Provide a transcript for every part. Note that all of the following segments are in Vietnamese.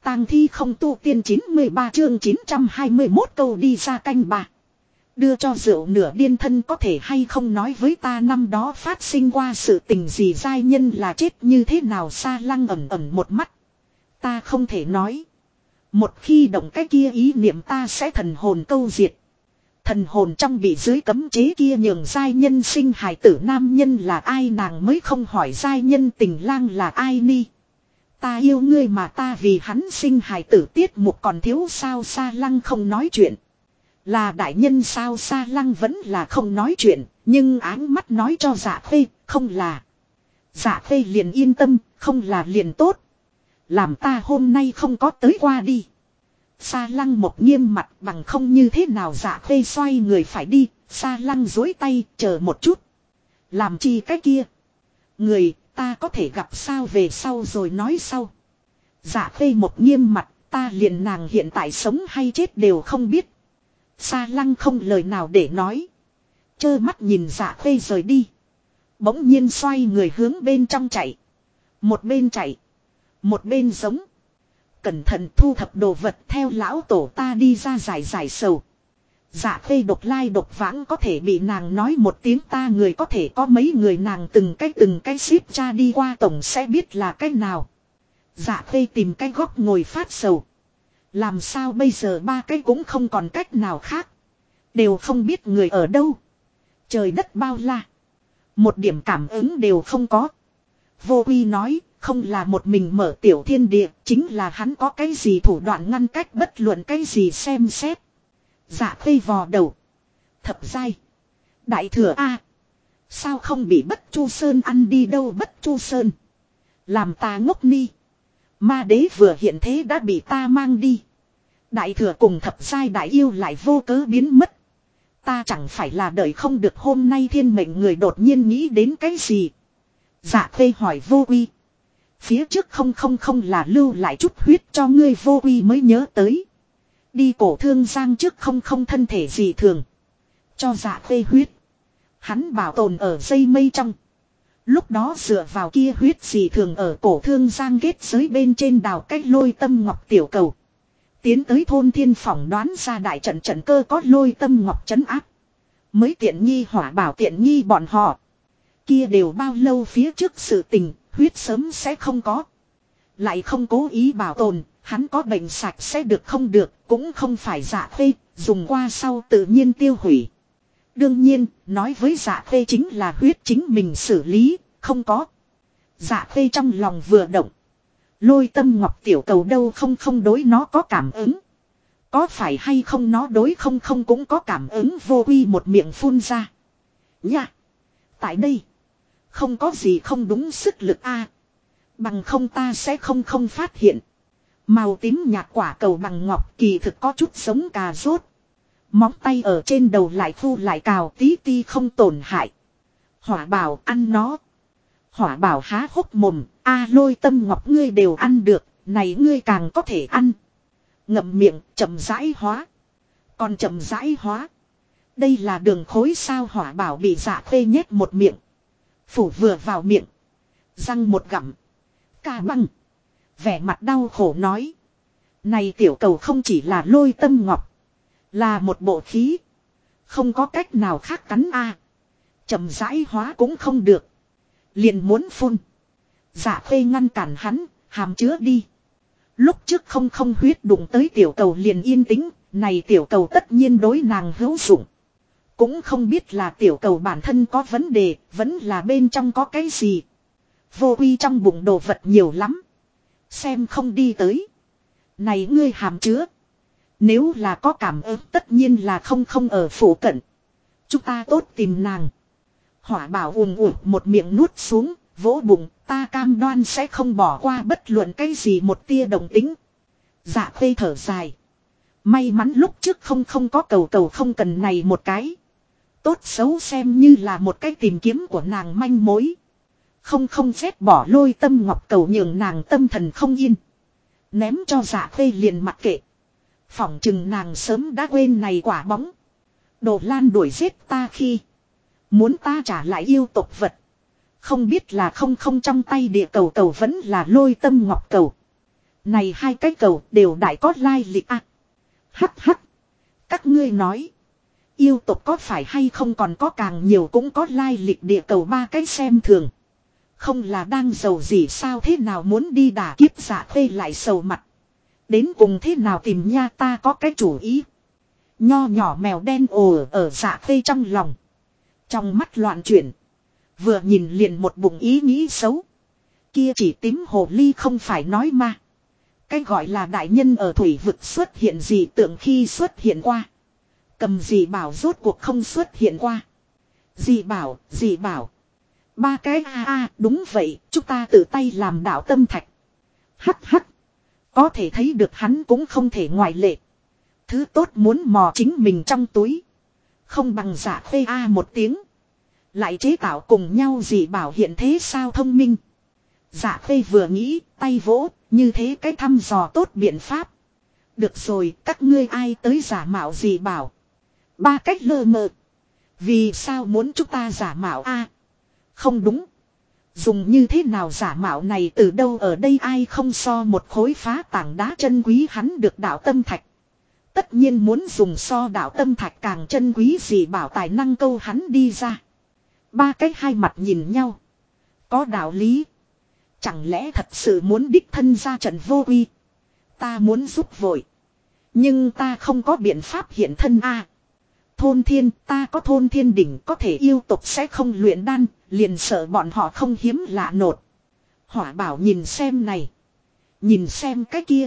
Tang thi không tu tiên 93 chương 921 câu đi ra canh bà. Đưa cho rượu nửa điên thân có thể hay không nói với ta năm đó phát sinh qua sự tình gì giai nhân là chết như thế nào. Sa Lăng ẩn ẩn một mắt. Ta không thể nói. Một khi động cái kia ý niệm ta sẽ thần hồn câu diệt. Thần hồn trong bị dưới cấm chế kia nhường giai nhân sinh hài tử nam nhân là ai nàng mới không hỏi giai nhân tình lang là ai ni. Ta yêu ngươi mà ta vì hắn sinh hài tử tiết mục còn thiếu sao. Sa Lăng không nói chuyện. Là đại nhân sao. Sa Lăng vẫn là không nói chuyện. Nhưng áng mắt nói cho Dạ Khê không là. Dạ Khê liền yên tâm. Không là liền tốt. Làm ta hôm nay không có tới qua đi. Sa Lăng một nghiêm mặt bằng không như thế nào. Dạ Khê xoay người phải đi. Sa Lăng dối tay chờ một chút. Làm chi cái kia. Người ta có thể gặp sao về sau rồi nói sau. Dạ Khê một nghiêm mặt. Ta liền nàng hiện tại sống hay chết đều không biết. Sa Lăng không lời nào để nói. Chơ mắt nhìn Dạ Khê rời đi. Bỗng nhiên xoay người hướng bên trong chạy. Một bên chạy. Một bên giống. Cẩn thận thu thập đồ vật theo lão tổ ta đi ra giải sầu. Dạ Khê độc lai độc vãng có thể bị nàng nói một tiếng ta người có thể có mấy người nàng từng cái ship cha đi qua tổng sẽ biết là cách nào. Dạ Khê tìm cái góc ngồi phát sầu. Làm sao bây giờ ba cái cũng không còn cách nào khác. Đều không biết người ở đâu. Trời đất bao la. Một điểm cảm ứng đều không có. Vô Uy nói. Không là một mình mở tiểu thiên địa, chính là hắn có cái gì thủ đoạn ngăn cách bất luận cái gì xem xét. Dạ Khê vò đầu. Thập giai. Đại thừa A. Sao không bị Bất Chu Sơn ăn đi đâu Bất Chu Sơn. Làm ta ngốc ni. Ma đế vừa hiện thế đã bị ta mang đi. Đại thừa cùng thập giai đại yêu lại vô cớ biến mất. Ta chẳng phải là đợi không được hôm nay thiên mệnh người đột nhiên nghĩ đến cái gì. Dạ Khê hỏi Vô Uy. Phía trước không là lưu lại chút huyết cho ngươi. Vô Uy mới nhớ tới. Đi cổ thương giang trước không thân thể gì thường. Cho Dạ Khê huyết. Hắn bảo tồn ở dây mây trong. Lúc đó dựa vào kia huyết gì thường ở cổ thương giang kết giới bên trên đào cách lôi tâm ngọc tiểu cầu. Tiến tới thôn thiên phỏng đoán ra đại trận trận cơ có lôi tâm ngọc trấn áp. Mới tiện nghi hỏa bảo tiện nghi bọn họ. Kia đều bao lâu phía trước sự tình. Huyết sớm sẽ không có. Lại không cố ý bảo tồn. Hắn có bệnh sạch sẽ được không được. Cũng không phải Dạ Khê. Dùng qua sau tự nhiên tiêu hủy. Đương nhiên nói với Dạ Khê chính là huyết chính mình xử lý. Không có. Dạ Khê trong lòng vừa động. Lôi tâm ngọc tiểu cầu đâu không đối nó có cảm ứng. Có phải hay không nó đối không cũng có cảm ứng. Vô Uy một miệng phun ra. Nha. Tại đây. Không có gì không đúng sức lực a. Bằng không ta sẽ không phát hiện. Màu tím nhạt quả cầu bằng ngọc kỳ thực có chút giống cà rốt. Móng tay ở trên đầu lại thu lại cào tí ti không tổn hại. Hỏa bảo ăn nó. Hỏa bảo há hốc mồm. Lôi tâm ngọc ngươi đều ăn được. Này ngươi càng có thể ăn. Ngậm miệng chậm rãi hóa. Còn chậm rãi hóa. Đây là đường khối sao. Hỏa bảo bị Dạ Khê nhét một miệng. Phủ vừa vào miệng. Răng một gặm. Ca băng. Vẻ mặt đau khổ nói. Này tiểu cầu không chỉ là lôi tâm ngọc. Là một bộ khí. Không có cách nào khác cắn a. Chậm rãi hóa cũng không được. Liền muốn phun. Dạ Khê ngăn cản hắn. Hàm chứa đi. Lúc trước không huyết đụng tới tiểu cầu liền yên tĩnh. Này tiểu cầu tất nhiên đối nàng hữu dụng. Cũng không biết là tiểu cầu bản thân có vấn đề, vẫn là bên trong có cái gì. Vô Uy trong bụng đồ vật nhiều lắm. Xem không đi tới. Này ngươi hàm chứa. Nếu là có cảm ứng tất nhiên là không ở phủ cận. Chúng ta tốt tìm nàng. Hỏa bảo ùn ùn một miệng nuốt xuống, vỗ bụng, ta cam đoan sẽ không bỏ qua bất luận cái gì một tia đồng tính. Dạ Khê thở dài. May mắn lúc trước không có cầu không cần này một cái. Tốt xấu xem như là một cái tìm kiếm của nàng manh mối. Không phép bỏ lôi tâm ngọc cầu nhường nàng tâm thần không yên. Ném cho Dạ Khê liền mặc kệ. Phỏng chừng nàng sớm đã quên này quả bóng. Đồ Lan đuổi giết ta khi. Muốn ta trả lại yêu tộc vật. Không biết là không trong tay địa cầu vẫn là lôi tâm ngọc cầu. Này hai cái cầu đều đại có lai lịch à. Hắc hắc. Các ngươi nói. Yêu tộc có phải hay không còn có càng nhiều cũng có lai lịch địa cầu ba cái xem thường. Không là đang giàu gì sao thế nào muốn đi đả kiếp Dạ Khê lại sầu mặt. Đến cùng thế nào tìm nha ta có cái chủ ý. Nho nhỏ mèo đen ồ ở Dạ Khê trong lòng. Trong mắt loạn chuyển. Vừa nhìn liền một bụng ý nghĩ xấu. Kia chỉ tím hồ ly không phải nói ma. Cái gọi là đại nhân ở thủy vực xuất hiện gì tượng khi xuất hiện qua. Cầm gì bảo rốt cuộc không xuất hiện qua. Gì bảo. Ba cái đúng vậy, chúng ta tự tay làm đạo tâm thạch. Hắc hắc. Có thể thấy được hắn cũng không thể ngoại lệ. Thứ tốt muốn mò chính mình trong túi. Không bằng Dạ Khê một tiếng. Lại chế tạo cùng nhau gì bảo hiện thế sao thông minh. Dạ Khê vừa nghĩ, tay vỗ, như thế cái thăm dò tốt biện pháp. Được rồi, các ngươi ai tới giả mạo gì bảo. Ba cách lơ mờ. Vì sao muốn chúng ta giả mạo không đúng. Dùng như thế nào giả mạo này từ đâu ở đây ai không so một khối phá tảng đá chân quý hắn được đạo tâm thạch. Tất nhiên muốn dùng so đạo tâm thạch càng chân quý gì bảo tài năng câu hắn đi ra. Ba cái hai mặt nhìn nhau. Có đạo lý. Chẳng lẽ thật sự muốn đích thân ra trận vô uy. Ta muốn giúp vội. Nhưng ta không có biện pháp hiện thân Thôn thiên ta có thôn thiên đỉnh có thể yêu tục sẽ không luyện đan. Liền sợ bọn họ không hiếm lạ nột. Hỏa bảo nhìn xem này. Nhìn xem cái kia.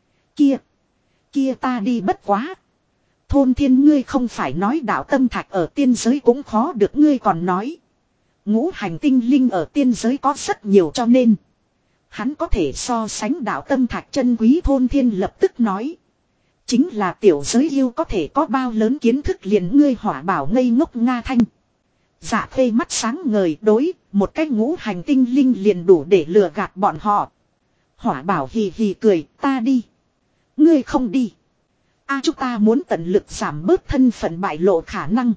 Kia ta đi bất quá. Thôn thiên ngươi không phải nói đạo tâm thạch ở tiên giới cũng khó được ngươi còn nói. Ngũ hành tinh linh ở tiên giới có rất nhiều cho nên. Hắn có thể so sánh đạo tâm thạch chân quý thôn thiên lập tức nói. Chính là tiểu giới yêu có thể có bao lớn kiến thức liền ngươi hỏa bảo ngây ngốc nga thanh. Dạ Khê mắt sáng ngời đối, một cái ngũ hành tinh linh liền đủ để lừa gạt bọn họ. Hỏa bảo hì hì cười, ta đi. Ngươi không đi. Chúng ta muốn tận lực giảm bớt thân phận bại lộ khả năng.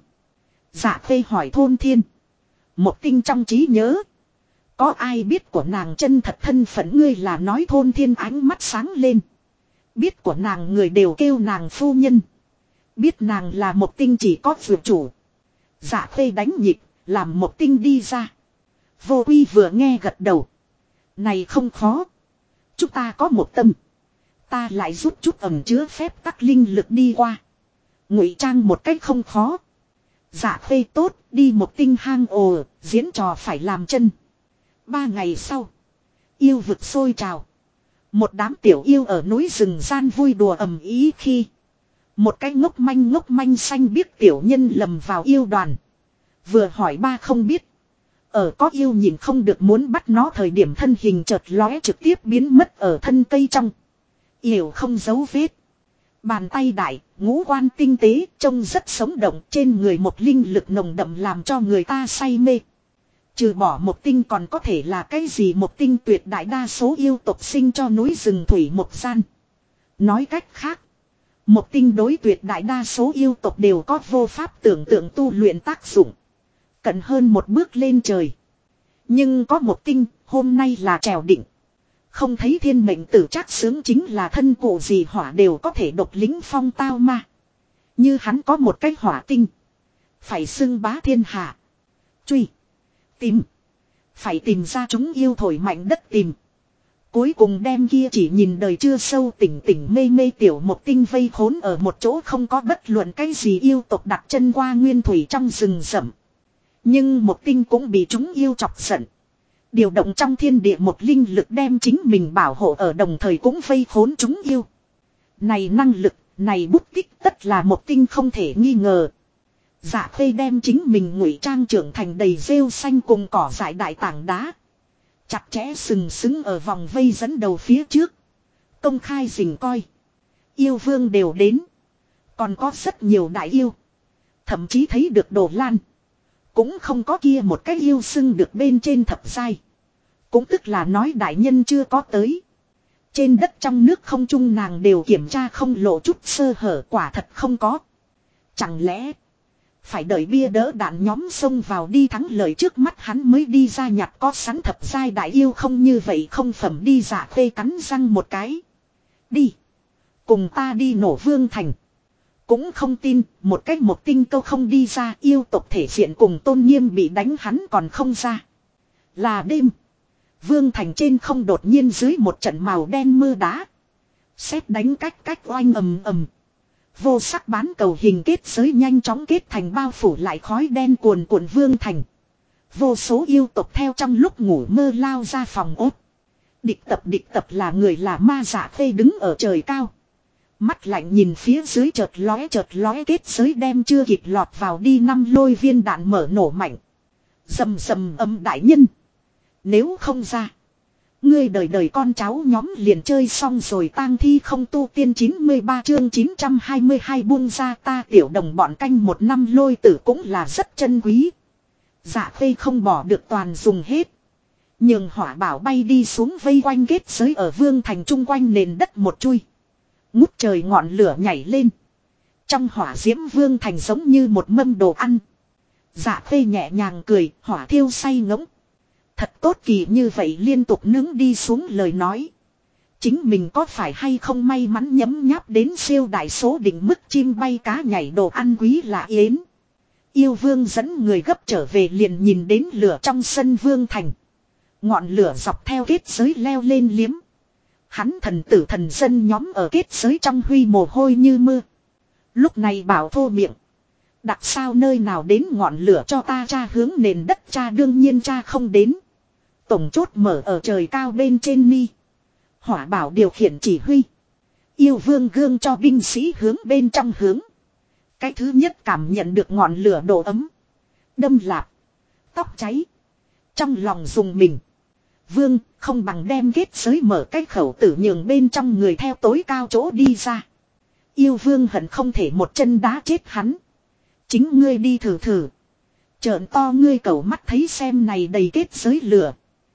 Dạ Khê hỏi thôn thiên. Một tinh trong trí nhớ. Có ai biết của nàng chân thật thân phận ngươi là nói thôn thiên ánh mắt sáng lên. Biết của nàng người đều kêu nàng phu nhân. Biết nàng là một tinh chỉ có vượt chủ. Dạ Khê đánh nhịp, làm một tinh đi ra. Vô Quy vừa nghe gật đầu. Này không khó. Chúng ta có một tâm. Ta lại rút chút ẩm chứa phép các linh lực đi qua. Ngụy trang một cách không khó. Dạ Khê tốt, đi một tinh hang ồ, diễn trò phải làm chân. 3 ngày sau. Yêu vực sôi trào. Một đám tiểu yêu ở núi rừng gian vui đùa ầm ý khi. Một cái ngốc manh xanh biếc tiểu nhân lầm vào yêu đoàn. Vừa hỏi ba không biết. Ở có yêu nhìn không được muốn bắt nó thời điểm thân hình chợt lóe trực tiếp biến mất ở thân cây trong. Yểu không dấu vết. Bàn tay đại, ngũ quan tinh tế, trông rất sống động trên người một linh lực nồng đậm làm cho người ta say mê. Trừ bỏ một tinh còn có thể là cái gì một tinh tuyệt đại đa số yêu tộc sinh cho núi rừng thủy một gian. Nói cách khác. Một tinh đối tuyệt đại đa số yêu tộc đều có vô pháp tưởng tượng tu luyện tác dụng. Cận hơn một bước lên trời. Nhưng có một tinh, hôm nay là trèo đỉnh. Không thấy thiên mệnh tử chắc sướng chính là thân cụ gì hỏa đều có thể độc lính phong tao ma. Như hắn có một cái hỏa tinh. Phải xưng bá thiên hạ. Truy. Tìm. Phải tìm ra chúng yêu thổi mạnh đất tìm. Cuối cùng đem kia chỉ nhìn đời chưa sâu tỉnh mê mê tiểu một tinh vây khốn ở một chỗ không có bất luận cái gì yêu tộc đặt chân qua nguyên thủy trong rừng rậm. Nhưng một tinh cũng bị chúng yêu chọc giận. Điều động trong thiên địa một linh lực đem chính mình bảo hộ ở đồng thời cũng vây khốn chúng yêu. Này năng lực, này bút tích tất là một tinh không thể nghi ngờ. Dạ Khê đem chính mình ngụy trang trưởng thành đầy rêu xanh cùng cỏ dại đại tảng đá. Chặt chẽ sừng sững ở vòng vây dẫn đầu phía trước. Công khai rình coi. Yêu vương đều đến. Còn có rất nhiều đại yêu. Thậm chí thấy được Đồ Lan. Cũng không có kia một cái yêu xưng được bên trên thập giai. Cũng tức là nói đại nhân chưa có tới. Trên đất trong nước không trung nàng đều kiểm tra không lộ chút sơ hở quả thật không có. Chẳng lẽ phải đợi bia đỡ đạn nhóm xông vào đi thắng lợi trước mắt hắn mới đi ra nhặt có sẵn thập giai đại yêu không như vậy không phẩm đi. Dạ Khê cắn răng một cái. Đi. Cùng ta đi nổ vương thành. Cũng không tin, một cách một tinh câu không đi ra, yêu tộc thể diện cùng tôn nghiêm bị đánh hắn còn không ra. Là đêm. Vương thành trên không đột nhiên dưới một trận màu đen mưa đá. Sét đánh cách oanh ầm ầm. Vô sắc bán cầu hình kết giới nhanh chóng kết thành bao phủ lại khói đen cuồn cuộn vương thành. Vô số yêu tộc theo trong lúc ngủ mơ lao ra phòng ốt. Địch tập là người là ma dạ phê đứng ở trời cao. Mắt lạnh nhìn phía dưới chợt lóe kết giới đem chưa kịp lọt vào đi 5 lôi viên đạn mở nổ mạnh. Rầm rầm âm đại nhân. Nếu không ra. Ngươi đời con cháu nhóm liền chơi xong rồi tang thi không tu tiên 93 chương 922 buông ra ta tiểu đồng bọn canh 1 năm lôi tử cũng là rất chân quý. Dạ phê không bỏ được toàn dùng hết. Nhường hỏa bảo bay đi xuống vây quanh kết giới ở vương thành chung quanh nền đất một chui. Ngút trời ngọn lửa nhảy lên. Trong hỏa diễm vương thành giống như một mâm đồ ăn. Dạ phê nhẹ nhàng cười, hỏa thiêu say ngỗng. Thật tốt kỳ như vậy liên tục nướng đi xuống lời nói. Chính mình có phải hay không may mắn nhấm nháp đến siêu đại số định mức chim bay cá nhảy đồ ăn quý lạ yến. Yêu vương dẫn người gấp trở về liền nhìn đến lửa trong sân vương thành. Ngọn lửa dọc theo kết giới leo lên liếm. Hắn thần tử thần dân nhóm ở kết giới trong huy mồ hôi như mưa. Lúc này bảo thô miệng. Đặc sao nơi nào đến ngọn lửa cho ta cha hướng nền đất cha đương nhiên cha không đến. Tổng chốt mở ở trời cao bên trên ni. Hỏa bảo điều khiển chỉ huy. Yêu vương gương cho binh sĩ hướng bên trong hướng. Cái thứ nhất cảm nhận được ngọn lửa độ ấm. Đâm lạp. Tóc cháy. Trong lòng dùng mình. Vương không bằng đem kết giới mở cái khẩu tử nhường bên trong người theo tối cao chỗ đi ra. Yêu vương hận không thể một chân đá chết hắn. Chính ngươi đi thử thử. Trợn to ngươi cầu mắt thấy xem này đầy kết giới lửa.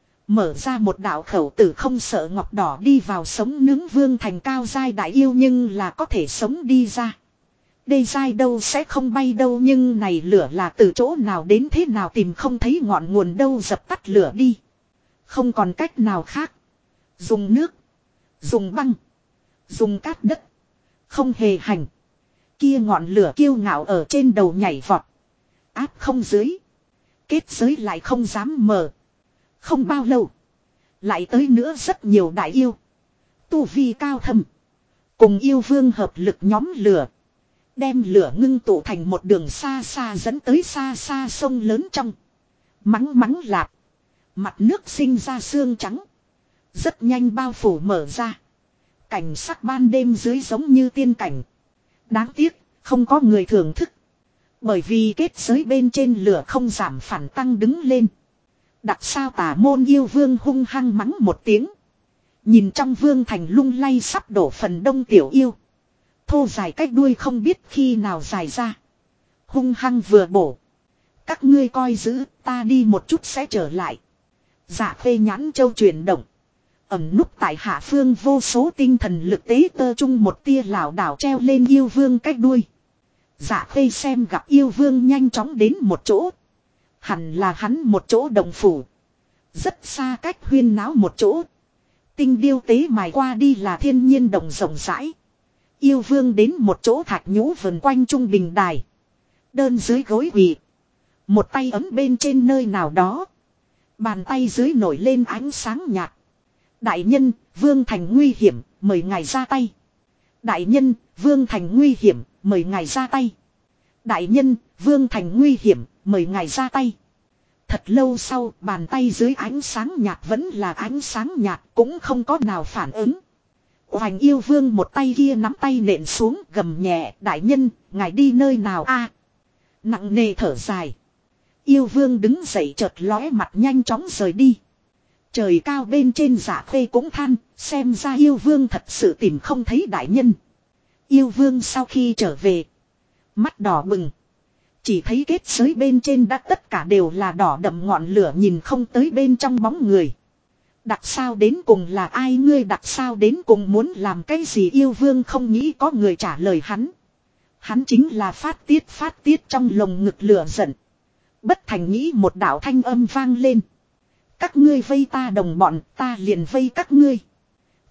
Mở ra một đạo khẩu tử không sợ ngọc đỏ đi vào sống nướng vương thành cao giai đại yêu nhưng là có thể sống đi ra. Đây giai đâu sẽ không bay đâu nhưng này lửa là từ chỗ nào đến thế nào tìm không thấy ngọn nguồn đâu dập tắt lửa đi. Không còn cách nào khác. Dùng nước. Dùng băng. Dùng cát đất. Không hề hành. Kia ngọn lửa kiêu ngạo ở trên đầu nhảy vọt. Áp không dưới. Kết giới lại không dám mở. Không bao lâu. Lại tới nữa rất nhiều đại yêu. Tu vi cao thâm. Cùng yêu vương hợp lực nhóm lửa. Đem lửa ngưng tụ thành một đường xa xa dẫn tới xa xa sông lớn trong. Mắng lạp. Mặt nước sinh ra xương trắng. Rất nhanh bao phủ mở ra. Cảnh sắc ban đêm dưới giống như tiên cảnh. Đáng tiếc, không có người thưởng thức. Bởi vì kết giới bên trên lửa không giảm phản tăng đứng lên. Đặc sao tà môn yêu vương hung hăng mắng một tiếng. Nhìn trong vương thành lung lay sắp đổ phần đông tiểu yêu. Thô dài cách đuôi không biết khi nào dài ra. Hung hăng vừa bổ. Các ngươi coi giữ, ta đi một chút sẽ trở lại. Dạ phê nhãn châu chuyển động. Ẩm núp tại hạ phương vô số tinh thần lực tế tơ chung một tia lảo đảo treo lên yêu vương cách đuôi. Dạ phê xem gặp yêu vương nhanh chóng đến một chỗ. Hẳn là hắn một chỗ đồng phủ. Rất xa cách huyên náo một chỗ. Tinh điêu tế mài qua đi là thiên nhiên đồng rộng rãi. Yêu vương đến một chỗ thạch nhũ vần quanh trung bình đài. Đơn dưới gối quỳ. Một tay ấm bên trên nơi nào đó. Bàn tay dưới nổi lên ánh sáng nhạt. Đại nhân, vương thành nguy hiểm, mời ngài ra tay. Đại nhân, vương thành nguy hiểm, mời ngài ra tay. Đại nhân, vương thành nguy hiểm, mời ngài ra tay. Thật lâu sau, bàn tay dưới ánh sáng nhạt vẫn là ánh sáng nhạt, cũng không có nào phản ứng. Hoành yêu vương một tay kia nắm tay nện xuống gầm nhẹ, đại nhân, ngài đi nơi nào a? Nặng nề thở dài. Yêu vương đứng dậy chợt lóe mặt nhanh chóng rời đi. Trời cao bên trên Dạ phê cũng than, xem ra yêu vương thật sự tìm không thấy đại nhân. Yêu vương sau khi trở về, mắt đỏ bừng. Chỉ thấy kết giới bên trên đã tất cả đều là đỏ đậm ngọn lửa nhìn không tới bên trong bóng người. Đặc sao đến cùng là ai ngươi đặc sao đến cùng muốn làm cái gì yêu vương không nghĩ có người trả lời hắn. Hắn chính là phát tiết trong lồng ngực lửa giận. Bất thành nghĩ một đạo thanh âm vang lên. Các ngươi vây ta đồng bọn ta liền vây các ngươi.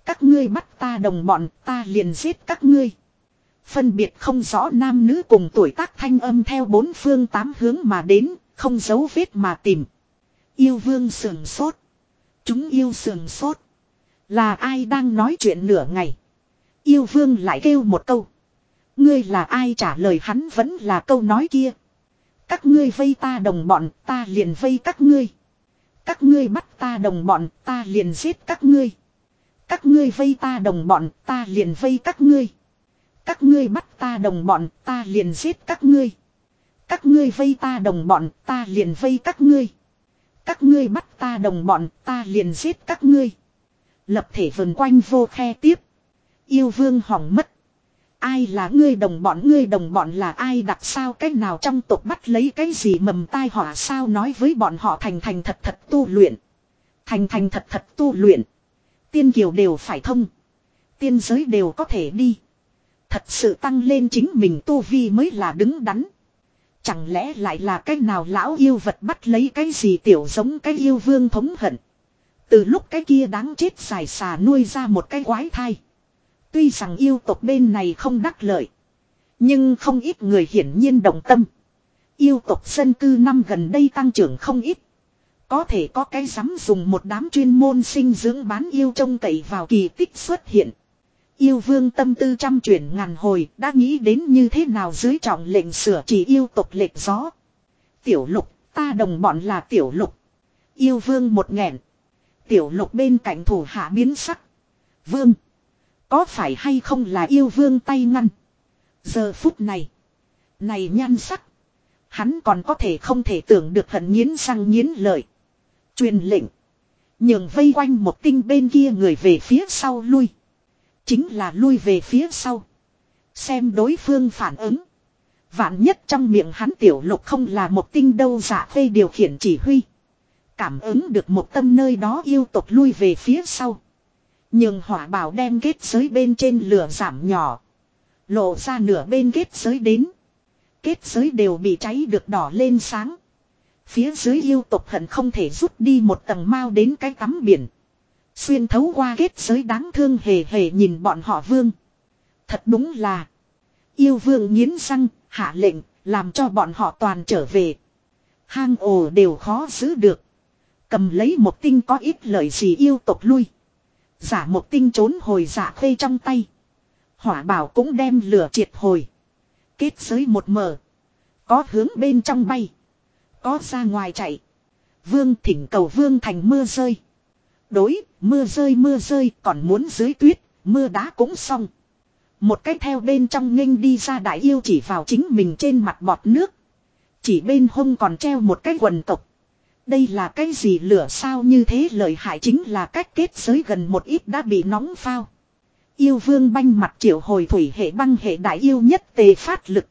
Các ngươi bắt ta đồng bọn, ta liền giết các ngươi. Phân biệt không rõ nam nữ cùng tuổi tác thanh âm theo bốn phương tám hướng mà đến, không giấu vết mà tìm. Yêu vương sườn sốt. Chúng yêu sườn sốt. Là ai đang nói chuyện nửa ngày? Yêu vương lại kêu một câu. Ngươi là ai? Trả lời hắn vẫn là câu nói kia. Các ngươi vây ta đồng bọn, ta liền vây các ngươi. Các ngươi bắt ta đồng bọn, ta liền giết các ngươi. Các ngươi vây ta đồng bọn, ta liền vây các ngươi. Các ngươi bắt ta đồng bọn, ta liền giết các ngươi. Các ngươi vây ta đồng bọn, ta liền vây các ngươi. Các ngươi bắt ta đồng bọn, ta liền giết các ngươi. Lập thể vần quanh vô khe tiếp. Yêu vương hỏng mất. Ai là ngươi đồng bọn là ai, đặt sao cách nào trong tộc bắt lấy cái gì mầm tai họa sao, nói với bọn họ thành thành thật thật tu luyện. Thành thành thật thật tu luyện. Tiên kiều đều phải thông. Tiên giới đều có thể đi. Thật sự tăng lên chính mình tu vi mới là đứng đắn. Chẳng lẽ lại là cái nào lão yêu vật bắt lấy cái gì tiểu giống cái yêu vương thống hận. Từ lúc cái kia đáng chết dài xà nuôi ra một cái quái thai. Tuy rằng yêu tộc bên này không đắc lợi. Nhưng không ít người hiển nhiên động tâm. Yêu tộc dân cư năm gần đây tăng trưởng không ít. Có thể có cái dám dùng một đám chuyên môn sinh dưỡng bán yêu trông cậy vào kỳ tích xuất hiện. Yêu vương tâm tư trăm chuyển ngàn hồi, đã nghĩ đến như thế nào dưới trọng lệnh sửa chỉ yêu tộc lệch gió. Tiểu lục, ta đồng bọn là tiểu lục. Yêu vương một nghẹn. Tiểu lục bên cạnh thủ hạ biến sắc. Vương, có phải hay không là yêu vương tay ngăn? Giờ phút này, này nhan sắc, hắn còn có thể không thể tưởng được, hận nghiến răng nghiến lợi. Truyền lệnh, nhường vây quanh một tinh bên kia người về phía sau lui. Chính là lui về phía sau. Xem đối phương phản ứng. Vạn nhất trong miệng hắn tiểu lục không là một tinh đâu, dạ phê điều khiển chỉ huy. Cảm ứng được một tâm nơi đó yêu tộc lui về phía sau. Nhưng hỏa bảo đem kết giới bên trên lửa giảm nhỏ. Lộ ra nửa bên kết giới đến. Kết giới đều bị cháy được đỏ lên sáng. Phía dưới yêu tộc hận không thể rút đi một tầng mao đến cái tắm biển. Xuyên thấu qua kết giới đáng thương hề hề nhìn bọn họ vương. Thật đúng là. Yêu vương nghiến răng, hạ lệnh, làm cho bọn họ toàn trở về. Hang ổ đều khó giữ được. Cầm lấy một tinh có ít lợi gì yêu tộc lui. Giả một tinh trốn hồi giả khê trong tay. Hỏa bảo cũng đem lửa triệt hồi. Kết giới một mở. Có hướng bên trong bay. Có ra ngoài chạy. Vương thỉnh cầu vương thành mưa rơi. Đối, mưa rơi còn muốn dưới tuyết, mưa đá cũng xong. Một cái theo bên trong nghênh đi ra đại yêu chỉ vào chính mình trên mặt bọt nước. Chỉ bên hông còn treo một cái quần tộc. Đây là cái gì lửa sao như thế, lợi hại chính là cách kết giới gần một ít đã bị nóng phao. Yêu vương banh mặt triệu hồi thủy hệ băng hệ đại yêu nhất tề phát lực.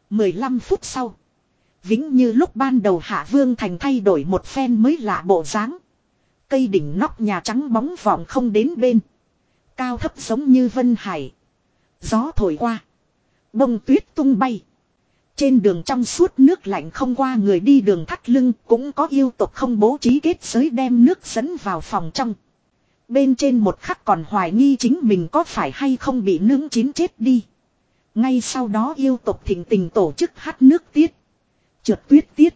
15 phút sau. Vĩnh như lúc ban đầu hạ vương thành thay đổi một phen mới lạ bộ dáng. Cây đỉnh nóc nhà trắng bóng vọng không đến bên. Cao thấp giống như vân hải. Gió thổi qua. Bông tuyết tung bay. Trên đường trong suốt nước lạnh không qua, người đi đường thắt lưng, cũng có yêu tộc không bố trí kết giới đem nước dẫn vào phòng trong. Bên trên một khắc còn hoài nghi chính mình có phải hay không bị nướng chín chết đi. Ngay sau đó yêu tộc thỉnh tình tổ chức hát nước tiết, trượt tuyết tiết,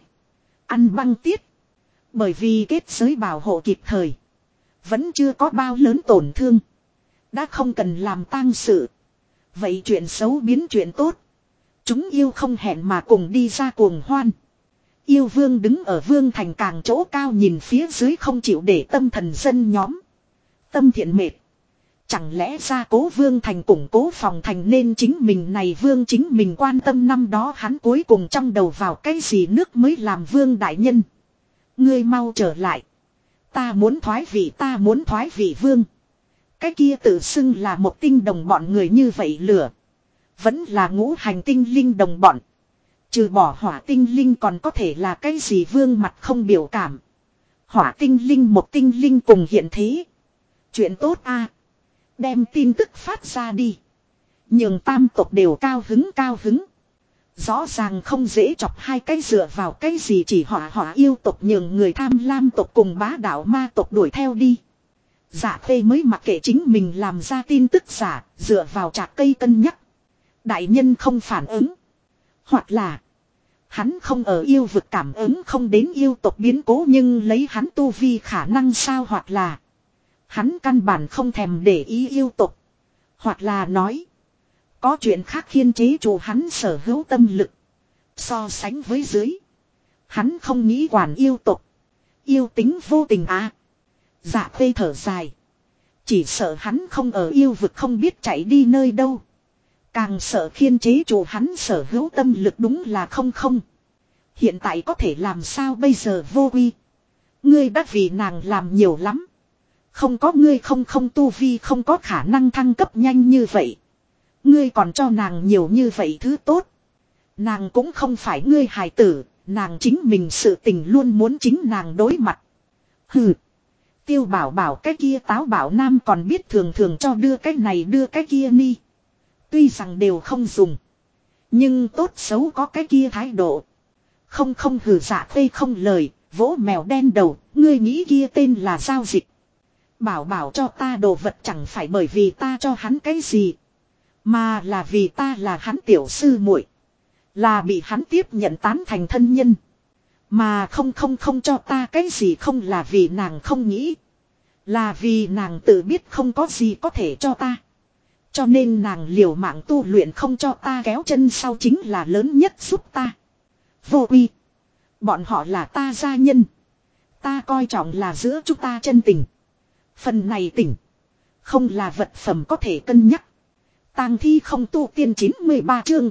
ăn băng tiết. Bởi vì kết giới bảo hộ kịp thời, vẫn chưa có bao lớn tổn thương, đã không cần làm tang sự. Vậy chuyện xấu biến chuyện tốt. Chúng yêu không hẹn mà cùng đi ra cuồng hoan. Yêu vương đứng ở vương thành càng chỗ cao nhìn phía dưới không chịu để tâm thần dân nhóm. Tâm thiện mệt. Chẳng lẽ ra cố vương thành củng cố phòng thành nên chính mình này vương chính mình quan tâm, năm đó hắn cuối cùng trong đầu vào cái gì nước mới làm vương đại nhân. Ngươi mau trở lại. Ta muốn thoái vị vương. Cái kia tự xưng là một tinh đồng bọn người như vậy lửa. Vẫn là ngũ hành tinh linh đồng bọn. Trừ bỏ hỏa tinh linh còn có thể là cái gì, vương mặt không biểu cảm. Hỏa tinh linh một tinh linh cùng hiện thế. Chuyện tốt a, đem tin tức phát ra đi. Nhường tam tộc đều cao hứng. Rõ ràng không dễ chọc hai cái dựa vào cái gì chỉ hỏa yêu tộc nhường người tham lam tộc cùng bá đạo ma tộc đuổi theo đi. Dạ Khê mới mặc kệ chính mình làm ra tin tức giả, dựa vào trạc cây cân nhắc. Đại nhân không phản ứng. Hoặc là hắn không ở yêu vực cảm ứng không đến yêu tộc biến cố nhưng lấy hắn tu vi khả năng sao, hoặc là hắn căn bản không thèm để ý yêu tộc. Hoặc là nói có chuyện khác khiên chế chủ hắn sở hữu tâm lực. So sánh với dưới, hắn không nghĩ quản yêu tộc. Yêu tính vô tình à. Dạ Khê thở dài. Chỉ sợ hắn không ở yêu vực không biết chạy đi nơi đâu. Càng sợ khiên chế chủ hắn sở hữu tâm lực đúng là không. Hiện tại có thể làm sao bây giờ Vô Quy. Ngươi đã vì nàng làm nhiều lắm. Không có ngươi không tu vi không có khả năng thăng cấp nhanh như vậy. Ngươi còn cho nàng nhiều như vậy thứ tốt. Nàng cũng không phải ngươi hài tử, nàng chính mình sự tình luôn muốn chính nàng đối mặt. Hừ. Tiêu Bảo Bảo cái kia táo bảo nam còn biết thường thường cho đưa cái này đưa cái kia ni. Tuy rằng đều không dùng. Nhưng tốt xấu có cái kia thái độ. Không hừ. Dạ Khê không lời, vỗ mèo đen đầu, ngươi nghĩ kia tên là giao dịch. Bảo Bảo cho ta đồ vật chẳng phải bởi vì ta cho hắn cái gì. Mà là vì ta là hắn tiểu sư muội, là bị hắn tiếp nhận tán thành thân nhân. Mà không cho ta cái gì không là vì nàng không nghĩ. Là vì nàng tự biết không có gì có thể cho ta. Cho nên nàng liều mạng tu luyện không cho ta kéo chân sau chính là lớn nhất giúp ta. Vô Quy. Bọn họ là ta gia nhân. Ta coi trọng là giữa chúng ta chân tình. Phần này tình. Không là vật phẩm có thể cân nhắc. Tang thi không tu tiên 93 chương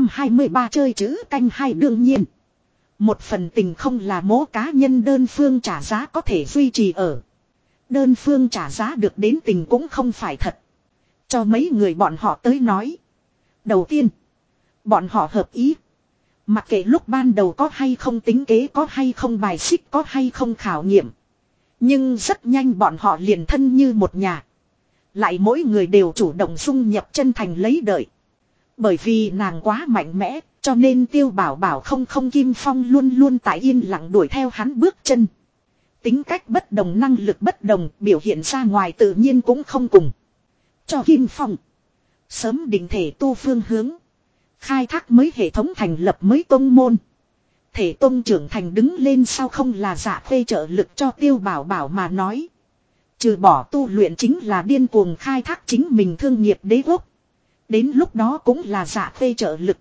923 chơi chữ canh hai đương nhiên. Một phần tình không là mỗi cá nhân đơn phương trả giá có thể duy trì ở. Đơn phương trả giá được đến tình cũng không phải thật. Cho mấy người bọn họ tới nói. Đầu tiên, bọn họ hợp ý. Mặc kệ lúc ban đầu có hay không tính kế, có hay không bài xích, có hay không khảo nghiệm. Nhưng rất nhanh bọn họ liền thân như một nhà. Lại mỗi người đều chủ động dung nhập chân thành lấy đợi. Bởi vì nàng quá mạnh mẽ, cho nên Tiêu Bảo Bảo không Kim Phong luôn luôn tại yên lặng đuổi theo hắn bước chân. Tính cách bất đồng, năng lực bất đồng, biểu hiện ra ngoài tự nhiên cũng không cùng. Cho Kim Phong sớm định thể tu phương hướng, khai thác mới hệ thống, thành lập mới tông môn. Thể tông trưởng thành đứng lên sau không là Dạ Khê trợ lực cho Tiêu Bảo Bảo mà nói. Trừ bỏ tu luyện chính là điên cuồng khai thác chính mình thương nghiệp đế quốc. Đến lúc đó cũng là Dạ Khê trợ lực.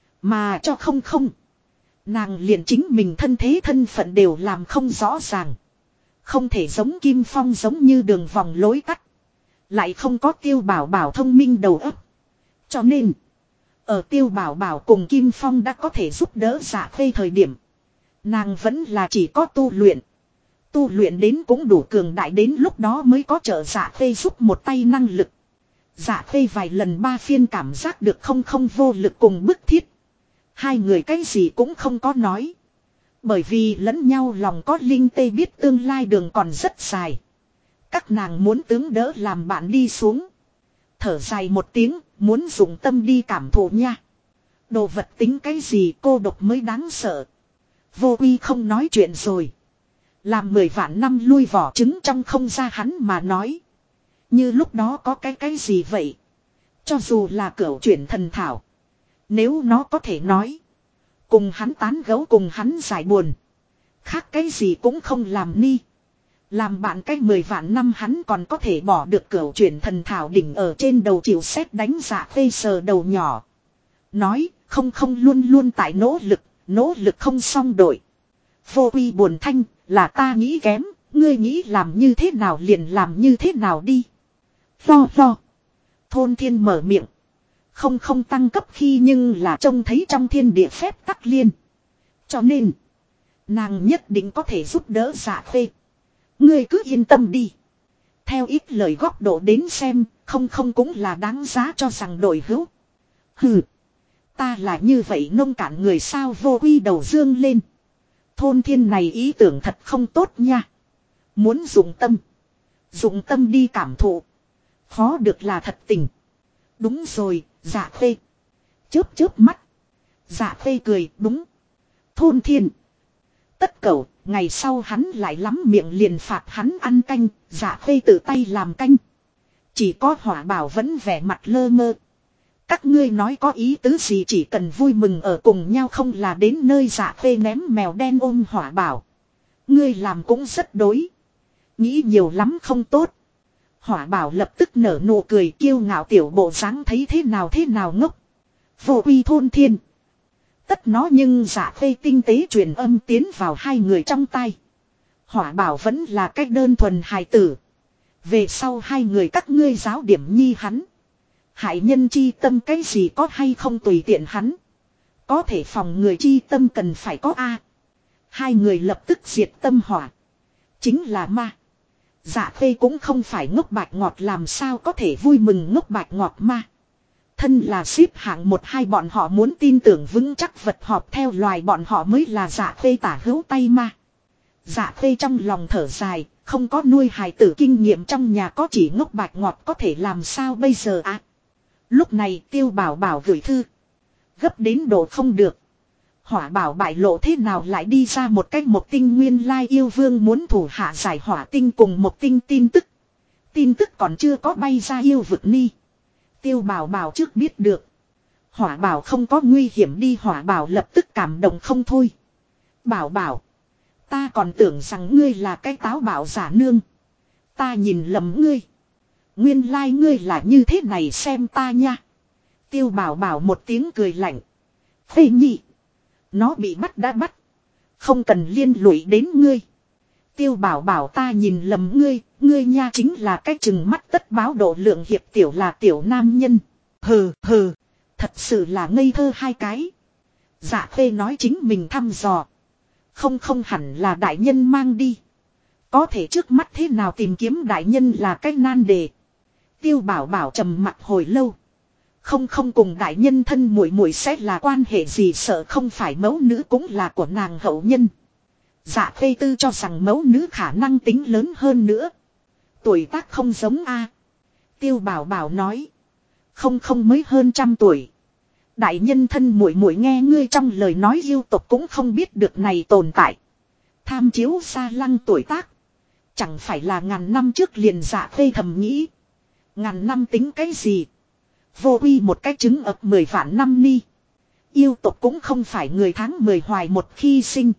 Mà cho không. Nàng liền chính mình thân thế thân phận đều làm không rõ ràng. Không thể giống Kim Phong giống như đường vòng lối tắt. Lại không có Tiêu Bảo Bảo thông minh đầu óc. Cho nên, ở Tiêu Bảo Bảo cùng Kim Phong đã có thể giúp đỡ Dạ Khê thời điểm, nàng vẫn là chỉ có tu luyện. Tu luyện đến cũng đủ cường đại, đến lúc đó mới có trợ Dạ Khê giúp một tay năng lực. Dạ Khê vài lần ba phiên cảm giác được không vô lực cùng bức thiết. Hai người cái gì cũng không có nói. Bởi vì lẫn nhau lòng có linh tê, biết tương lai đường còn rất dài. Các nàng muốn tướng đỡ làm bạn đi xuống. Thở dài một tiếng, muốn dùng tâm đi cảm thụ nha. Đồ vật tính cái gì, cô độc mới đáng sợ. Vô Quy không nói chuyện rồi. Làm 10 vạn năm lui vỏ trứng trong không ra hắn mà nói. Như lúc đó có cái gì vậy? Cho dù là cửu chuyển thần thảo. Nếu nó có thể nói. Cùng hắn tán gẫu, cùng hắn giải buồn. Khác cái gì cũng không làm ni. Làm bạn cái 10 vạn năm hắn còn có thể bỏ được cửu chuyển thần thảo đỉnh ở trên đầu chịu xét đánh. Dạ Khê sờ đầu nhỏ. Nói không luôn luôn tại nỗ lực không xong đổi. Vô Quy buồn thanh, là ta nghĩ kém, ngươi nghĩ làm như thế nào liền làm như thế nào đi. Lo. Thôn Thiên mở miệng. Không tăng cấp khi nhưng là trông thấy trong thiên địa phép tắc liên. Cho nên, nàng nhất định có thể giúp đỡ Dạ Khê. Ngươi cứ yên tâm đi. Theo ít lời góc độ đến xem, không cũng là đáng giá cho rằng đổi hữu. Hừ, ta là như vậy nông cạn người sao? Vô Quy đầu dương lên. Thôn Thiên này ý tưởng thật không tốt nha. Muốn dùng tâm đi cảm thụ. Khó được là thật tình. Đúng rồi, Dạ Khê. Chớp mắt. Dạ Khê cười, đúng. Thôn Thiên. Tất cẩu, ngày sau hắn lại lắm miệng liền phạt hắn ăn canh, Dạ Khê tự tay làm canh. Chỉ có Hỏa Bảo vẫn vẻ mặt lơ mơ. Các ngươi nói có ý tứ gì, chỉ cần vui mừng ở cùng nhau không là đến nơi. Dạ Khê ném mèo đen ôm Hỏa Bảo. Ngươi làm cũng rất đối. Nghĩ nhiều lắm không tốt. Hỏa Bảo lập tức nở nụ cười kiêu ngạo tiểu bộ dáng thấy thế nào ngốc. Vô uy thôn thiên. Tất nó nhưng Dạ Khê tinh tế truyền âm tiến vào hai người trong tay. Hỏa Bảo vẫn là cách đơn thuần hài tử. Về sau hai người các ngươi giáo điểm nhi hắn. Hại nhân chi tâm cái gì có hay không tùy tiện hắn. Có thể phòng người chi tâm cần phải có a. Hai người lập tức diệt tâm hỏa. Chính là ma. Dạ Khê cũng không phải ngốc bạch ngọt, làm sao có thể vui mừng ngốc bạch ngọt ma. Thân là xếp hạng 1-2 bọn họ muốn tin tưởng vững chắc vật họp theo loài bọn họ mới là Dạ Khê tả hữu tay ma. Dạ Khê trong lòng thở dài, không có nuôi hài tử kinh nghiệm, trong nhà có chỉ ngốc bạch ngọt có thể làm sao bây giờ ạ. Lúc này Tiêu Bảo Bảo gửi thư. Gấp đến độ không được. Hỏa Bảo bại lộ thế nào lại đi ra một cách một tinh nguyên lai yêu vương muốn thủ hạ giải hỏa tinh cùng một tinh tin tức. Tin tức còn chưa có bay ra yêu vực ni. Tiêu Bảo Bảo trước biết được. Hỏa Bảo không có nguy hiểm đi. Hỏa Bảo lập tức cảm động không thôi. Bảo Bảo. Ta còn tưởng rằng ngươi là cái táo bạo giả nương. Ta nhìn lầm ngươi. Nguyên lai ngươi là như thế này xem ta nha. Tiêu Bảo Bảo một tiếng cười lạnh. Phê nhị. Nó bị bắt đã bắt. Không cần liên lụy đến ngươi. Tiêu Bảo Bảo ta nhìn lầm ngươi. Ngươi nha chính là cái chừng mắt tất báo độ lượng hiệp tiểu là tiểu nam nhân. Hừ hừ. Thật sự là ngây thơ hai cái. Dạ Khê nói chính mình thăm dò. Không hẳn là đại nhân mang đi. Có thể trước mắt thế nào tìm kiếm đại nhân là cái nan đề. Tiêu Bảo Bảo trầm mặc hồi lâu. Không cùng đại nhân thân muội muội sẽ là quan hệ gì, sợ không phải mẫu nữ cũng là của nàng hậu nhân. Dạ Khê tư cho rằng mẫu nữ khả năng tính lớn hơn nữa. Tuổi tác không giống a. Tiêu Bảo Bảo nói. Không mới hơn 100 tuổi. Đại nhân thân muội muội nghe ngươi trong lời nói yêu tộc cũng không biết được này tồn tại. Tham chiếu xa lăng tuổi tác. Chẳng phải là ngàn năm trước liền. Dạ Khê thầm nghĩ. Ngàn năm tính cái gì? Vô uy một cái trứng ấp 10 vạn năm ni. Yêu tộc cũng không phải người tháng 10 hoài một khi sinh.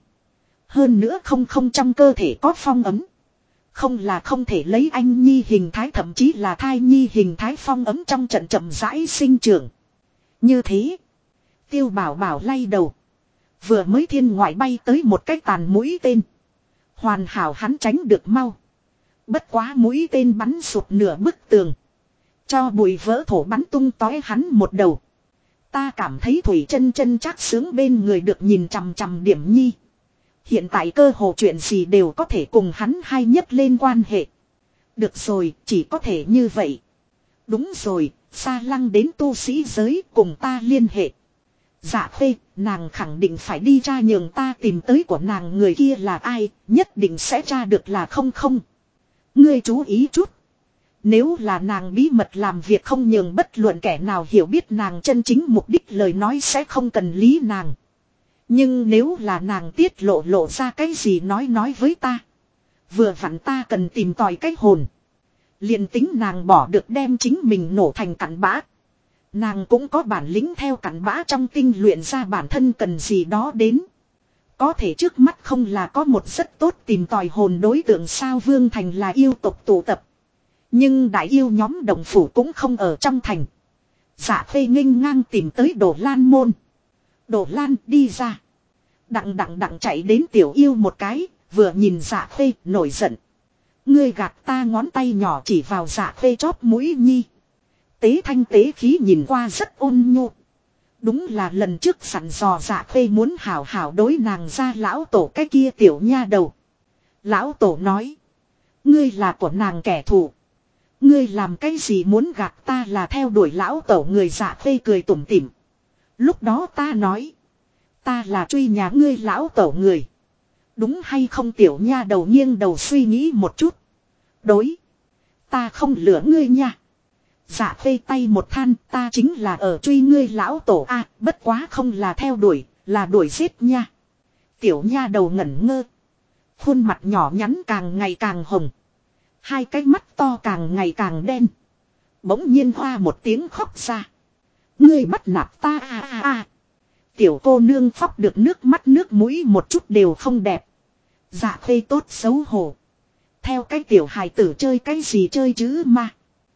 Hơn nữa không trong cơ thể có phong ấm. Không là không thể lấy anh nhi hình thái, thậm chí là thai nhi hình thái phong ấm trong trận chậm rãi sinh trưởng. Như thế. Tiêu Bảo Bảo lay đầu. Vừa mới thiên ngoại bay tới một cái tàn mũi tên. Hoàn hảo hắn tránh được mau. Bất quá mũi tên bắn sụt nửa bức tường. Cho bụi vỡ thổ bắn tung tói hắn một đầu. Ta cảm thấy Thủy chân chắc sướng bên người được nhìn chằm chằm Điểm Nhi. Hiện tại cơ hồ chuyện gì đều có thể cùng hắn hai nhất lên quan hệ. Được rồi, chỉ có thể như vậy. Đúng rồi, Sa Lăng đến tu sĩ giới cùng ta liên hệ. Dạ Khê, nàng khẳng định phải đi tra nhường ta tìm tới của nàng người kia là ai, nhất định sẽ tra được là không. Ngươi chú ý chút. Nếu là nàng bí mật làm việc không nhường bất luận kẻ nào hiểu biết nàng chân chính mục đích, lời nói sẽ không cần lý nàng. Nhưng nếu là nàng tiết lộ ra cái gì nói với ta. Vừa vặn ta cần tìm tòi cái hồn. Liền tính nàng bỏ được đem chính mình nổ thành cặn bã. Nàng cũng có bản lĩnh theo cặn bã trong tinh luyện ra bản thân cần gì đó đến. Có thể trước mắt không là có một rất tốt tìm tòi hồn đối tượng sao? Vương Thành là yêu tộc tụ tập. Nhưng đại yêu nhóm đồng phủ cũng không ở trong thành. Dạ Khê nghênh ngang tìm tới Đồ Lan môn. Đồ Lan đi ra. Đặng chạy đến tiểu yêu một cái. Vừa nhìn Dạ Khê nổi giận. Ngươi gạt ta, ngón tay nhỏ chỉ vào Dạ Khê chóp mũi nhi. Tế thanh tế khí nhìn qua rất ôn nhu. Đúng là lần trước sẵn dò Dạ Khê muốn hảo hảo đối nàng ra lão tổ cái kia tiểu nha đầu. Lão tổ nói. Ngươi là của nàng kẻ thù. Ngươi làm cái gì muốn gạt ta là theo đuổi lão tổ người? Dạ Khê cười tủm tỉm. Lúc đó ta nói. Ta là truy nhà ngươi lão tổ người. Đúng hay không? Tiểu nha đầu nghiêng đầu suy nghĩ một chút. Đối. Ta không lừa ngươi nha. Dạ Khê tay một than, ta chính là ở truy ngươi lão tổ a, bất quá không là theo đuổi, là đuổi giết nha. Tiểu nha đầu ngẩn ngơ. Khuôn mặt nhỏ nhắn càng ngày càng hồng. Hai cái mắt to càng ngày càng đen. Bỗng nhiên hoa một tiếng khóc ra. Ngươi bắt nạt ta à. Tiểu cô nương khóc được nước mắt nước mũi một chút đều không đẹp. Dạ Khê tốt xấu hổ. Theo cái tiểu hài tử chơi cái gì chơi chứ mà.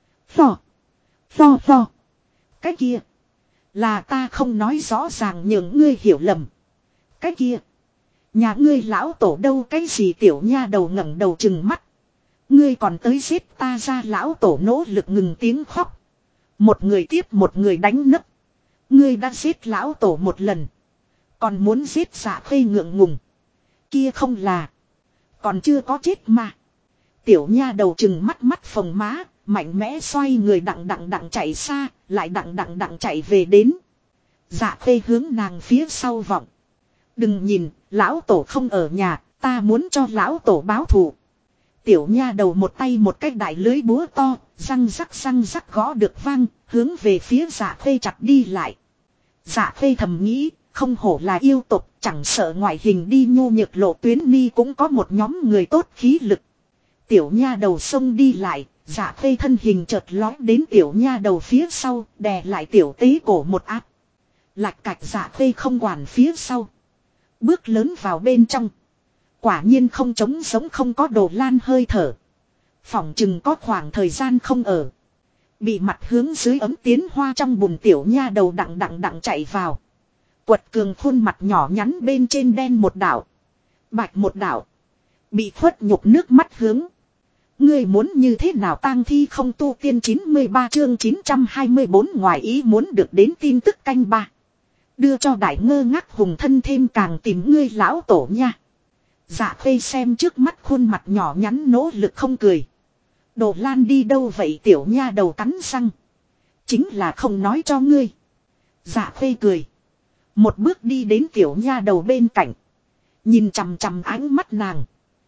Pho. Cái kia. Là ta không nói rõ ràng nhường ngươi hiểu lầm. Cái kia. Nhà ngươi lão tổ đâu cái gì tiểu nha đầu ngẩng đầu chừng mắt. Ngươi còn tới giết ta ra lão tổ nỗ lực ngừng tiếng khóc. Một người tiếp một người đánh nấc. Ngươi đã giết lão tổ một lần. Còn muốn giết Dạ Khê ngượng ngùng. Kia không là. Còn chưa có chết mà. Tiểu nha đầu chừng mắt phồng má. Mạnh mẽ xoay người đặng chạy xa. Lại đặng chạy về đến. Dạ Khê hướng nàng phía sau vọng. Đừng nhìn, lão tổ không ở nhà. Ta muốn cho lão tổ báo thù. Tiểu nha đầu một tay một cái đại lưới búa to. Răng rắc gõ được vang. Hướng về phía Dạ Khê chặt đi lại. Dạ Khê thầm nghĩ. Không hổ là yêu tục, chẳng sợ ngoại hình đi nhô nhược lộ tuyến ni cũng có một nhóm người tốt khí lực. Tiểu nha đầu xông đi lại, Dạ Khê thân hình chợt lói đến tiểu nha đầu phía sau, đè lại tiểu tế cổ một áp. Lạch cạch Dạ Khê không quản phía sau. Bước lớn vào bên trong. Quả nhiên không trống giống không có Đồ Lan hơi thở. Phỏng chừng có khoảng thời gian không ở. Bị mặt hướng dưới ấm tiến hoa trong bùn tiểu nha đầu đặng chạy vào. Quật cường khuôn mặt nhỏ nhắn bên trên đen một đảo. Bạch một đảo. Bị khuất nhục nước mắt hướng. Ngươi muốn như thế nào tang thi không tu tiên 93 chương 924 ngoài ý muốn được đến tin tức canh ba. Đưa cho đại ngơ ngác hùng thân thêm càng tìm ngươi lão tổ nha. Dạ Khê xem trước mắt khuôn mặt nhỏ nhắn nỗ lực không cười. Đồ Lan đi đâu vậy tiểu nha đầu cắn răng. Chính là không nói cho ngươi. Dạ Khê cười. Một bước đi đến tiểu nha đầu bên cạnh. Nhìn chằm ánh mắt nàng.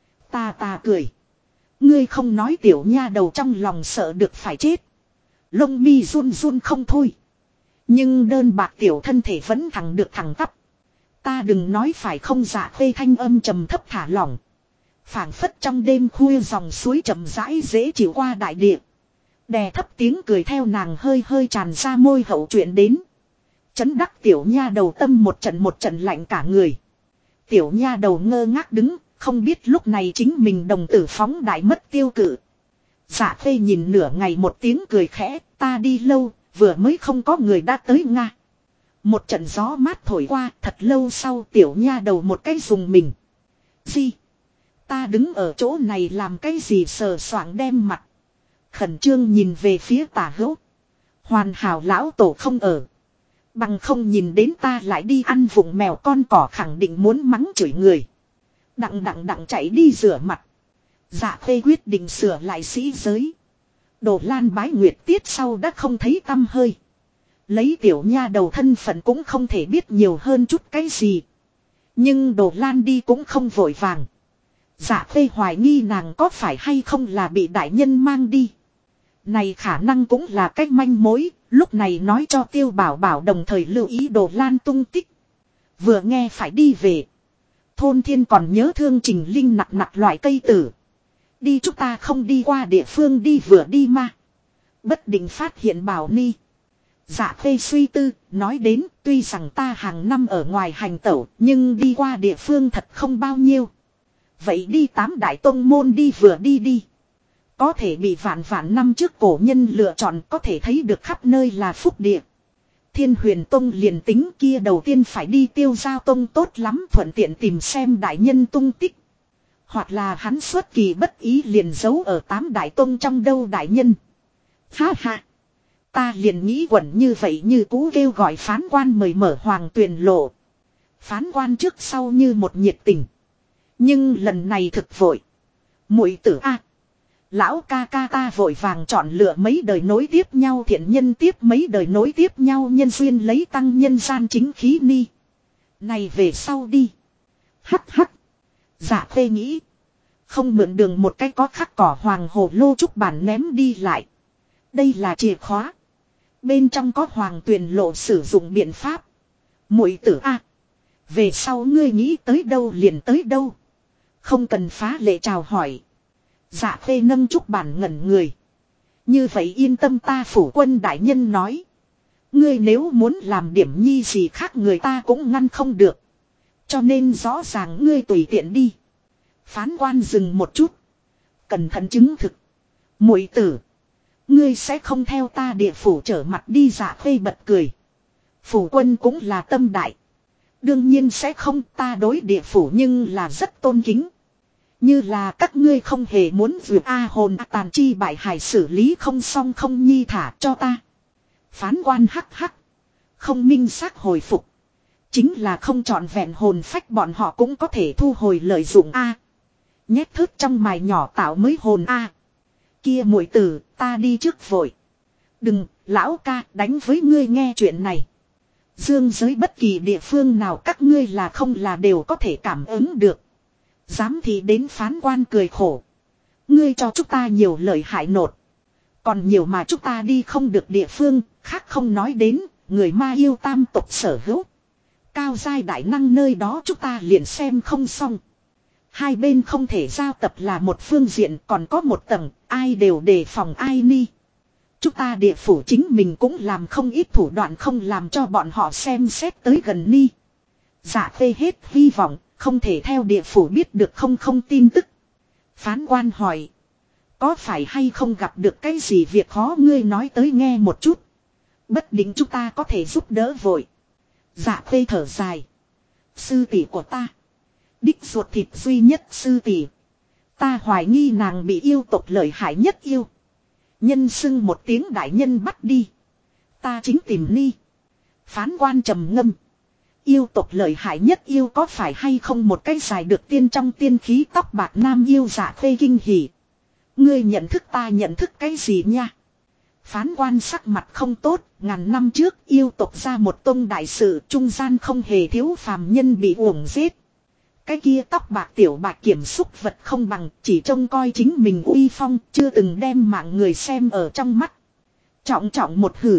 Ta cười. Ngươi không nói tiểu nha đầu trong lòng sợ được phải chết. Lông mi run không thôi. Nhưng đơn bạc tiểu thân thể vẫn thẳng tắp. Ta đừng nói phải không Dạ Khê thanh âm trầm thấp thả lỏng. Phảng phất trong đêm khuya dòng suối chậm rãi dễ chịu qua đại địa. Đè thấp tiếng cười theo nàng hơi tràn ra môi hậu chuyện đến. Chấn đắc tiểu nha đầu tâm một trận lạnh cả người. Tiểu nha đầu ngơ ngác đứng, không biết lúc này chính mình đồng tử phóng đại mất tiêu cự. Dạ Khê nhìn nửa ngày một tiếng cười khẽ, ta đi lâu, vừa mới không có người đã tới Nga. Một trận gió mát thổi qua, thật lâu sau tiểu nha đầu một cái dùng mình. Gì? Ta đứng ở chỗ này làm cái gì sờ soạng đem mặt. Khẩn trương nhìn về phía tả hữu. Hoàn hảo lão tổ không ở. Bằng không nhìn đến ta lại đi ăn vụng mèo con cỏ khẳng định muốn mắng chửi người. Đặng chạy đi rửa mặt. Dạ Khê quyết định sửa lại sĩ giới. Đồ Lan bái nguyệt tiết sau đã không thấy tăm hơi. Lấy tiểu nha đầu thân phận cũng không thể biết nhiều hơn chút cái gì. Nhưng Đồ Lan đi cũng không vội vàng. Dạ Khê hoài nghi nàng có phải hay không là bị đại nhân mang đi. Này khả năng cũng là cách manh mối, lúc này nói cho Tiêu Bảo Bảo đồng thời lưu ý Đồ Lan tung tích. Vừa nghe phải đi về. Thôn Thiên còn nhớ thương Trình Linh nặc loại cây tử. Đi chúng ta không đi qua địa phương đi vừa đi mà. Bất định phát hiện Bảo Ni. Dạ Khê suy tư, nói đến tuy rằng ta hàng năm ở ngoài hành tẩu nhưng đi qua địa phương thật không bao nhiêu. Vậy đi 8 đại tông môn đi vừa đi. Có thể bị vạn năm trước cổ nhân lựa chọn có thể thấy được khắp nơi là phúc địa. Thiên Huyền Tông liền tính kia đầu tiên phải đi Tiêu Giao Tông tốt lắm thuận tiện tìm xem đại nhân tung tích. Hoặc là hắn xuất kỳ bất ý liền giấu ở 8 đại tông trong đâu đại nhân. Ha. Ta liền nghĩ quẩn như vậy như cũ kêu gọi phán quan mời mở hoàng tuyền lộ. Phán quan trước sau như một nhiệt tình. Nhưng lần này thực vội. Muội tử a, lão ca ta vội vàng chọn lựa mấy đời nối tiếp nhau thiện nhân tiếp mấy đời nối tiếp nhau nhân duyên lấy tăng nhân gian chính khí ni. Này về sau đi. Hắc. Dạ Khê nghĩ. Không mượn đường một cái có khắc cỏ hoàng hồ lô trúc bản ném đi lại. Đây là chìa khóa. Bên trong có hoàng tuyền lộ sử dụng biện pháp. Muội tử a, về sau ngươi nghĩ tới đâu liền tới đâu. Không cần phá lệ chào hỏi. Dạ khê nâng trúc bản ngẩn người. Như vậy yên tâm ta phủ quân đại nhân nói. Ngươi nếu muốn làm điểm nhi gì khác người ta cũng ngăn không được. Cho nên rõ ràng ngươi tùy tiện đi. Phán quan dừng một chút. Cẩn thận chứng thực. Muội tử. Ngươi sẽ không theo ta địa phủ trở mặt đi. Dạ khê bật cười. Phủ quân cũng là tâm đại. Đương nhiên sẽ không, ta đối địa phủ nhưng là rất tôn kính. Như là các ngươi không hề muốn vượt hồn tàn chi bại hải xử lý không xong không nhi thả cho ta. Phán quan hắc hắc. Không minh xác hồi phục. Chính là không trọn vẹn hồn phách bọn họ cũng có thể thu hồi lợi dụng nhét thước trong mài nhỏ tạo mới hồn Kia muội tử, ta đi trước vội. Đừng, lão ca đánh với ngươi nghe chuyện này. Dương giới bất kỳ địa phương nào các ngươi là không là đều có thể cảm ứng được. Dám thì đến phán quan cười khổ. Ngươi cho chúng ta nhiều lời hại nột. Còn nhiều mà chúng ta đi không được địa phương, khác không nói đến, người ma yêu tam tộc sở hữu. Cao giai đại năng nơi đó chúng ta liền xem không xong. Hai bên không thể giao tập là một phương diện, còn có một tầng, ai đều đề phòng ai ni. Chúng ta địa phủ chính mình cũng làm không ít thủ đoạn không làm cho bọn họ xem xét tới gần ni. Dạ phê hết hy vọng, không thể theo địa phủ biết được không tin tức. Phán quan hỏi. Có phải hay không gặp được cái gì việc khó ngươi nói tới nghe một chút. Bất định chúng ta có thể giúp đỡ vội. Dạ phê thở dài. Sư tỷ của ta. Đích ruột thịt duy nhất sư tỷ. Ta hoài nghi nàng bị yêu tộc lợi hại nhất yêu. Nhân xưng một tiếng đại nhân bắt đi. Ta chính tìm ni. Phán quan trầm ngâm. Yêu tộc lợi hại nhất yêu có phải hay không một cái dài được tiên trong tiên khí tóc bạc nam yêu dạ phê kinh hỉ. Ngươi nhận thức ta nhận thức cái gì nha? Phán quan sắc mặt không tốt, ngàn năm trước yêu tộc ra một tông đại sự trung gian không hề thiếu phàm nhân bị uổng giết. Cái kia tóc bạc tiểu bạc kiểm xúc vật không bằng, chỉ trông coi chính mình uy phong, chưa từng đem mạng người xem ở trong mắt. Trọng trọng một hử.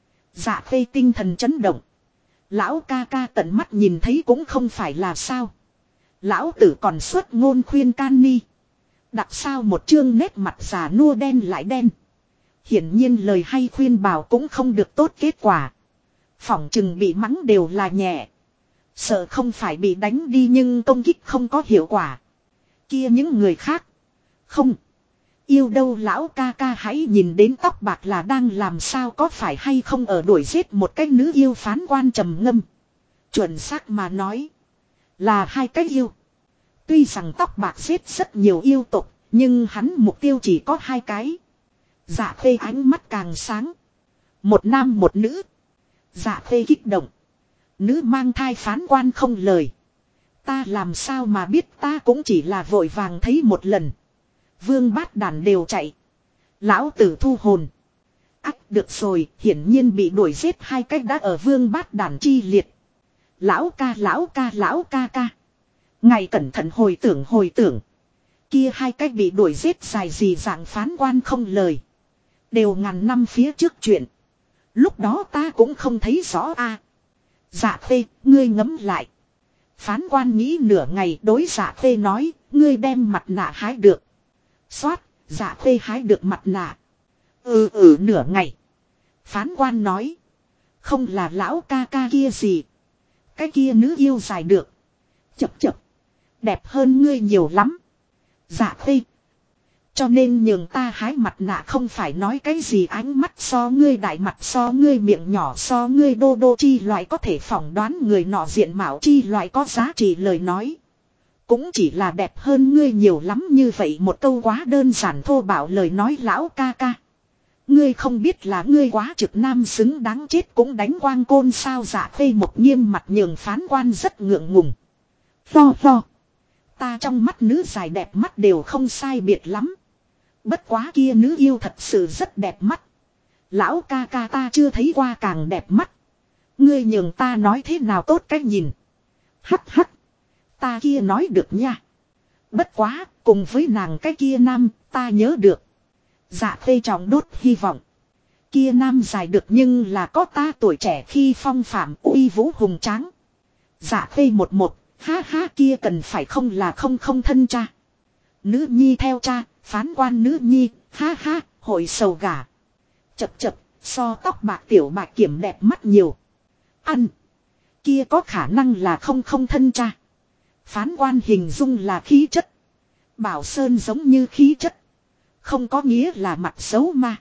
Dạ phê tinh thần chấn động. Lão ca ca tận mắt nhìn thấy cũng không phải là sao. Lão tử còn xuất ngôn khuyên can ni. Đặc sao một chương nét mặt già nua đen lại đen. Hiển nhiên lời hay khuyên bảo cũng không được tốt kết quả. Phỏng chừng bị mắng đều là nhẹ. Sợ không phải bị đánh đi nhưng công kích không có hiệu quả. Kia những người khác. Không. Yêu đâu lão ca ca hãy nhìn đến tóc bạc là đang làm sao có phải hay không ở đuổi giết một cái nữ yêu phán quan trầm ngâm. Chuẩn xác mà nói. Là hai cái yêu. Tuy rằng tóc bạc giết rất nhiều yêu tục. Nhưng hắn mục tiêu chỉ có hai cái. Dạ phê ánh mắt càng sáng. Một nam một nữ. Dạ phê kích động. Nữ mang thai phán quan không lời. Ta làm sao mà biết ta cũng chỉ là vội vàng thấy một lần. Vương bát đàn đều chạy. Lão tử thu hồn. Ách được rồi, hiển nhiên bị đuổi giết hai cách đã ở vương bát đàn chi liệt. Lão ca lão ca lão ca ca. Ngày cẩn thận hồi tưởng. Kia hai cách bị đuổi giết dài gì dạng phán quan không lời. Đều ngàn năm phía trước chuyện. Lúc đó ta cũng không thấy rõ Dạ phê, ngươi ngẫm lại. Phán quan nghĩ nửa ngày đối dạ phê nói, ngươi đem mặt nạ hái được. Xoát, dạ phê hái được mặt nạ. Nửa ngày. Phán quan nói. Không là lão ca ca kia gì. Cái kia nữ yêu dài được. Chập. Đẹp hơn ngươi nhiều lắm. Dạ phê. Cho nên nhường ta hái mặt nạ không phải nói cái gì ánh mắt so ngươi đại mặt so ngươi miệng nhỏ so ngươi đô đô chi loại có thể phỏng đoán người nọ diện mạo chi loại có giá trị lời nói. Cũng chỉ là đẹp hơn ngươi nhiều lắm như vậy một câu quá đơn giản thô bạo lời nói lão ca ca. Ngươi không biết là ngươi quá trực nam xứng đáng chết cũng đánh quang côn sao dạ phê một nghiêm mặt nhường phán quan rất ngượng ngùng. Lo. Ta trong mắt nữ dài đẹp mắt đều không sai biệt lắm. Bất quá kia nữ yêu thật sự rất đẹp mắt. Lão ca ca ta chưa thấy qua càng đẹp mắt. Ngươi nhường ta nói thế nào tốt cách nhìn. Hắc. Ta kia nói được nha. Bất quá, cùng với nàng cái kia nam, ta nhớ được. Dạ phê trọng đốt hy vọng. Kia nam dài được nhưng là có ta tuổi trẻ khi phong phạm uy vũ hùng tráng. Dạ phê một Ha ha, kia cần phải không là không không thân cha. Nữ nhi theo cha, phán quan nữ nhi, ha ha, hội sầu gà. Chập chập, so tóc bạc tiểu bạc kiểm đẹp mắt nhiều. Ăn. Kia có khả năng là không không thân cha. Phán quan hình dung là khí chất. Bảo Sơn giống như khí chất. Không có nghĩa là mặt xấu mà.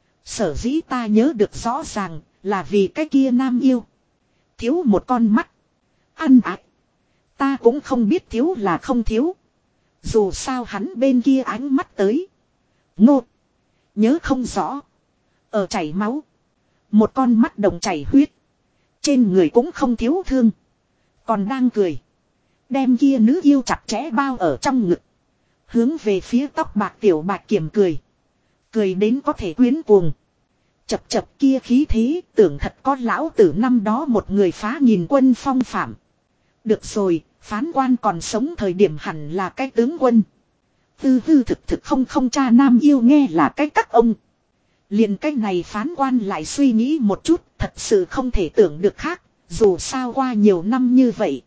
Sở dĩ ta nhớ được rõ ràng là vì cái kia nam yêu. Thiếu một con mắt. Ăn ạc. Ta cũng không biết thiếu là không thiếu. Dù sao hắn bên kia ánh mắt tới. Ngô. Nhớ không rõ. Ở chảy máu. Một con mắt đồng chảy huyết. Trên người cũng không thiếu thương. Còn đang cười. Đem kia nữ yêu chặt chẽ bao ở trong ngực. Hướng về phía tóc bạc tiểu bạc kiểm cười. Cười đến có thể quyến cuồng. Chập chập kia khí thế, tưởng thật có lão tử năm đó một người phá nghìn quân phong phạm. Được rồi, phán quan còn sống thời điểm hẳn là cái tướng quân. Tư hư thực thực không không cha nam yêu nghe là cái các ông. Liền cái này phán quan lại suy nghĩ một chút, thật sự không thể tưởng được khác, dù sao qua nhiều năm như vậy.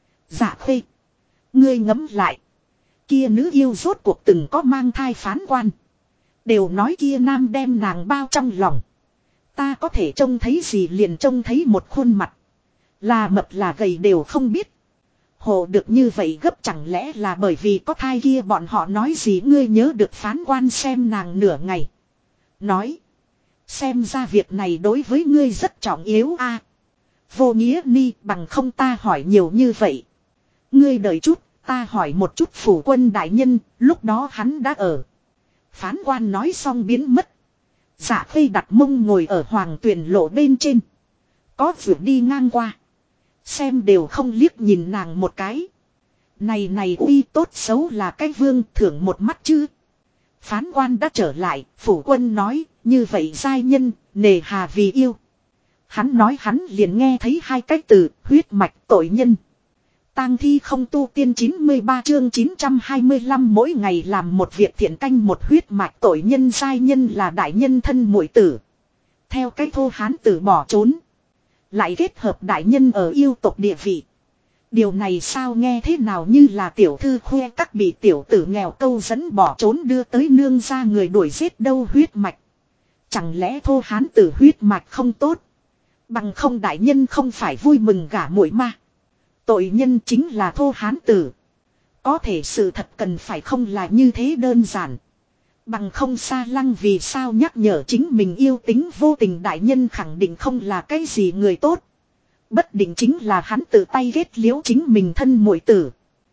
Dạ Khuê, ngươi ngẫm lại. Kia nữ yêu rốt cuộc từng có mang thai phán quan. Đều nói kia nam đem nàng bao trong lòng. Ta có thể trông thấy gì liền trông thấy một khuôn mặt. Là mập là gầy đều không biết. Hồ được như vậy gấp chẳng lẽ là bởi vì có thai kia bọn họ nói gì ngươi nhớ được phán quan xem nàng nửa ngày. Nói. Xem ra việc này đối với ngươi rất trọng yếu a. Vô nghĩa ni bằng không ta hỏi nhiều như vậy. Ngươi đợi chút, ta hỏi một chút phủ quân đại nhân, lúc đó hắn đã ở. Phán quan nói xong biến mất. Dạ Khê đặt mông ngồi ở hoàng tuyền lộ bên trên. Có vượt đi ngang qua. Xem đều không liếc nhìn nàng một cái. Này uy tốt xấu là cái vương thưởng một mắt chứ. Phán quan đã trở lại, phủ quân nói, như vậy giai nhân, nề hà vì yêu. Hắn nói hắn liền nghe thấy hai cái từ, huyết mạch tội nhân. Tang thi không tu tiên 93 chương 925 mỗi ngày làm một việc thiện canh một huyết mạch tội nhân giai nhân là đại nhân thân muội tử. Theo cách thô hán tử bỏ trốn. Lại kết hợp đại nhân ở yêu tộc địa vị. Điều này sao nghe thế nào như là tiểu thư khoe các bị tiểu tử nghèo câu dẫn bỏ trốn đưa tới nương ra người đuổi giết đâu huyết mạch. Chẳng lẽ thô hán tử huyết mạch không tốt. Bằng không đại nhân không phải vui mừng gả muội ma. Tội nhân chính là thô hán tử. Có thể sự thật cần phải không là như thế đơn giản. Bằng không Sa Lăng vì sao nhắc nhở chính mình yêu tính vô tình đại nhân khẳng định không là cái gì người tốt. Bất định chính là hắn tự tay ghét liễu chính mình thân muội tử.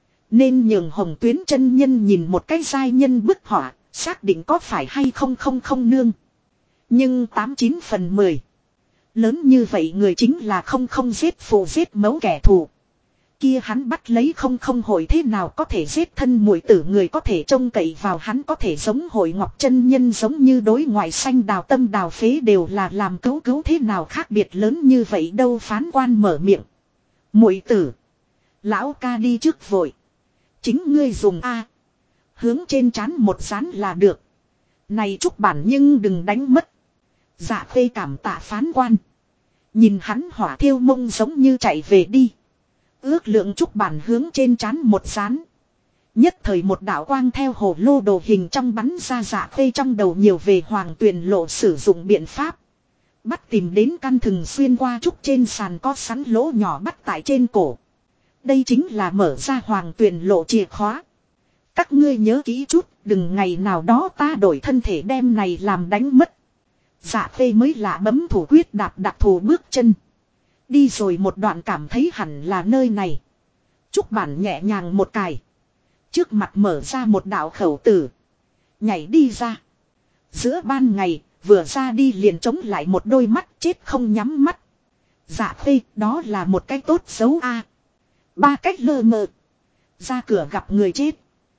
Nên nhường Hồng Tuyến chân nhân nhìn một cái giai nhân bức họa, xác định có phải hay không không không nương. Nhưng 89 phần 10. Lớn như vậy người chính là không không giết phụ giết mẫu kẻ thù. Kia hắn bắt lấy không không hội thế nào có thể giết thân muội tử người có thể trông cậy vào hắn có thể giống hội ngọc chân nhân giống như đối ngoại xanh đào tâm đào phế đều là làm cứu thế nào khác biệt lớn như vậy đâu phán quan mở miệng. Muội tử. Lão ca đi trước vội. Chính ngươi dùng A. Hướng trên trán một dán là được. Này trúc bản nhưng đừng đánh mất. Dạ Khê cảm tạ phán quan. Nhìn hắn hỏa thiêu mông giống như chạy về đi. Ước lượng trúc bản hướng trên trán một dán. Nhất thời một đạo quang theo hồ lô đồ hình trong bắn ra Dạ Khê trong đầu nhiều về hoàng tuyền lộ sử dụng biện pháp. Bắt tìm đến căn thừng xuyên qua trúc trên sàn có sắn lỗ nhỏ bắt tại trên cổ. Đây chính là mở ra hoàng tuyền lộ chìa khóa. Các ngươi nhớ kỹ chút, đừng ngày nào đó ta đổi thân thể đem này làm đánh mất. Dạ Khê mới lạ bấm thủ quyết đạp đặc thù bước chân. Đi rồi một đoạn cảm thấy hẳn là nơi này. Trúc bản nhẹ nhàng một cài. Trước mặt mở ra một đạo khẩu tử. Nhảy đi ra. Giữa ban ngày, vừa ra đi liền chống lại một đôi mắt chết không nhắm mắt. Dạ Khê, đó là một cái tốt xấu a. Ba cách lơ mờ. Ra cửa gặp người chết.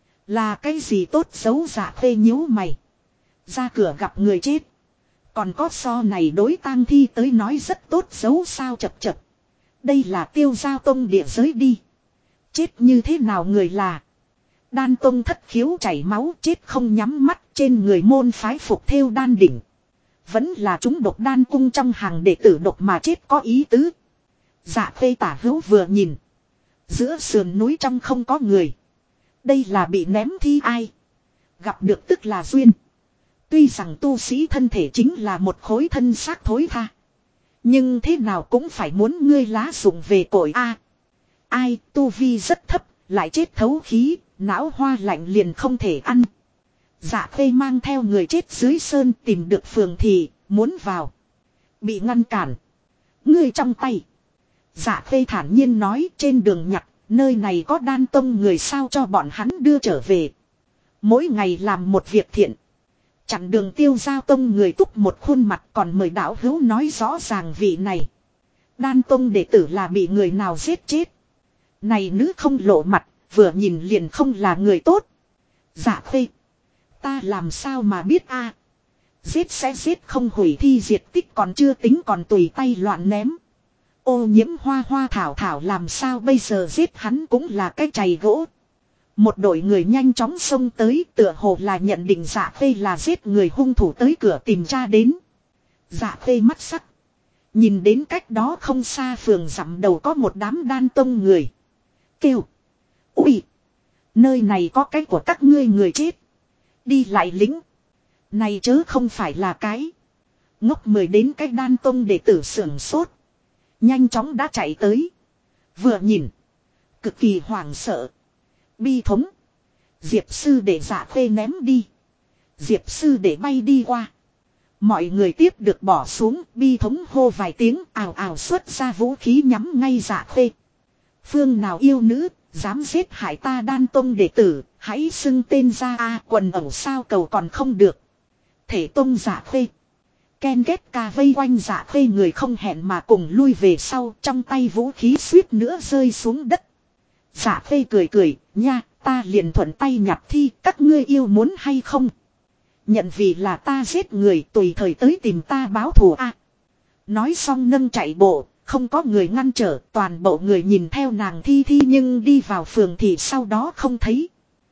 Là cái gì tốt xấu Dạ Khê nhíu mày. Ra cửa gặp người chết. Còn có so này đối tang thi tới nói rất tốt xấu sao chập chập. Đây là Tiêu Giao Tông địa giới đi. Chết như thế nào người là. Đan Tông thất khiếu chảy máu chết không nhắm mắt trên người môn phái phục theo đan đỉnh. Vẫn là chúng độc đan cung trong hàng đệ tử độc mà chết có ý tứ. Dạ Khê tả hữu vừa nhìn. Giữa sườn núi trong không có người. Đây là bị ném thi ai. Gặp được tức là duyên. Tuy rằng tu sĩ thân thể chính là một khối thân xác thối tha. Nhưng thế nào cũng phải muốn ngươi lá dụng về cội a. Ai tu vi rất thấp, lại chết thấu khí, não hoa lạnh liền không thể ăn. Dạ Khê mang theo người chết dưới sơn tìm được phường thị, muốn vào. Bị ngăn cản. Ngươi trong tay. Dạ Khê thản nhiên nói trên đường nhặt, nơi này có đan tông người sao cho bọn hắn đưa trở về. Mỗi ngày làm một việc thiện. Chặn đường Tiêu Giao tông người túc một khuôn mặt còn mời đạo hữu nói rõ ràng vị này. Đan tông đệ tử là bị người nào giết chết. Này nữ không lộ mặt, vừa nhìn liền không là người tốt. Dạ Khê. Ta làm sao mà biết a? Giết sẽ giết không hủy thi diệt tích còn chưa tính còn tùy tay loạn ném. Ô nhiễm hoa hoa thảo thảo làm sao bây giờ giết hắn cũng là cái chày gỗ. Một đội người nhanh chóng xông tới tựa hồ là nhận định Dạ Khê là giết người hung thủ tới cửa tìm tra đến. Dạ Khê mắt sắc. Nhìn đến cách đó không xa phường dặm đầu có một đám đan tông người. Kêu. Ui. Nơi này có cái của các ngươi người chết. Đi lại lính. Này chớ không phải là cái. Ngốc mười đến cái đan tông đệ tử sưởng sốt. Nhanh chóng đã chạy tới. Vừa nhìn. Cực kỳ hoảng sợ. Bi thống. Diệp sư để Dạ Khê ném đi. Diệp sư để bay đi qua. Mọi người tiếp được bỏ xuống. Bi thống hô vài tiếng ào ào xuất ra vũ khí nhắm ngay Dạ Khê. Phương nào yêu nữ. Dám giết hại ta đan tông đệ tử. Hãy xưng tên ra a quần ẩu sao cầu còn không được. Thể tông Dạ Khê. Ken ghét ca vây quanh Dạ Khê người không hẹn mà cùng lui về sau. Trong tay vũ khí suýt nữa rơi xuống đất. Dạ Khê cười cười, nha, ta liền thuận tay nhặt thi, các ngươi yêu muốn hay không? Nhận vì là ta giết người tùy thời tới tìm ta báo thù a. Nói xong nâng chạy bộ, không có người ngăn trở, toàn bộ người nhìn theo nàng thi nhưng đi vào phường thì sau đó không thấy.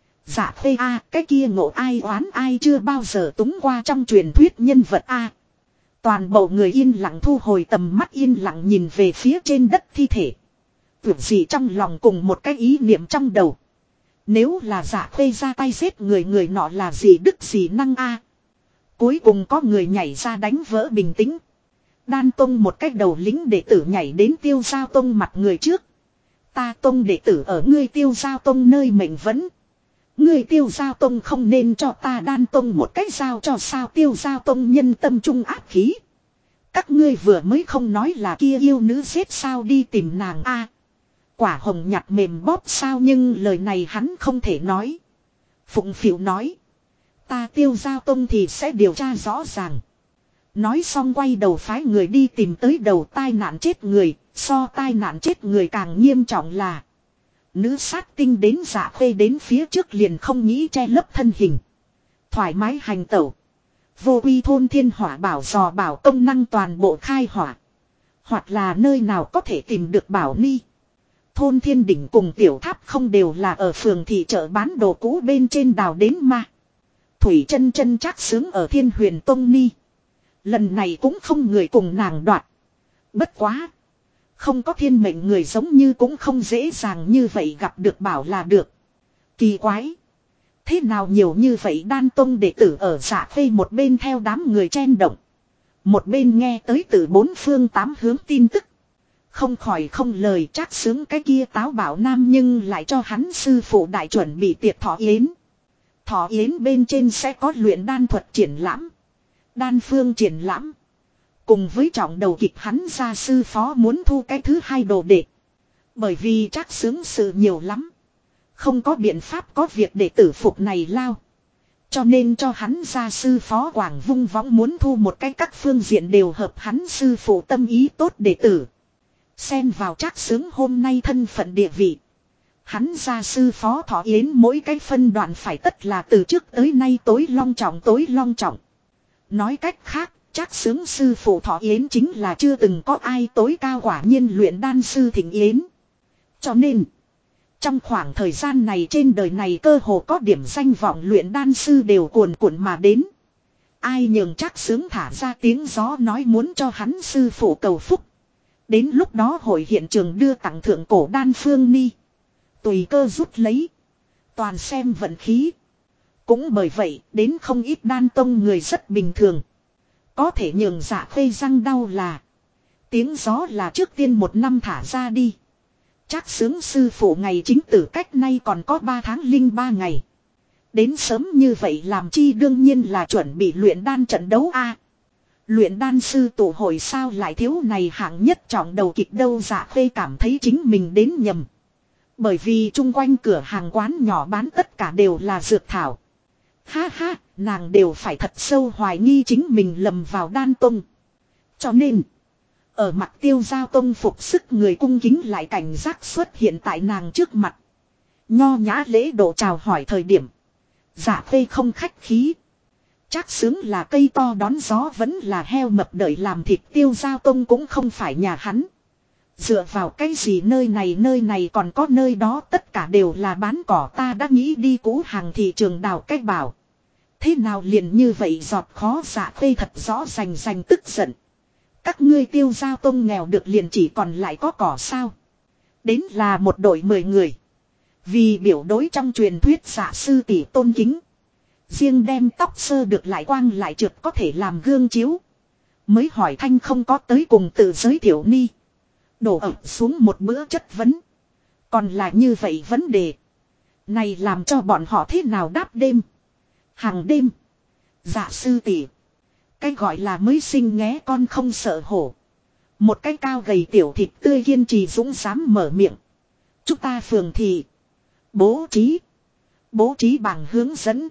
Dạ Khê a, cái kia ngộ ai oán ai chưa bao giờ túng qua trong truyền thuyết nhân vật a. Toàn bộ người yên lặng thu hồi tầm mắt yên lặng nhìn về phía trên đất thi thể. Tưởng gì trong lòng cùng một cái ý niệm trong đầu. Nếu là Dạ Khê ra tay giết người người nọ là gì đức gì năng a. Cuối cùng có người nhảy ra đánh vỡ bình tĩnh. Đan tông một cách đầu lính đệ tử nhảy đến Tiêu Giao tông mặt người trước. Ta tông đệ tử ở ngươi Tiêu Giao tông nơi mệnh vẫn. Ngươi Tiêu Giao tông không nên cho ta đan tông một cách giao cho sao Tiêu Giao tông nhân tâm trung áp khí. Các ngươi vừa mới không nói là kia yêu nữ giết sao đi tìm nàng a. Quả hồng nhặt mềm bóp sao nhưng lời này hắn không thể nói. Phụng phịu nói. Ta Tiêu Giao tông thì sẽ điều tra rõ ràng. Nói xong quay đầu phái người đi tìm tới đầu tai nạn chết người. So tai nạn chết người càng nghiêm trọng là. Nữ sát tinh đến Dạ Khê đến phía trước liền không nghĩ che lấp thân hình. Thoải mái hành tẩu. Vô quy thôn thiên hỏa bảo dò bảo công năng toàn bộ khai hỏa. Hoặc là nơi nào có thể tìm được bảo ni. Thôn thiên đỉnh cùng tiểu tháp không đều là ở phường thị chợ bán đồ cũ bên trên đào đến mà. Thủy chân chân chắc sướng ở Thiên Huyền Tông ni. Lần này cũng không người cùng nàng đoạt. Bất quá. Không có thiên mệnh người giống như cũng không dễ dàng như vậy gặp được bảo là được. Kỳ quái. Thế nào nhiều như vậy đan tông đệ tử ở Dạ Khê một bên theo đám người chen động. Một bên nghe tới từ bốn phương tám hướng tin tức. Không khỏi không lời chắc sướng cái kia táo bảo nam nhưng lại cho hắn sư phụ đại chuẩn bị tiệc thọ yến. Thọ yến bên trên sẽ có luyện đan thuật triển lãm. Đan phương triển lãm. Cùng với trọng đầu kịch hắn gia sư phó muốn thu cái thứ hai đồ đệ. Bởi vì chắc sướng sự nhiều lắm. Không có biện pháp có việc để tử phục này lao. Cho nên cho hắn gia sư phó Quảng Vung Võng muốn thu một cái các phương diện đều hợp hắn sư phụ tâm ý tốt đệ tử. Xen vào chắc sướng hôm nay thân phận địa vị. Hắn gia sư phó thọ yến mỗi cái phân đoạn phải tất là từ trước tới nay tối long trọng. Nói cách khác, chắc sướng sư phụ thọ yến chính là chưa từng có ai tối cao quả nhiên luyện đan sư thịnh yến. Cho nên, trong khoảng thời gian này trên đời này cơ hồ có điểm danh vọng luyện đan sư đều cuồn cuộn mà đến. Ai nhường chắc sướng thả ra tiếng gió nói muốn cho hắn sư phụ cầu phúc. Đến lúc đó hội hiện trường đưa tặng thượng cổ đan phương ni. Tùy cơ rút lấy. Toàn xem vận khí. Cũng bởi vậy đến không ít đan tông người rất bình thường. Có thể nhường Dạ Khê răng đau là. Tiếng gió là trước tiên 1 năm thả ra đi. Trác Xướng sư phụ ngày chính tử cách nay còn có 3 tháng linh 3 ngày. Đến sớm như vậy làm chi đương nhiên là chuẩn bị luyện đan trận đấu a. Luyện đan sư tụ hội sao lại thiếu này hạng nhất trọng đầu kịch đâu. Dạ Khê cảm thấy chính mình đến nhầm. Bởi vì chung quanh cửa hàng quán nhỏ bán tất cả đều là dược thảo. Ha ha, nàng đều phải thật sâu hoài nghi chính mình lầm vào đan tông. Cho nên, ở mặt Tiêu Giao tông phục sức người cung kính lại cảnh giác xuất hiện tại nàng trước mặt. Nho nhã lễ độ chào hỏi thời điểm. Dạ Khê không khách khí. Trác Xướng là cây to đón gió vẫn là heo mập đợi làm thịt Tiêu Giao tông cũng không phải nhà hắn. Dựa vào cái gì nơi này còn có nơi đó tất cả đều là bán cỏ. Ta đã nghĩ đi cũ hàng thị trường đào cách bảo. Thế nào liền như vậy giọt khó. Dạ Khê thật rõ rành tức giận. Các ngươi Tiêu Giao tông nghèo được liền chỉ còn lại có cỏ sao. Đến là một đội 10 người. Vì biểu đối trong truyền thuyết Dạ sư tỷ tôn kính. Riêng đem tóc sơ được lại quang lại trượt có thể làm gương chiếu. Mới hỏi thanh không có tới cùng tự giới thiệu ni. Đổ ập xuống một bữa chất vấn. Còn là như vậy vấn đề. Này làm cho bọn họ thế nào đáp đêm. Hàng đêm. Dạ sư tỷ. Cái gọi là mới sinh nghé con không sợ hổ. Một cái cao gầy tiểu thịt tươi kiên trì dũng dám mở miệng. Chúng ta phường thị. Bố trí bằng hướng dẫn.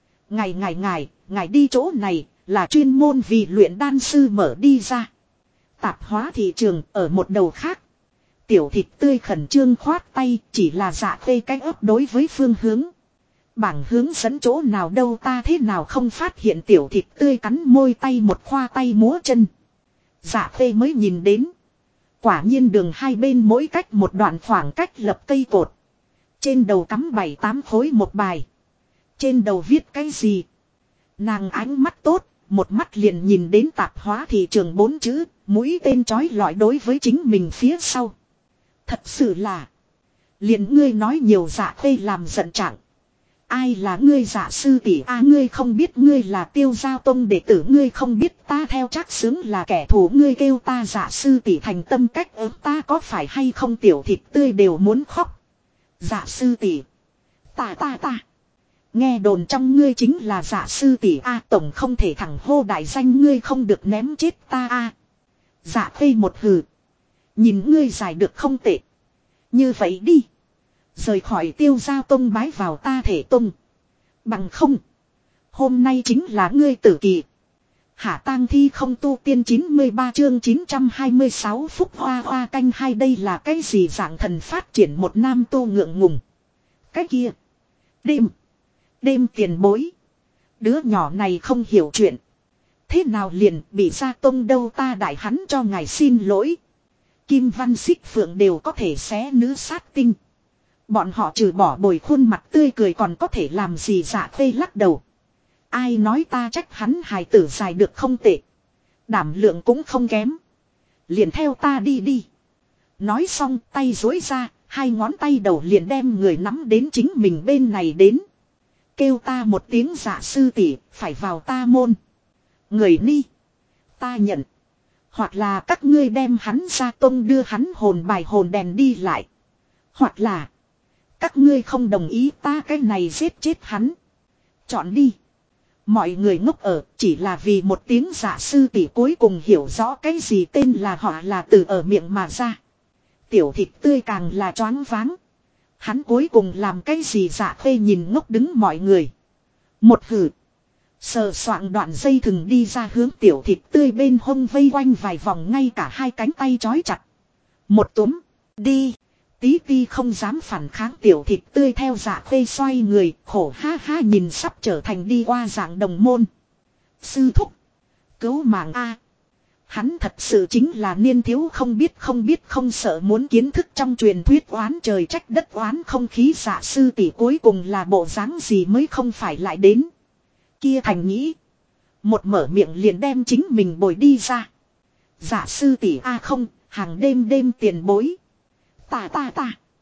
Ngài đi chỗ này là chuyên môn vì luyện đan sư mở đi ra. Tạp hóa thị trường ở một đầu khác. Tiểu thịt tươi khẩn trương khoát tay chỉ là Dạ Khê cách ấp đối với phương hướng. Bảng hướng dẫn chỗ nào đâu ta thế nào không phát hiện. Tiểu thịt tươi cắn môi tay một khoa tay múa chân. Dạ Khê mới nhìn đến. Quả nhiên đường hai bên mỗi cách một đoạn khoảng cách lập cây cột. Trên đầu cắm 7-8 khối một bài. Trên đầu viết cái gì? Nàng ánh mắt tốt, một mắt liền nhìn đến tạp hóa thị trường 4 chữ, mũi tên chói lọi đối với chính mình phía sau. Thật sự là, liền ngươi nói nhiều. Dạ Khê làm giận trạng. Ai là ngươi Dạ sư tỷ a? Ngươi không biết ngươi là Tiêu Giao tông đệ tử, ngươi không biết ta theo Trác Xướng là kẻ thù, ngươi kêu ta Dạ sư tỷ thành tâm cách ớt ta có phải hay không. Tiểu thịt tươi đều muốn khóc. Dạ sư tỷ, ta nghe đồn trong ngươi chính là Dạ sư tỷ a, tổng không thể thẳng hô đại danh ngươi không được ném chết ta a. Dạ Khê một hừ. Nhìn ngươi giải được không tệ. Như vậy đi. Rời khỏi Tiêu Giao tông bái vào ta Thể tông. Bằng không. Hôm nay chính là ngươi tử kỳ. Hạ tang thi không tu tiên 93 chương 926 phúc hoa hoa canh hai. Đây là cái gì dạng thần phát triển một nam tu ngượng ngùng. Cái kia. Đêm tiền bối. Đứa nhỏ này không hiểu chuyện. Thế nào liền bị gia tông đâu ta đại hắn cho ngài xin lỗi. Kim Văn Xích Phượng đều có thể xé nữ sát tinh. Bọn họ trừ bỏ bồi khuôn mặt tươi cười còn có thể làm gì. Dạ Khê lắc đầu. Ai nói ta trách hắn hài tử dài được không tệ. Đảm lượng cũng không kém. Liền theo ta đi. Nói xong tay duỗi ra, 2 ngón tay đầu liền đem người nắm đến chính mình bên này đến. Kêu ta một tiếng Dạ sư tỷ, phải vào ta môn. Người ni. Ta nhận. Hoặc là các ngươi đem hắn ra tông đưa hắn hồn bài hồn đèn đi lại. Hoặc là. Các ngươi không đồng ý ta cái này giết chết hắn. Chọn đi. Mọi người ngốc ở chỉ là vì một tiếng Dạ sư tỷ cuối cùng hiểu rõ cái gì tên là họ là từ ở miệng mà ra. Tiểu thịt tươi càng là choáng váng. Hắn cuối cùng làm cái gì? Dạ Khê nhìn ngốc đứng mọi người. Một hử. Sờ soạng đoạn dây thừng đi ra hướng tiểu thịt tươi bên hông vây quanh vài vòng ngay cả 2 cánh tay trói chặt. Một túm. Đi. Tí ti không dám phản kháng tiểu thịt tươi theo Dạ Khê xoay người khổ ha ha nhìn sắp trở thành đi qua dạng đồng môn. Sư thúc. Cứu mạng a. Hắn thật sự chính là niên thiếu không biết không sợ muốn kiến thức trong truyền thuyết oán trời trách đất oán không khí. Dạ sư tỷ cuối cùng là bộ dáng gì mới không phải lại đến. Kia thành nghĩ. Một mở miệng liền đem chính mình bồi đi ra. Dạ sư tỷ a không, hàng đêm tiền bối. Ta.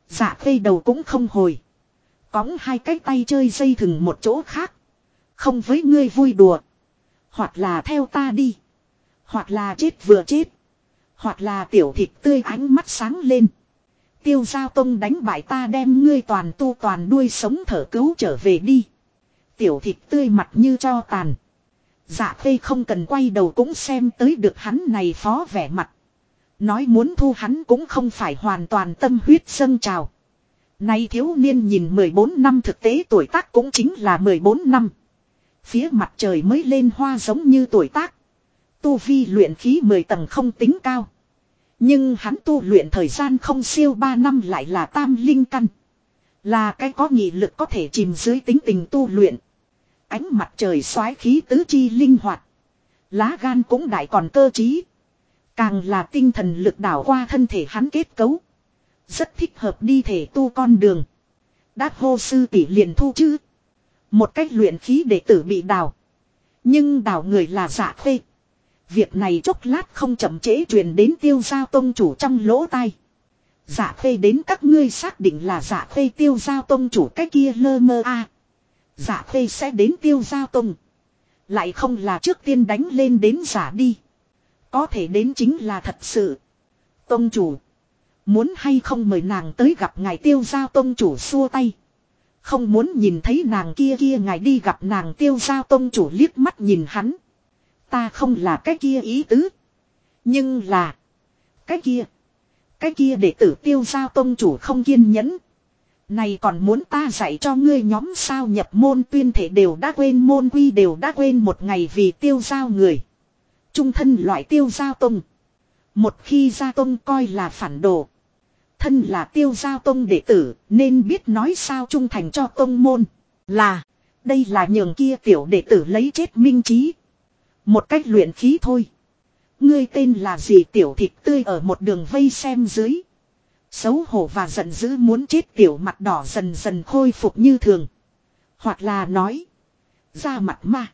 Dạ khê đầu cũng không hồi. Cõng hai cái tay chơi dây thừng một chỗ khác. Không với ngươi vui đùa. Hoặc là theo ta đi. Hoặc là chết vừa chết. Hoặc là tiểu thịt tươi ánh mắt sáng lên. Tiêu Giao Tông đánh bại ta đem ngươi toàn tu toàn đuôi sống thở cứu trở về đi. Tiểu thịt tươi mặt như cho tàn. Dạ khê không cần quay đầu cũng xem tới được hắn này phó vẻ mặt. Nói muốn thu hắn cũng không phải hoàn toàn tâm huyết dâng trào. Nay thiếu niên nhìn 14 năm thực tế tuổi tác cũng chính là 14 năm. Phía mặt trời mới lên hoa giống như tuổi tác. Tu vi luyện khí 10 tầng không tính cao. Nhưng hắn tu luyện thời gian không siêu 3 năm lại là tam linh căn. Là cái có nghị lực có thể chìm dưới tính tình tu luyện. Ánh mặt trời xoái khí tứ chi linh hoạt. Lá gan cũng đại còn cơ trí. Càng là tinh thần lực đảo qua thân thể hắn kết cấu. Rất thích hợp đi thể tu con đường. Đã hô sư tỷ liền thu chứ. Một cách luyện khí đệ tử bị đào. Nhưng đào người là Dạ khê. Việc này chốc lát không chậm trễ truyền đến Tiêu Giao Tông chủ trong lỗ tai. Dạ khê đến các ngươi xác định là Dạ khê Tiêu Giao Tông chủ cái kia lơ mơ a. Dạ khê sẽ đến Tiêu Giao Tông. Lại không là trước tiên đánh lên đến giả đi. Có thể đến chính là thật sự. Tông chủ. Muốn hay không mời nàng tới gặp ngài Tiêu Giao Tông chủ xua tay. Không muốn nhìn thấy nàng kia ngài đi gặp nàng Tiêu Giao Tông chủ liếc mắt nhìn hắn. Ta không là cái kia ý tứ. Nhưng là. Cái kia đệ tử Tiêu Giao Tông chủ không kiên nhẫn. Này còn muốn ta dạy cho ngươi nhóm sao nhập môn tuyên thể đều đã quên môn quy đều đã quên một ngày vì Tiêu Giao người. Trung thân loại Tiêu Giao Tông. Một khi ra tông coi là phản đồ. Thân là Tiêu Giao Tông đệ tử nên biết nói sao trung thành cho tông môn. Là. Đây là nhường kia tiểu đệ tử lấy chết minh trí. Một cách luyện khí thôi. Ngươi tên là gì tiểu thịt tươi ở một đường vây xem dưới. Xấu hổ và giận dữ muốn chết tiểu mặt đỏ dần dần khôi phục như thường. Hoặc là nói. Ra mặt ma.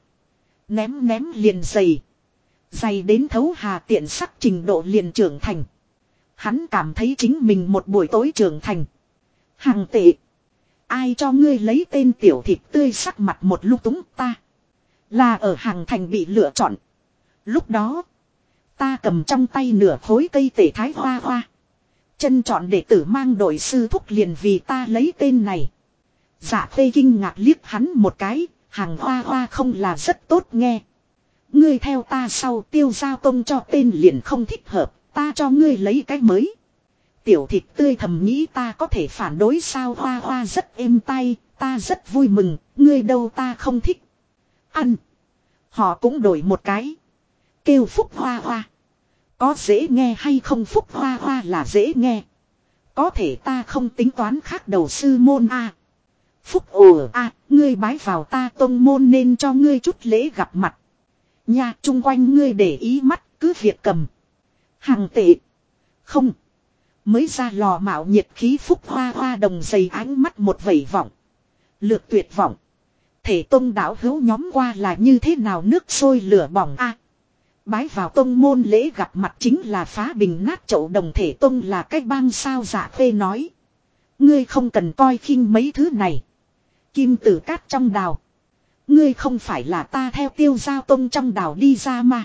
Ném liền dày. Dày đến thấu hà tiện sắc trình độ liền trưởng thành. Hắn cảm thấy chính mình một buổi tối trưởng thành. Hàng tệ. Ai cho ngươi lấy tên tiểu thịt tươi sắc mặt một lúc túng ta. Là ở hàng thành bị lựa chọn. Lúc đó. Ta cầm trong tay nửa khối cây tể thái hoa hoa. Chân chọn đệ tử mang đội sư thúc liền vì ta lấy tên này. Dạ khê kinh ngạc liếc hắn một cái. Hàng hoa hoa không là rất tốt nghe. Ngươi theo ta sau Tiêu Giao Tông cho tên liền không thích hợp. Ta cho ngươi lấy cái mới. Tiểu thịt tươi thầm nghĩ ta có thể phản đối sao hoa hoa rất êm tay. Ta rất vui mừng. Ngươi đâu ta không thích. Ăn. Họ cũng đổi một cái. Kêu Phúc Hoa Hoa. Có dễ nghe hay không Phúc Hoa Hoa là dễ nghe. Có thể ta không tính toán khác đầu sư môn a. Phúc ồ a, ngươi bái vào ta tông môn nên cho ngươi chút lễ gặp mặt. Nha chung quanh ngươi để ý mắt cứ việc cầm. Hàng tệ. Không. Mới ra lò mạo nhiệt khí Phúc Hoa Hoa đồng dày ánh mắt một vẩy vọng. Lược tuyệt vọng. Thể tông đạo hữu nhóm qua là như thế nào nước sôi lửa bỏng a. Bái vào tông môn lễ gặp mặt chính là phá bình nát chậu đồng thể tông là cách bang sao Dạ khê nói. Ngươi không cần coi khinh mấy thứ này. Kim tử cát trong đào. Ngươi không phải là ta theo Tiêu Giao Tông trong đào đi ra mà.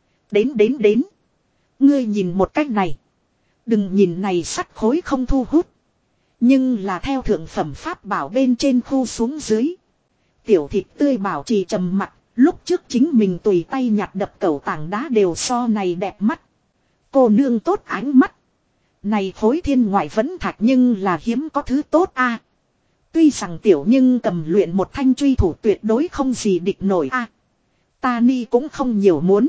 Đến. Ngươi nhìn một cách này. Đừng nhìn này sắt khối không thu hút. Nhưng là theo thượng phẩm pháp bảo bên trên khu xuống dưới. Tiểu thịt tươi bảo trì trầm mặc. Lúc trước chính mình tùy tay nhặt đập cẩu tảng đá đều so này đẹp mắt. Cô nương tốt ánh mắt. Này khối thiên ngoại vẫn thạch nhưng là hiếm có thứ tốt a. Tuy rằng tiểu nhưng cầm luyện một thanh truy thủ tuyệt đối không gì địch nổi a. Ta ni cũng không nhiều muốn.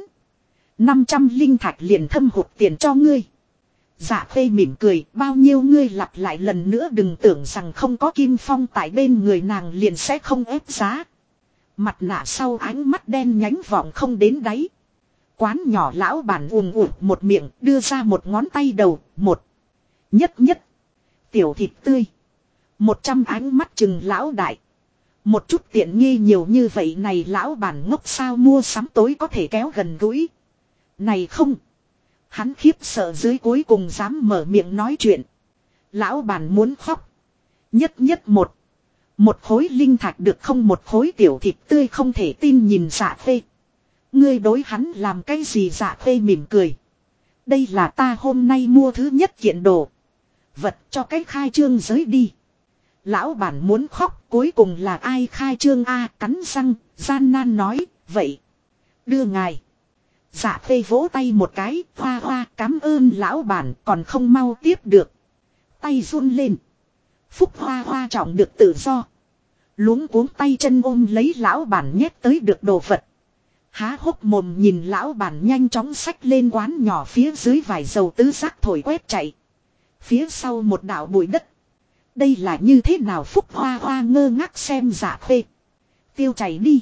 500 linh thạch liền thâm hụt tiền cho ngươi. Dạ khê mỉm cười, bao nhiêu ngươi lặp lại lần nữa đừng tưởng rằng không có kim phong tại bên người nàng liền sẽ không ép giá. Mặt nạ sau ánh mắt đen nhánh vọng không đến đáy. Quán nhỏ lão bản ùm ụt một miệng đưa ra một ngón tay đầu, một. Nhất. Tiểu thịt tươi. 100 ánh mắt chừng lão đại. Một chút tiện nghi nhiều như vậy này lão bản ngốc sao mua sắm tối có thể kéo gần gũi. Này không. Hắn khiếp sợ dưới cuối cùng dám mở miệng nói chuyện. Lão bản muốn khóc. Nhất nhất một. Một khối linh thạch được không, một khối tiểu thịt tươi không thể tin nhìn Dạ Khê. Ngươi đối hắn làm cái gì? Dạ Khê mỉm cười. Đây là ta hôm nay mua thứ nhất kiện đồ vật, cho cái khai trương giới đi. Lão bản muốn khóc, cuối cùng là ai khai trương a? Cắn răng, gian nan nói, vậy. Đưa ngài. Dạ Khê vỗ tay một cái, hoa hoa, cảm ơn lão bản, còn không mau tiếp được. Tay run lên. Phúc hoa hoa trọng được tự do. Luống cuống tay chân ôm lấy lão bản nhét tới được đồ vật. Há hốc mồm nhìn lão bản nhanh chóng xách lên quán nhỏ phía dưới vải dầu tứ giác thổi quét chạy. Phía sau một đảo bụi đất. Đây là như thế nào? Phúc hoa hoa ngơ ngác xem Dạ Khê. Tiêu chảy đi.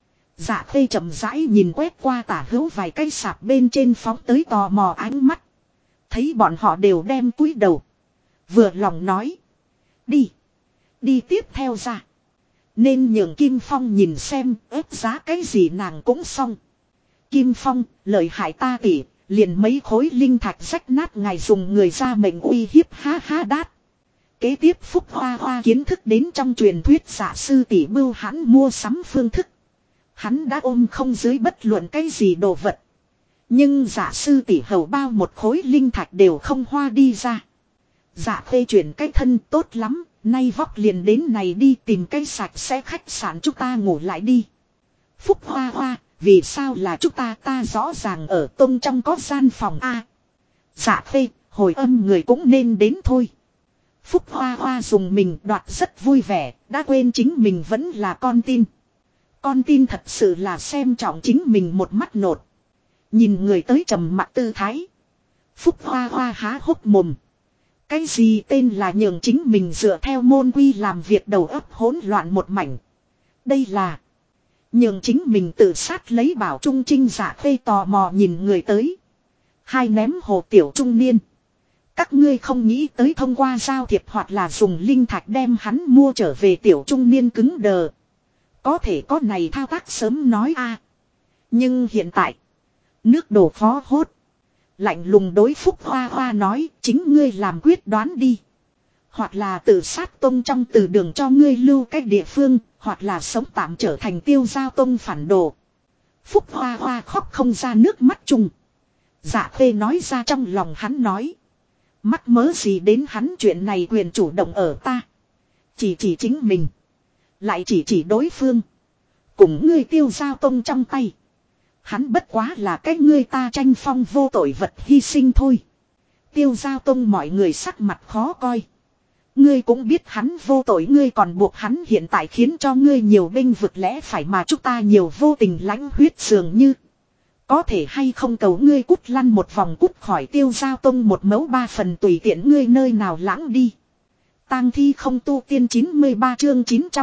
Dạ Khê chậm rãi nhìn quét qua tả hữu vài cái sạp bên trên phóng tới tò mò ánh mắt. Thấy bọn họ đều đem cúi đầu. Vừa lòng nói. Đi. Đi tiếp theo ra. Nên nhường Kim Phong nhìn xem ép giá cái gì nàng cũng xong. Kim Phong, lợi hại ta tỷ, liền mấy khối linh thạch rách nát ngài dùng người ra mệnh uy hiếp, ha ha đát. Kế tiếp Phúc Hoa Hoa kiến thức đến trong truyền thuyết Dạ sư tỷ bưu hắn mua sắm phương thức. Hắn đã ôm không dưới bất luận cái gì đồ vật. Nhưng Dạ sư tỷ hầu bao một khối linh thạch đều không hoa đi ra. Dạ Khê chuyển cái thân tốt lắm, nay vóc liền đến này đi tìm cái sạch sẽ khách sạn chúng ta ngủ lại đi. Phúc Hoa Hoa, vì sao là chúng ta rõ ràng ở tông trong có gian phòng a. Dạ Khê, hồi âm người cũng nên đến thôi. Phúc Hoa Hoa dùng mình đoạt rất vui vẻ, đã quên chính mình vẫn là con tin. Con tin thật sự là xem trọng chính mình một mắt nột. Nhìn người tới trầm mặc tư thái. Phúc Hoa Hoa há hốc mồm. Cái gì tên là nhường chính mình dựa theo môn quy làm việc, đầu óc hỗn loạn một mảnh. Đây là nhường chính mình tự sát lấy bảo trung trinh. Dạ Khê tò mò nhìn người tới. Hai ném hồ tiểu trung niên. Các ngươi không nghĩ tới thông qua giao thiệp hoặc là dùng linh thạch đem hắn mua trở về. Tiểu trung niên cứng đờ. Có thể có này thao tác sớm nói a. Nhưng hiện tại nước đổ phó hốt. Lạnh lùng đối Phúc Hoa Hoa nói, chính ngươi làm quyết đoán đi. Hoặc là tự sát tông trong từ đường cho ngươi lưu cách địa phương, hoặc là sống tạm trở thành tiêu giao tông phản đồ. Phúc Hoa Hoa khóc không ra nước mắt chung. Dạ Khê nói ra trong lòng hắn nói. Mắc mớ gì đến hắn, chuyện này quyền chủ động ở ta. Chỉ chính mình. Lại chỉ đối phương. Cùng ngươi tiêu giao tông trong tay. Hắn bất quá là cái ngươi ta tranh phong vô tội vật hy sinh thôi. Tiêu giao tông mọi người sắc mặt khó coi. Ngươi cũng biết hắn vô tội, ngươi còn buộc hắn hiện tại khiến cho ngươi nhiều bênh vực lẽ phải mà chúng ta nhiều vô tình lãnh huyết dường như. Có thể hay không cầu ngươi cút lăn một vòng, cút khỏi tiêu giao tông một mẫu ba phần, tùy tiện ngươi nơi nào lãng đi. Tang thi không tu tiên 93 chương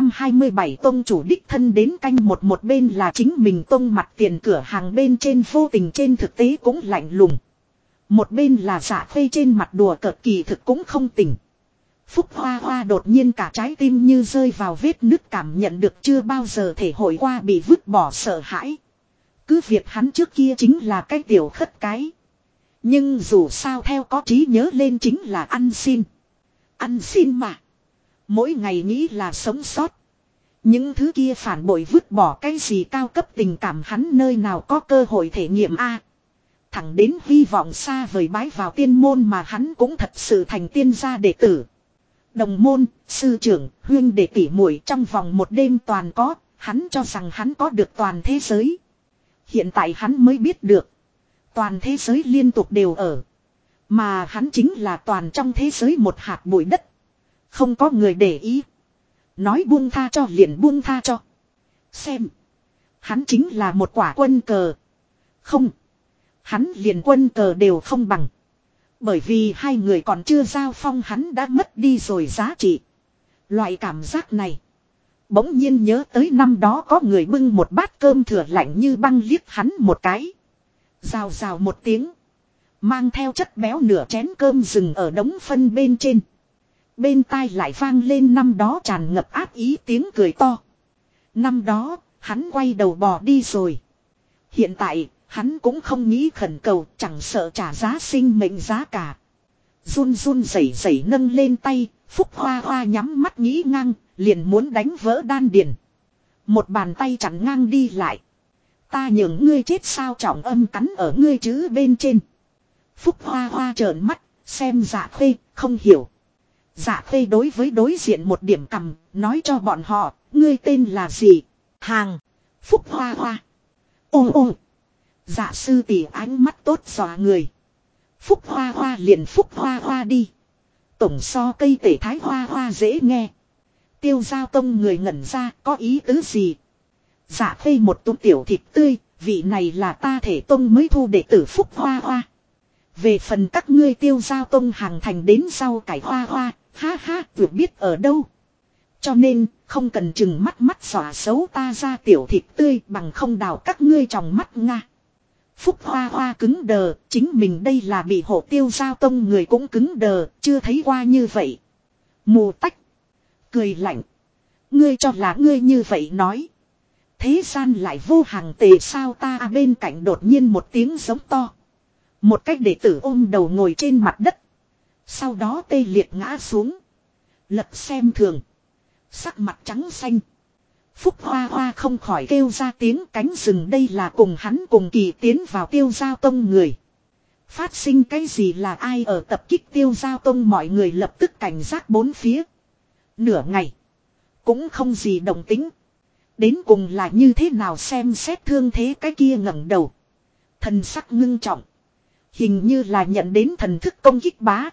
927 tông chủ đích thân đến canh một bên là chính mình tông, mặt tiền cửa hàng bên trên vô tình trên thực tế cũng lạnh lùng. Một bên là Dạ Khê trên mặt đùa cợt kỳ thực cũng không tỉnh. Phúc Hoa Hoa đột nhiên cả trái tim như rơi vào vết nứt, cảm nhận được chưa bao giờ thể hội qua bị vứt bỏ sợ hãi. Cứ việc hắn trước kia chính là cái tiểu khất cái. Nhưng dù sao theo có trí nhớ lên chính là ăn xin. Ăn xin mà. Mỗi ngày nghĩ là sống sót. Những thứ kia phản bội vứt bỏ cái gì cao cấp tình cảm hắn nơi nào có cơ hội thể nghiệm a. Thẳng đến hy vọng xa vời bái vào tiên môn mà hắn cũng thật sự thành tiên gia đệ tử. Đồng môn, sư trưởng, huynh đệ tỷ muội trong vòng một đêm toàn có, hắn cho rằng hắn có được toàn thế giới. Hiện tại hắn mới biết được. Toàn thế giới liên tục đều ở. Mà hắn chính là toàn trong thế giới một hạt bụi đất. Không có người để ý. Nói buông tha cho liền buông tha cho. Xem. Hắn chính là một quả quân cờ. Không. Hắn liền quân cờ đều không bằng. Bởi vì hai người còn chưa giao phong hắn đã mất đi rồi giá trị. Loại cảm giác này. Bỗng nhiên nhớ tới năm đó có người bưng một bát cơm thừa lạnh như băng liếc hắn một cái. Rào rào một tiếng. Mang theo chất béo nửa chén cơm dừng ở đống phân bên trên. Bên tai lại vang lên năm đó tràn ngập ác ý tiếng cười to. Năm đó, hắn quay đầu bỏ đi rồi. Hiện tại, hắn cũng không nghĩ khẩn cầu, chẳng sợ trả giá sinh mệnh giá cả. Run run rẩy rẩy nâng lên tay, Phúc Hoa Hoa nhắm mắt nghĩ ngang, liền muốn đánh vỡ đan điền. Một bàn tay chặn ngang đi lại. Ta nhường ngươi chết sao trọng âm cắn ở ngươi chữ bên trên. Phúc Hoa Hoa trợn mắt, xem Dạ Khê, không hiểu. Dạ Khê đối với đối diện một điểm cầm, nói cho bọn họ, ngươi tên là gì? Hàng. Phúc Hoa Hoa. Ô ô. Dạ sư tỷ ánh mắt tốt dọa người. Phúc Hoa Hoa liền Phúc Hoa Hoa đi. Tổng so cây tể thái hoa hoa dễ nghe. Tiêu Giao Tông người ngẩn ra có ý tứ gì? Dạ Khê một túm tiểu thịt tươi, vị này là ta Thể Tông mới thu đệ tử Phúc Hoa Hoa. Về phần các ngươi Tiêu Giao Tông hàng thành đến rau cải hoa hoa, ha ha, vừa biết ở đâu. Cho nên, không cần chừng mắt xòa xấu ta ra tiểu thịt tươi bằng không đào các ngươi trong mắt nga. Phúc Hoa Hoa cứng đờ, chính mình đây là bị hộ Tiêu Giao Tông người cũng cứng đờ, chưa thấy qua như vậy. Mù tách. Cười lạnh. Ngươi cho là ngươi như vậy nói. Thế gian lại vô hàng tề sao ta bên cạnh đột nhiên một tiếng giống to. Một cách đệ tử ôm đầu ngồi trên mặt đất. Sau đó tê liệt ngã xuống. Lật xem thường. Sắc mặt trắng xanh. Phúc Hoa Hoa không khỏi kêu ra tiếng cánh rừng đây là cùng hắn cùng kỳ tiến vào Tiêu Giao Tông người. Phát sinh cái gì là ai ở tập kích Tiêu Giao Tông mọi người lập tức cảnh giác bốn phía. Nửa ngày. Cũng không gì động tính. Đến cùng là như thế nào xem xét thương thế cái kia ngẩng đầu. Thần sắc ngưng trọng. Hình như là nhận đến thần thức công kích bá.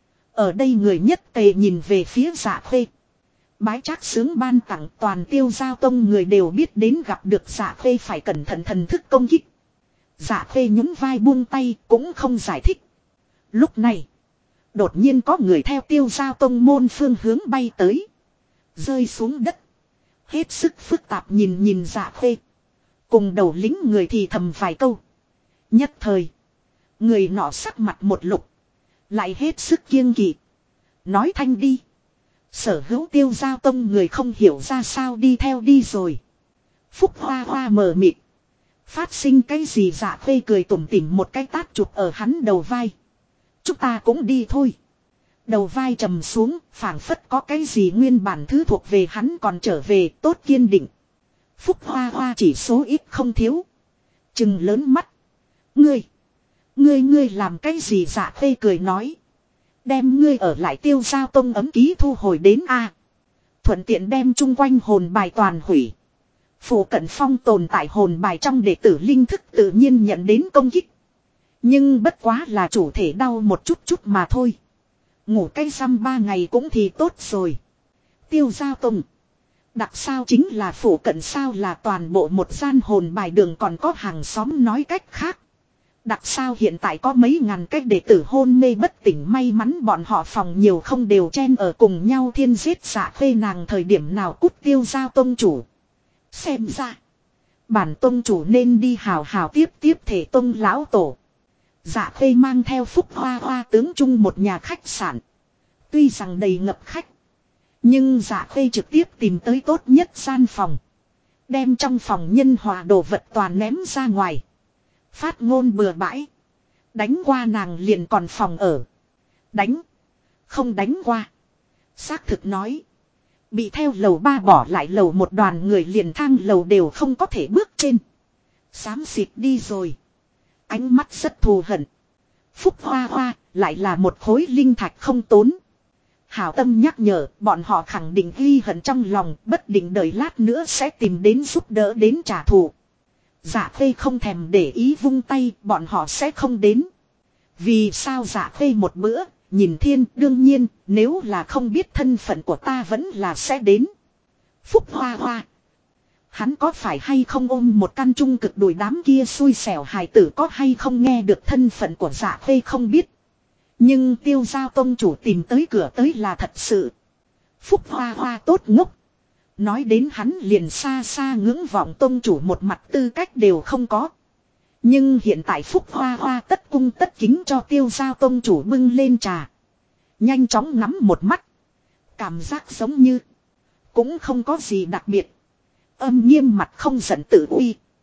Ở đây người nhất tề nhìn về phía Dạ Khê. Bái Trác sướng ban tặng toàn Tiêu Giao Tông người đều biết đến gặp được Dạ Khê phải cẩn thận thần thức công kích. Dạ Khê nhún vai buông tay cũng không giải thích. Lúc này. Đột nhiên có người theo Tiêu Giao Tông môn phương hướng bay tới. Rơi xuống đất. Hết sức phức tạp nhìn Dạ Khê. Cùng đầu lính người thì thầm vài câu. Nhất thời. Người nọ sắc mặt một lục. Lại hết sức kiêng kỵ. Nói thanh đi. Sở hữu Tiêu Giao Tông người không hiểu ra sao đi theo đi rồi. Phúc Hoa Hoa mờ mịt. Phát sinh cái gì Dạ Khê cười tủm tỉm một cái tát chụp ở hắn đầu vai. Chúng ta cũng đi thôi. Đầu vai trầm xuống, phảng phất có cái gì nguyên bản thứ thuộc về hắn còn trở về tốt kiên định. Phúc Hoa Hoa chỉ số ít không thiếu. Trừng lớn mắt. Ngươi làm cái gì Dạ Khê cười nói. Đem ngươi ở lại Tiêu Giao Tông ấm ký thu hồi đến a. Thuận tiện đem chung quanh hồn bài toàn hủy. Phủ cận phong tồn tại hồn bài trong đệ tử linh thức tự nhiên nhận đến công kích. Nhưng bất quá là chủ thể đau một chút mà thôi. Ngủ cái răm 3 ngày cũng thì tốt rồi. Tiêu Giao Tông. Đặc sao chính là phủ cận sao là toàn bộ một gian hồn bài đường còn có hàng xóm nói cách khác. Đặc sao hiện tại có mấy ngàn cách đệ tử hôn mê bất tỉnh may mắn bọn họ phòng nhiều không đều chen ở cùng nhau thiên giết Dạ Khê nàng thời điểm nào cút Tiêu Giao Tông chủ. Xem ra. Bản tông chủ nên đi hào hào tiếp Thể Tông lão tổ. Dạ Khê mang theo Phúc Hoa Hoa tướng chung một nhà khách sạn. Tuy rằng đầy ngập khách. Nhưng Dạ Khê trực tiếp tìm tới tốt nhất gian phòng. Đem trong phòng nhân hòa đồ vật toàn ném ra ngoài. Phát ngôn bừa bãi. Đánh qua nàng liền còn phòng ở. Đánh. Không đánh qua. Xác thực nói. Bị theo lầu 3 bỏ lại lầu một đoàn người liền thang lầu đều không có thể bước trên. Xám xịt đi rồi. Ánh mắt rất thù hận. Phúc Hoa Hoa lại là một khối linh thạch không tốn. Hảo tâm nhắc nhở bọn họ khẳng định ghi hận trong lòng bất định đợi lát nữa sẽ tìm đến giúp đỡ đến trả thù. Dạ Khê không thèm để ý vung tay bọn họ sẽ không đến. Vì sao Dạ Khê một bữa nhìn thiên đương nhiên nếu là không biết thân phận của ta vẫn là sẽ đến. Phúc Hoa Hoa. Hắn có phải hay không ôm một căn trung cực đùi đám kia xui xẻo hài tử có hay không nghe được thân phận của Dạ Khê không biết. Nhưng Tiêu Giao Tông chủ tìm tới cửa tới là thật sự. Phúc Hoa Hoa tốt ngốc. Nói đến hắn liền xa xa ngưỡng vọng tông chủ một mặt tư cách đều không có. Nhưng hiện tại Phúc Hoa Hoa tất cung tất kính cho Tiêu Giao Tông chủ bưng lên trà. Nhanh chóng ngắm một mắt. Cảm giác giống như. Cũng không có gì đặc biệt. Âm nghiêm mặt không giận tự uy.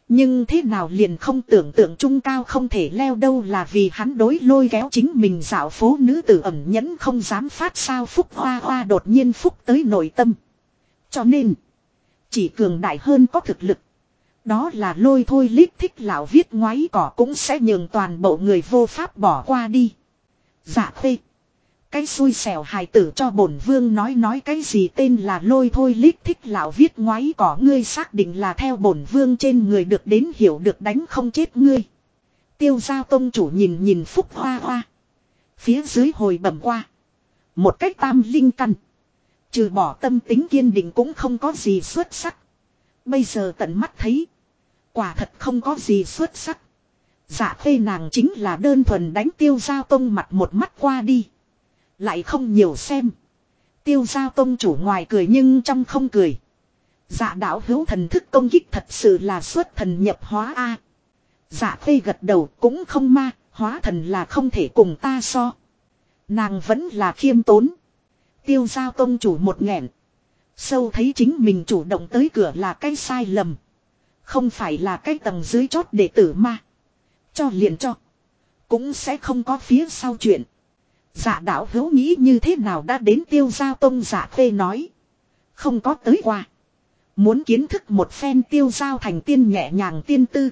Nhưng thế nào liền không tưởng tượng trung cao không thể leo đâu là vì hắn đối lôi kéo chính mình dạo phố nữ tử ẩn nhẫn không dám phát sao Phúc Hoa Hoa đột nhiên phúc tới nội tâm. Cho nên, chỉ cường đại hơn có thực lực. Đó là lôi thôi lít thích lão viết ngoáy cỏ cũng sẽ nhường toàn bộ người vô pháp bỏ qua đi. Dạ khê. Cái xui xẻo hài tử cho bổn vương nói cái gì tên là lôi thôi lít thích lão viết ngoáy cỏ ngươi xác định là theo bổn vương trên người được đến hiểu được đánh không chết ngươi. Tiêu giao tông chủ nhìn Phúc Hoa Hoa. Phía dưới hồi bẩm qua. Một cách tam linh căn. Trừ bỏ tâm tính kiên định cũng không có gì xuất sắc. Bây giờ tận mắt thấy. Quả thật không có gì xuất sắc. Dạ khê nàng chính là đơn thuần đánh tiêu giao tông mặt một mắt qua đi. Lại không nhiều xem. Tiêu giao tông chủ ngoài cười nhưng trong không cười. Dạ đạo hữu thần thức công kích thật sự là xuất thần nhập hóa a. Dạ khê gật đầu cũng không ma. Hóa thần là không thể cùng ta so. Nàng vẫn là khiêm tốn. Tiêu giao tông chủ một nghẹn. Sâu thấy chính mình chủ động tới cửa là cái sai lầm. Không phải là cái tầng dưới chót đệ tử ma. Cho liền cho. Cũng sẽ không có phía sau chuyện. Dạ đạo hữu nghĩ như thế nào đã đến tiêu giao tông dạ khê nói. Không có tới qua. Muốn kiến thức một phen tiêu giao thành tiên nhẹ nhàng tiên tư.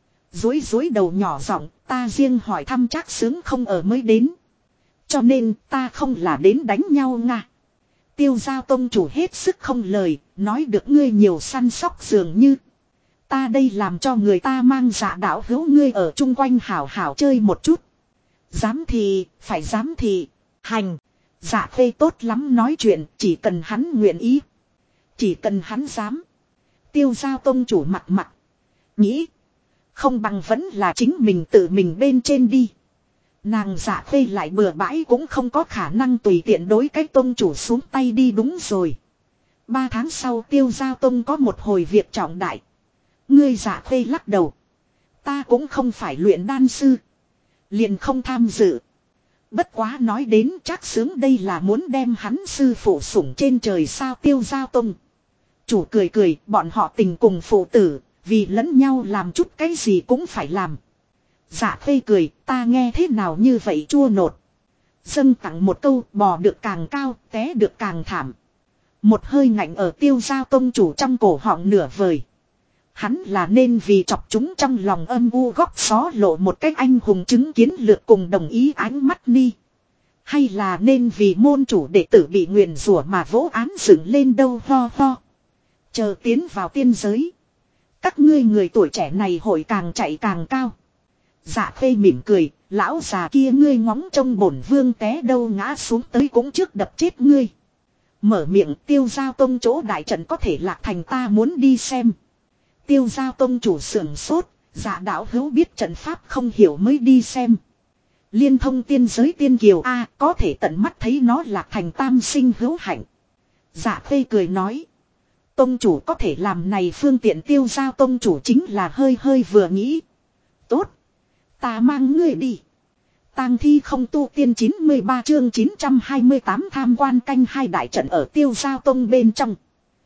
Dối đầu nhỏ giọng ta riêng hỏi thăm chắc sướng không ở mới đến. Cho nên ta không là đến đánh nhau nga. Tiêu giao tông chủ hết sức không lời. Nói được ngươi nhiều săn sóc dường như. Ta đây làm cho người ta mang dạ đạo hữu ngươi ở chung quanh hảo hảo chơi một chút. Dám thì, phải dám thì, hành. Dạ khê tốt lắm nói chuyện, chỉ cần hắn nguyện ý. Chỉ cần hắn dám. Tiêu giao tông chủ mặt. Nghĩ. Không bằng vẫn là chính mình tự mình bên trên đi. Nàng dạ khê lại bừa bãi cũng không có khả năng tùy tiện đối cái tông chủ xuống tay đi đúng rồi. 3 tháng sau tiêu giao tông có một hồi việc trọng đại. Ngươi dạ khê lắc đầu. Ta cũng không phải luyện đan sư. Liền không tham dự. Bất quá nói đến chắc sướng đây là muốn đem hắn sư phụ sủng trên trời sao tiêu giao tông. Chủ cười bọn họ tình cùng phụ tử. Vì lẫn nhau làm chút cái gì cũng phải làm. Dạ khê cười ta nghe thế nào như vậy chua nột. Dâng tặng một câu bò được càng cao té được càng thảm. Một hơi ngạnh ở tiêu giao tông chủ trong cổ họng nửa vời. Hắn là nên vì chọc chúng trong lòng âm u góc xó lộ một cách anh hùng chứng kiến lược cùng đồng ý ánh mắt ni. Hay là nên vì môn chủ đệ tử bị nguyền rủa mà vỗ án dựng lên đâu ho ho. Chờ tiến vào tiên giới. Các ngươi người tuổi trẻ này hội càng chạy càng cao. Dạ khê mỉm cười, lão già kia ngươi ngóng trông bổn vương té đâu ngã xuống tới cũng trước đập chết ngươi. Mở miệng tiêu giao tông chỗ đại trận có thể lạc thành ta muốn đi xem. Tiêu giao tông chủ sưởng sốt, dạ đạo hữu biết trận pháp không hiểu mới đi xem. Liên thông tiên giới tiên kiều A có thể tận mắt thấy nó lạc thành tam sinh hữu hạnh. Dạ khê cười nói. Tông chủ có thể làm này phương tiện tiêu giao tông chủ chính là hơi vừa nghĩ. Tốt. Ta mang ngươi đi. Tang thi không tu tiên 93 chương 928 tham quan canh hai đại trận ở tiêu giao tông bên trong.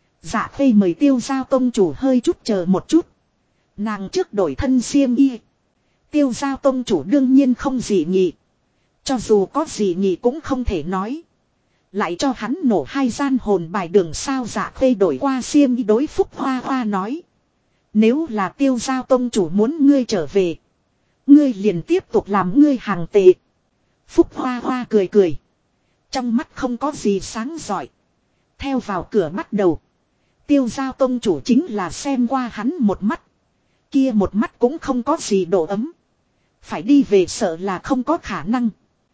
Dạ khê mời tiêu giao tông chủ hơi chút chờ một chút. Nàng trước đổi thân xiêm y. Tiêu giao tông chủ đương nhiên không gì nhị. Cho dù có gì nhị cũng không thể nói. Lại cho hắn nổ 2 gian hồn bài đường sao dạ khê đổi qua xiêm y đối Phúc Hoa Hoa nói. Nếu là tiêu giao tông chủ muốn ngươi trở về. Ngươi liền tiếp tục làm ngươi hàng tệ. Phúc Hoa Hoa cười. Trong mắt không có gì sáng giỏi. Theo vào cửa bắt đầu. Tiêu giao tông chủ chính là xem qua hắn một mắt. Kia một mắt cũng không có gì độ ấm. Phải đi về sợ là không có khả năng.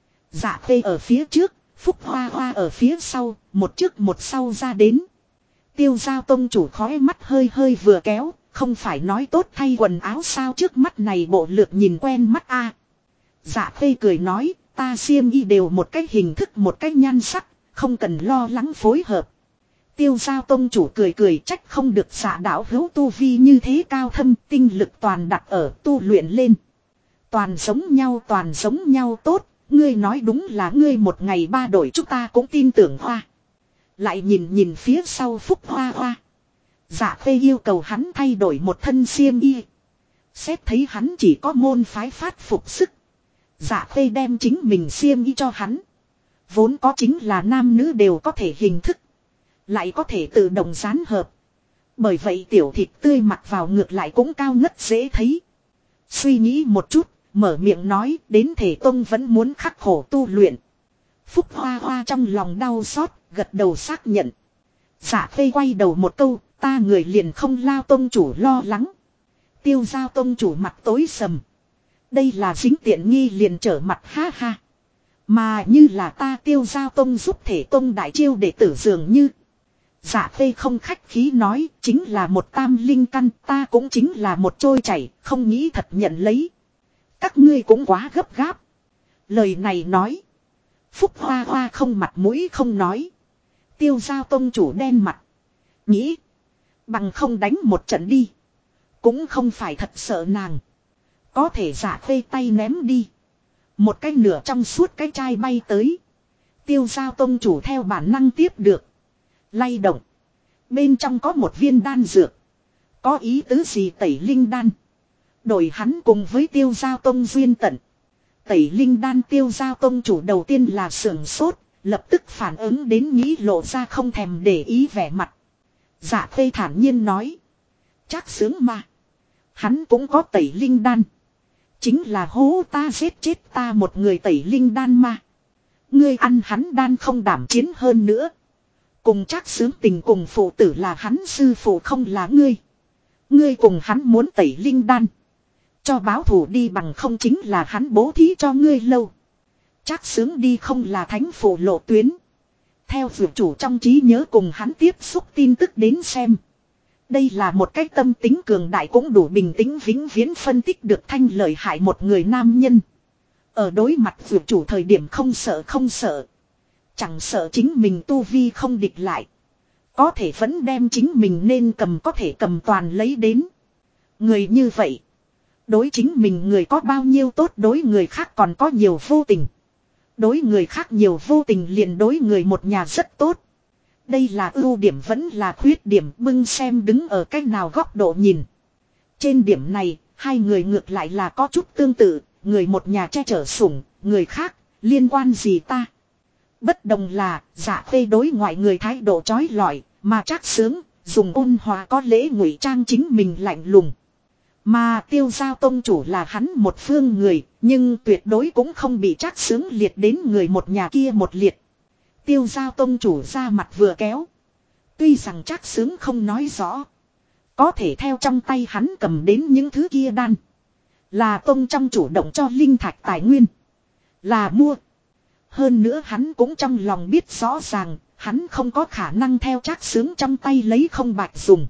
Dạ khê ở phía trước, Phúc Hoa Hoa ở phía sau, một trước một sau ra đến. Tiêu giao tông chủ khói mắt hơi vừa kéo, không phải nói tốt thay quần áo sao trước mắt này bộ lược nhìn quen mắt a. Dạ khê cười nói, ta xiêm y đều một cách hình thức một cách nhan sắc, không cần lo lắng phối hợp. Tiêu giao tông chủ cười trách không được dạ đạo hữu tu vi như thế cao thâm tinh lực toàn đặt ở tu luyện lên. Toàn giống nhau tốt, ngươi nói đúng là ngươi một ngày 3 đổi chúng ta cũng tin tưởng hoa. Lại nhìn phía sau Phúc Hoa Hoa. Dạ khê yêu cầu hắn thay đổi một thân xiêm y. Xét thấy hắn chỉ có môn phái phát phục sức. Dạ Khê đem chính mình xiêm y cho hắn. Vốn có chính là nam nữ đều có thể hình thức. Lại có thể tự động dán hợp. Bởi vậy tiểu thịt tươi mặc vào ngược lại cũng cao ngất dễ thấy. Suy nghĩ một chút, mở miệng nói đến thể tông vẫn muốn khắc khổ tu luyện. Phúc Hoa Hoa trong lòng đau xót, gật đầu xác nhận. Dạ Khê quay đầu một câu, ta người liền không lao tông chủ lo lắng. Tiêu giao tông chủ mặt tối sầm. Đây là dính tiện nghi liền trở mặt ha ha. Mà như là ta tiêu giao tông giúp thể tông đại chiêu đệ tử dường như. Dạ Khê không khách khí nói, chính là một tam linh căn, ta cũng chính là một trôi chảy, không nghĩ thật nhận lấy. Các ngươi cũng quá gấp gáp. Lời này nói. Phúc Hoa Hoa không mặt mũi không nói. Tiêu giao tông chủ đen mặt. Nghĩ. Bằng không đánh một trận đi. Cũng không phải thật sợ nàng. Có thể Dạ Khê tay ném đi. Một cái nửa trong suốt cái chai bay tới. Tiêu giao tông chủ theo bản năng tiếp được. Lay động. Bên trong có một viên đan dược. Có ý tứ gì tẩy linh đan. Đổi hắn cùng với tiêu giao tông duyên tận. Tẩy linh đan tiêu giao tông chủ đầu tiên là sưởng sốt. Lập tức phản ứng đến nghĩ lộ ra không thèm để ý vẻ mặt. Dạ Khê thản nhiên nói. Chắc sướng mà. Hắn cũng có tẩy linh đan. Chính là hố ta giết chết ta một người tẩy linh đan mà. Ngươi ăn hắn đan không đảm chiến hơn nữa. Cùng chắc sướng tình cùng phụ tử là hắn sư phụ không là ngươi. Ngươi cùng hắn muốn tẩy linh đan. Cho báo thủ đi bằng không chính là hắn bố thí cho ngươi lâu. Chắc sướng đi không là thánh phụ lộ tuyến. Theo vượt chủ trong trí nhớ cùng hắn tiếp xúc tin tức đến xem. Đây là một cái tâm tính cường đại cũng đủ bình tĩnh vĩnh viễn phân tích được thanh lợi hại một người nam nhân. Ở đối mặt vượt chủ thời điểm không sợ không sợ. Chẳng sợ chính mình tu vi không địch lại. Có thể vẫn đem chính mình nên cầm có thể cầm toàn lấy đến. Người như vậy. Đối chính mình người có bao nhiêu tốt đối người khác còn có nhiều vô tình. Đối người khác nhiều vô tình liền đối người một nhà rất tốt. Đây là ưu điểm vẫn là khuyết điểm bưng xem đứng ở cách nào góc độ nhìn. Trên điểm này, hai người ngược lại là có chút tương tự, người một nhà che chở sủng, người khác, liên quan gì ta. Bất đồng là, Dạ Khê đối ngoại người thái độ trói lọi, mà Trác Sướng, dùng ôn hòa có lễ ngụy trang chính mình lạnh lùng. Mà tiêu giao tông chủ là hắn một phương người, nhưng tuyệt đối cũng không bị Trác Sướng liệt đến người một nhà kia một liệt. Tiêu giao tông chủ ra mặt vừa kéo. Tuy rằng Trác Sướng không nói rõ. Có thể theo trong tay hắn cầm đến những thứ kia đan. Là tông trong chủ động cho linh thạch tài nguyên. Là mua. Hơn nữa hắn cũng trong lòng biết rõ ràng. Hắn không có khả năng theo Trác Sướng trong tay lấy không bạch dùng.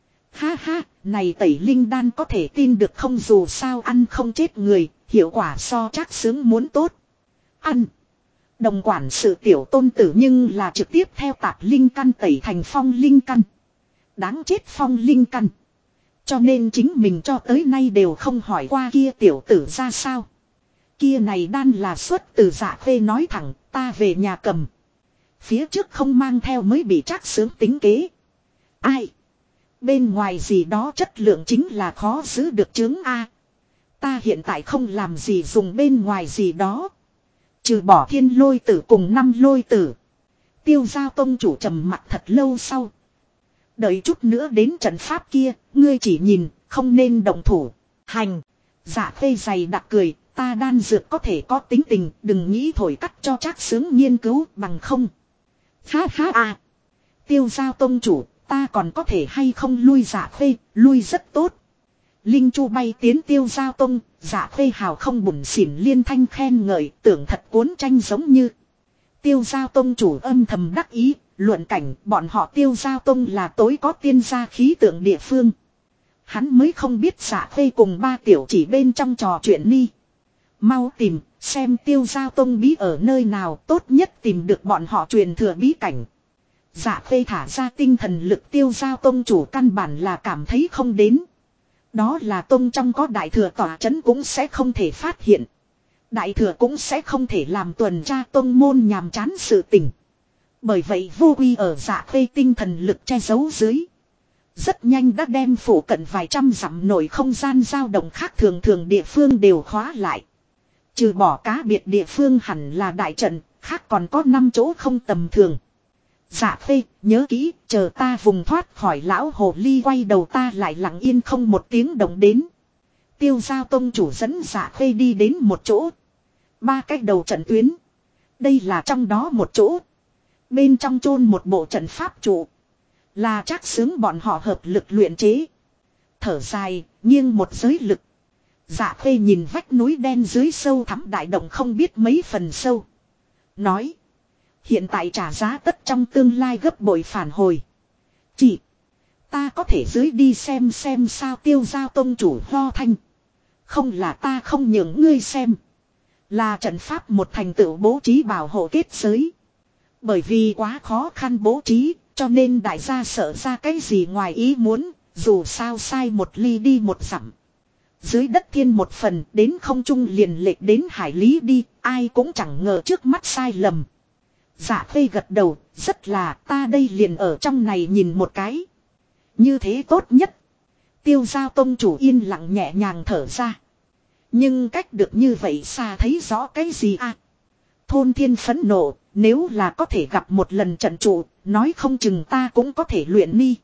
Ha ha, này tẩy linh đan có thể tin được không dù sao ăn không chết người. Hiệu quả so Trác Sướng muốn tốt. Ăn. Đồng quản sự tiểu tôn tử nhưng là trực tiếp theo tạp linh căn tẩy thành phong linh căn. Đáng chết phong linh căn. Cho nên chính mình cho tới nay đều không hỏi qua kia tiểu tử ra sao. Kia này đan là xuất từ Dạ Khê nói thẳng ta về nhà cầm. Phía trước không mang theo mới bị Trác Sướng tính kế. Ai? Bên ngoài gì đó chất lượng chính là khó giữ được chứng A. Ta hiện tại không làm gì dùng bên ngoài gì đó. Trừ bỏ thiên lôi tử cùng 5 lôi tử. Tiêu giao tông chủ trầm mặt thật lâu sau. Đợi chút nữa đến trận pháp kia, ngươi chỉ nhìn, không nên động thủ. Hành. Dạ Khê dày đặc cười, ta đan dược có thể có tính tình, đừng nghĩ thổi cắt cho Trác Sướng nghiên cứu bằng không. Ha ha à. Tiêu giao tông chủ, ta còn có thể hay không lui Dạ Khê, lui rất tốt. Linh chu bay tiến tiêu giao tông, Dạ Khê hào không bủn xỉn liên thanh khen ngợi, tưởng thật cuốn tranh giống như. Tiêu giao tông chủ âm thầm đắc ý, luận cảnh bọn họ tiêu giao tông là tối có tiên gia khí tượng địa phương. Hắn mới không biết Dạ Khê cùng ba tiểu chỉ bên trong trò chuyện ni. Mau tìm, xem tiêu giao tông bí ở nơi nào tốt nhất tìm được bọn họ truyền thừa bí cảnh. Dạ Khê thả ra tinh thần lực tiêu giao tông chủ căn bản là cảm thấy không đến. Đó là tông trong có đại thừa tỏa chấn cũng sẽ không thể phát hiện. Đại thừa cũng sẽ không thể làm tuần tra tông môn nhàm chán sự tình. Bởi vậy vô quy ở Dạ Khê tinh thần lực che giấu dưới. Rất nhanh đã đem phủ cận vài trăm dặm nổi không gian dao động khác thường thường địa phương đều khóa lại. Trừ bỏ cá biệt địa phương hẳn là đại trận, khác còn có 5 chỗ không tầm thường. Dạ Khê, nhớ kỹ, chờ ta vùng thoát khỏi lão hồ ly quay đầu ta lại lặng yên không một tiếng động đến. Tiêu Giao tông chủ dẫn Dạ Khê đi đến một chỗ. 3 cái đầu trận tuyến. Đây là trong đó một chỗ. Bên trong chôn một bộ trận pháp trụ. Là chắc xứng bọn họ hợp lực luyện chế. Thở dài, nghiêng một giới lực. Dạ Khê nhìn vách núi đen dưới sâu thẳm đại động không biết mấy phần sâu. Nói. Hiện tại trả giá tất trong tương lai gấp bội phản hồi. Chỉ. Ta có thể dưới đi xem sao. Tiêu Giao tông chủ ho thanh. Không là ta không nhường ngươi xem. Là trận pháp một thành tựu bố trí bảo hộ kết giới. Bởi vì quá khó khăn bố trí. Cho nên đại gia sợ ra cái gì ngoài ý muốn. Dù sao sai một ly đi một dặm. Dưới đất thiên một phần đến không trung liền lệch đến hải lý đi. Ai cũng chẳng ngờ trước mắt sai lầm. Dạ Khê gật đầu, rất là ta đây liền ở trong này nhìn một cái. Như thế tốt nhất. Tiêu Giao tông chủ yên lặng nhẹ nhàng thở ra. Nhưng cách được như vậy xa thấy rõ cái gì à? Thôn thiên phẫn nộ, nếu là có thể gặp một lần trận trụ, nói không chừng ta cũng có thể luyện ni.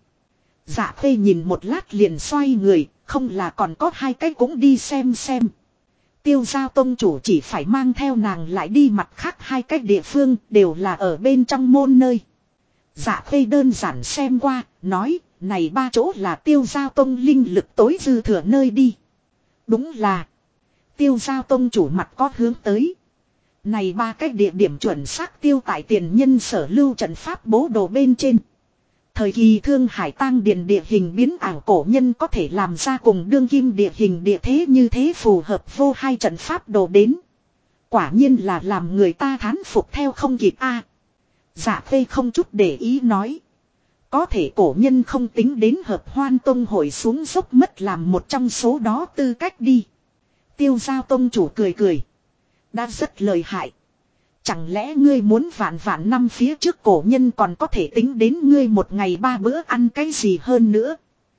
Dạ Khê nhìn một lát liền xoay người, không là còn có 2 cái cũng đi xem. Tiêu Giao tông chủ chỉ phải mang theo nàng lại đi mặt khác 2 cái địa phương đều là ở bên trong môn nơi. Dạ Khê đơn giản xem qua, nói, này 3 chỗ là Tiêu Giao tông linh lực tối dư thừa nơi đi. Đúng là, Tiêu Giao tông chủ mặt có hướng tới. Này 3 cái địa điểm chuẩn xác tiêu tại tiền nhân sở lưu trận pháp bố đồ bên trên. Thời kỳ Thương Hải Tang Điền địa hình biến ảo cổ nhân có thể làm ra cùng đương kim địa hình địa thế như thế phù hợp vô hai trận pháp đồ đến. Quả nhiên là làm người ta thán phục theo không kịp a. Dạ Khê không chút để ý nói. Có thể cổ nhân không tính đến hợp Hoan tông hội xuống dốc mất làm một trong số đó tư cách đi. Tiêu Giao tông chủ cười. Đã rất lợi hại. Chẳng lẽ ngươi muốn vạn năm phía trước cổ nhân còn có thể tính đến ngươi một ngày 3 bữa ăn cái gì hơn nữa.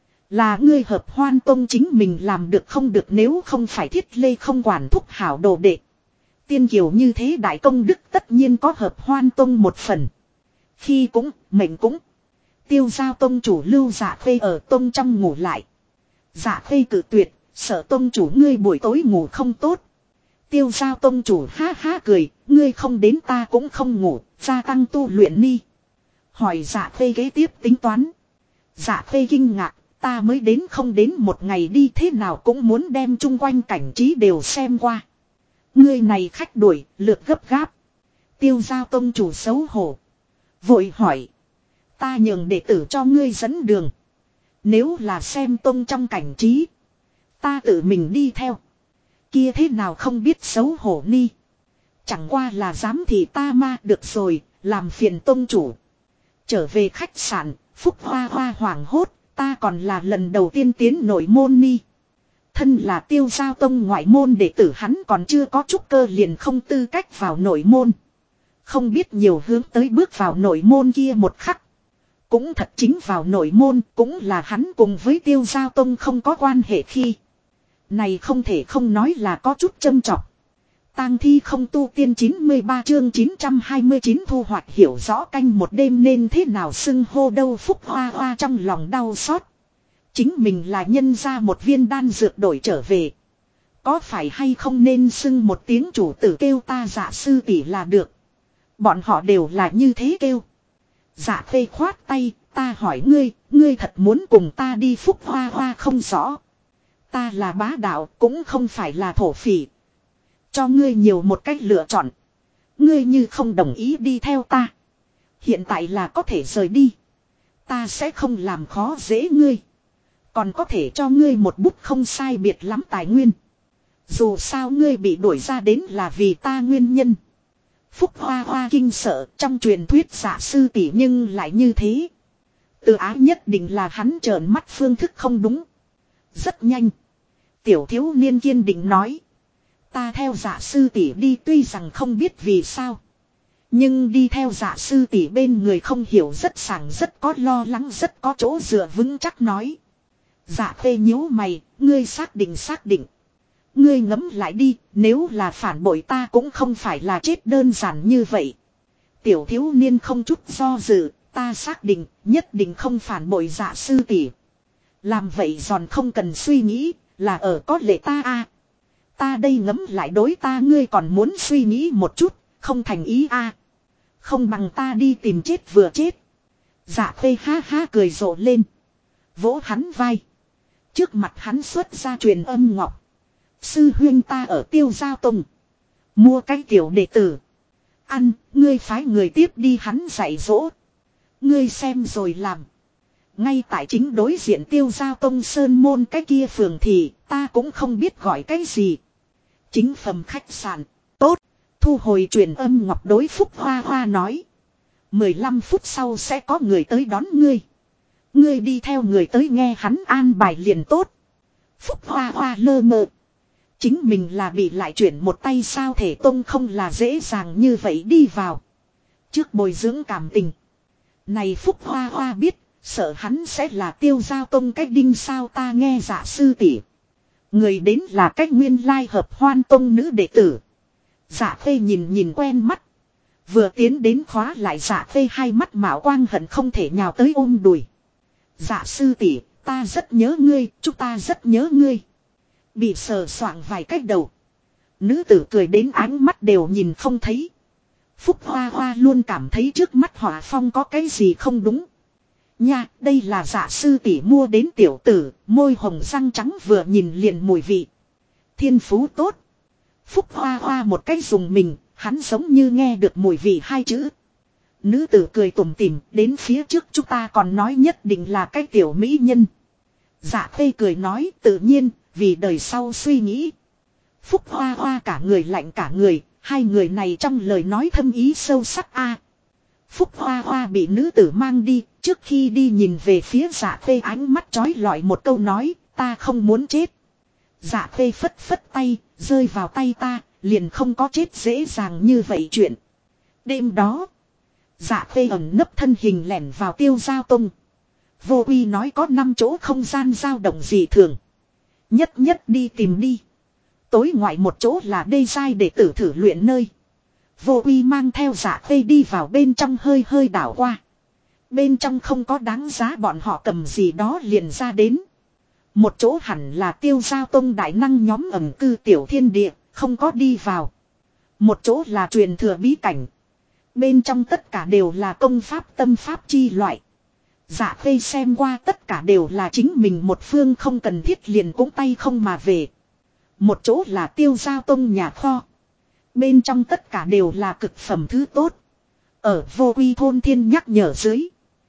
Là ngươi hợp Hoan tông chính mình làm được không được nếu không phải Thiết Lê không quản thúc hảo đồ đệ. Tiên kiều như thế đại công đức tất nhiên có hợp Hoan tông một phần. Khi cũng, mệnh cũng. Tiêu Giao tông chủ lưu Dạ Khê ở tông trong ngủ lại. Dạ Khê cự tuyệt, sợ tông chủ ngươi buổi tối ngủ không tốt. Tiêu Giao tông chủ ha ha cười, ngươi không đến ta cũng không ngủ, gia tăng tu luyện ni. Hỏi Dạ Khê kế tiếp tính toán. Dạ Khê kinh ngạc, ta mới đến không đến một ngày đi thế nào cũng muốn đem chung quanh cảnh trí đều xem qua. Ngươi này khách đuổi, lượt gấp gáp. Tiêu Giao tông chủ xấu hổ. Vội hỏi. Ta nhường đệ tử cho ngươi dẫn đường. Nếu là xem tông trong cảnh trí. Ta tự mình đi theo. Kia thế nào không biết xấu hổ ni. Chẳng qua là dám thì ta ma được rồi, làm phiền tông chủ. Trở về khách sạn, Phúc Hoa Hoa hoảng hốt, ta còn là lần đầu tiên tiến nội môn ni. Thân là Tiêu Giao tông ngoại môn đệ tử hắn còn chưa có trúc cơ liền không tư cách vào nội môn. Không biết nhiều hướng tới bước vào nội môn kia một khắc. Cũng thật chính vào nội môn cũng là hắn cùng với Tiêu Giao tông không có quan hệ khi. Này không thể không nói là có chút châm chọc. Tang thi không tu tiên 93 chương 929 thu hoạch hiểu rõ canh một đêm nên thế nào xưng hô đâu. Phúc Hoa Hoa trong lòng đau xót. Chính mình là nhân ra một viên đan dược đổi trở về. Có phải hay không nên xưng một tiếng chủ tử kêu ta Dạ sư tỷ là được. Bọn họ đều là như thế kêu. Dạ Khê khoát tay, ta hỏi ngươi thật muốn cùng ta đi. Phúc Hoa Hoa không rõ. Ta là bá đạo cũng không phải là thổ phỉ. Cho ngươi nhiều một cách lựa chọn. Ngươi như không đồng ý đi theo ta. Hiện tại là có thể rời đi. Ta sẽ không làm khó dễ ngươi. Còn có thể cho ngươi một bút không sai biệt lắm tài nguyên. Dù sao ngươi bị đuổi ra đến là vì ta nguyên nhân. Phúc Hoa Hoa kinh sợ trong truyền thuyết Dạ sư tỷ nhưng lại như thế. Từ ái nhất định là hắn trợn mắt phương thức không đúng. Rất nhanh. Tiểu thiếu niên kiên định nói. Ta theo Dạ sư tỷ đi tuy rằng không biết vì sao. Nhưng đi theo dạ sư tỷ bên người không hiểu rất sảng rất có lo lắng rất có chỗ dựa vững chắc nói. Dạ phê nhíu mày, ngươi xác định. Ngươi ngẫm lại đi, nếu là phản bội ta cũng không phải là chết đơn giản như vậy. Tiểu thiếu niên không chút do dự, ta xác định, nhất định không phản bội dạ sư tỷ. Làm vậy giòn không cần suy nghĩ, là ở có lệ ta a. Ta đây ngẫm lại đối ta ngươi còn muốn suy nghĩ một chút, không thành ý a. Không bằng ta đi tìm chết vừa chết. Dạ phê ha ha cười rộ lên. Vỗ hắn vai. Trước mặt hắn xuất ra truyền âm ngọc. Sư huyên ta ở Tiêu Giao Tông. Mua cái tiểu đệ tử. Ăn, ngươi phái người tiếp đi hắn dạy dỗ. Ngươi xem rồi làm. Ngay tại chính đối diện Tiêu Giao Tông Sơn Môn cái kia phường thì ta cũng không biết gọi cái gì. Chính phẩm khách sạn. Tốt. Thu hồi truyền âm ngọc đối Phúc Hoa Hoa nói. 15 phút sau sẽ có người tới đón ngươi. Ngươi đi theo người tới nghe hắn an bài liền tốt. Phúc Hoa Hoa lơ mơ. Chính mình là bị lại chuyển một tay sao thể tông không là dễ dàng như vậy đi vào. Trước bồi dưỡng cảm tình. Này Phúc Hoa Hoa biết, sợ hắn sẽ là Tiêu Giao Tông cách đinh sao ta nghe dạ sư tỷ. Người đến là cách nguyên lai hợp Hoan Tông nữ đệ tử. Dạ phê nhìn quen mắt. Vừa tiến đến khóa lại dạ phê hai mắt mạo quang hận không thể nhào tới ôm đùi. Dạ sư tỷ, ta rất nhớ ngươi, chúng ta rất nhớ ngươi. Bị sờ soạng vài cách đầu. Nữ tử cười đến ánh mắt đều nhìn không thấy. Phúc Hoa Hoa luôn cảm thấy trước mắt họa phong có cái gì không đúng. Nha, đây là dạ sư tỷ mua đến tiểu tử, môi hồng răng trắng vừa nhìn liền mùi vị. Thiên phú tốt. Phúc Hoa Hoa một cái dùng mình, hắn giống như nghe được mùi vị hai chữ. Nữ tử cười tủm tỉm, đến phía trước chúng ta còn nói nhất định là cái tiểu mỹ nhân. Dạ khê cười nói tự nhiên, vì đời sau suy nghĩ. Phúc Hoa Hoa cả người lạnh cả người, hai người này trong lời nói thâm ý sâu sắc a. Phúc Hoa Hoa bị nữ tử mang đi, trước khi đi nhìn về phía dạ khê ánh mắt chói lọi một câu nói, ta không muốn chết. Dạ khê phất phất tay, rơi vào tay ta, liền không có chết dễ dàng như vậy chuyện. Đêm đó, dạ khê ẩn nấp thân hình lẻn vào Tiêu Giao Tông. Vô Uy nói có 5 chỗ không gian dao động dị thường. Nhất đi tìm đi. Tối ngoại một chỗ là đê giai để tử thử luyện nơi. Vô Uy mang theo dạ khê đi vào bên trong hơi đảo qua. Bên trong không có đáng giá bọn họ cầm gì đó liền ra đến. Một chỗ hẳn là Tiêu Giao Tông đại năng nhóm ẩn cư tiểu thiên địa, không có đi vào. Một chỗ là truyền thừa bí cảnh. Bên trong tất cả đều là công pháp tâm pháp chi loại. Dạ khê xem qua tất cả đều là chính mình một phương không cần thiết liền cũng tay không mà về. Một chỗ là Tiêu Giao Tông nhà kho. Bên trong tất cả đều là cực phẩm thứ tốt. Ở Vô Uy thôn thiên nhắc nhở dưới.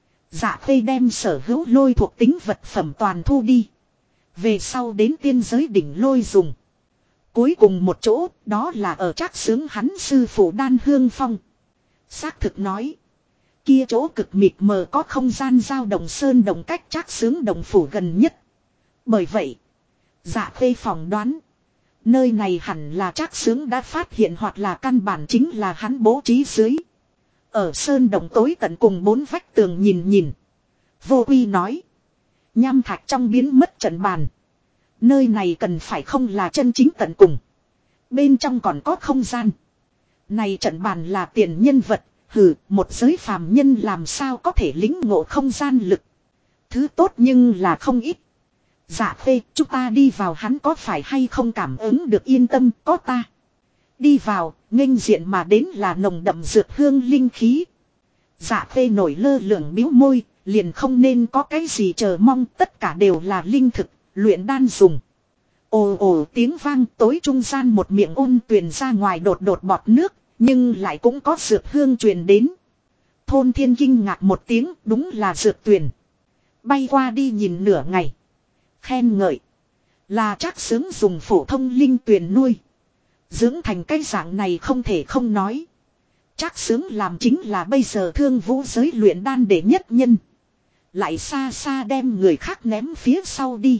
Dạ khê đem sở hữu lôi thuộc tính vật phẩm toàn thu đi. Về sau đến tiên giới đỉnh lôi dùng. Cuối cùng một chỗ đó là ở Trác Xướng hắn sư phụ Đan Hương Phong. Xác thực nói. Kia chỗ cực mịt mờ có không gian dao động sơn động cách Trác Xướng đồng phủ gần nhất. Bởi vậy. Dạ khê phỏng đoán. Nơi này hẳn là Trác Xướng đã phát hiện hoặc là căn bản chính là hắn bố trí dưới. Ở sơn động tối tận cùng 4 vách tường nhìn. Vô Uy nói. Nham thạch trong biến mất trận bàn. Nơi này cần phải không là chân chính tận cùng. Bên trong còn có không gian. Này trận bàn là tiền nhân vật. Hừ, một giới phàm nhân làm sao có thể lĩnh ngộ không gian lực. Thứ tốt nhưng là không ít. Dạ phê, chúng ta đi vào hắn có phải hay không cảm ứng được yên tâm, có ta. Đi vào, nghênh diện mà đến là nồng đậm dược hương linh khí. Dạ phê nổi lơ lửng bĩu môi, liền không nên có cái gì chờ mong, tất cả đều là linh thực, luyện đan dùng. Ồ ồ tiếng vang tối trung gian một miệng ôn tuyền ra ngoài đột bọt nước, nhưng lại cũng có dược hương truyền đến. Thôn thiên kinh ngạc một tiếng, đúng là dược tuyền. Bay qua đi nhìn nửa ngày. Khen ngợi. Là Trác Xướng dùng phổ thông linh tuyền nuôi. Dưỡng thành cái dạng này không thể không nói. Trác Xướng làm chính là bây giờ thương vũ giới luyện đan đệ nhất nhân. Lại xa xa đem người khác ném phía sau đi.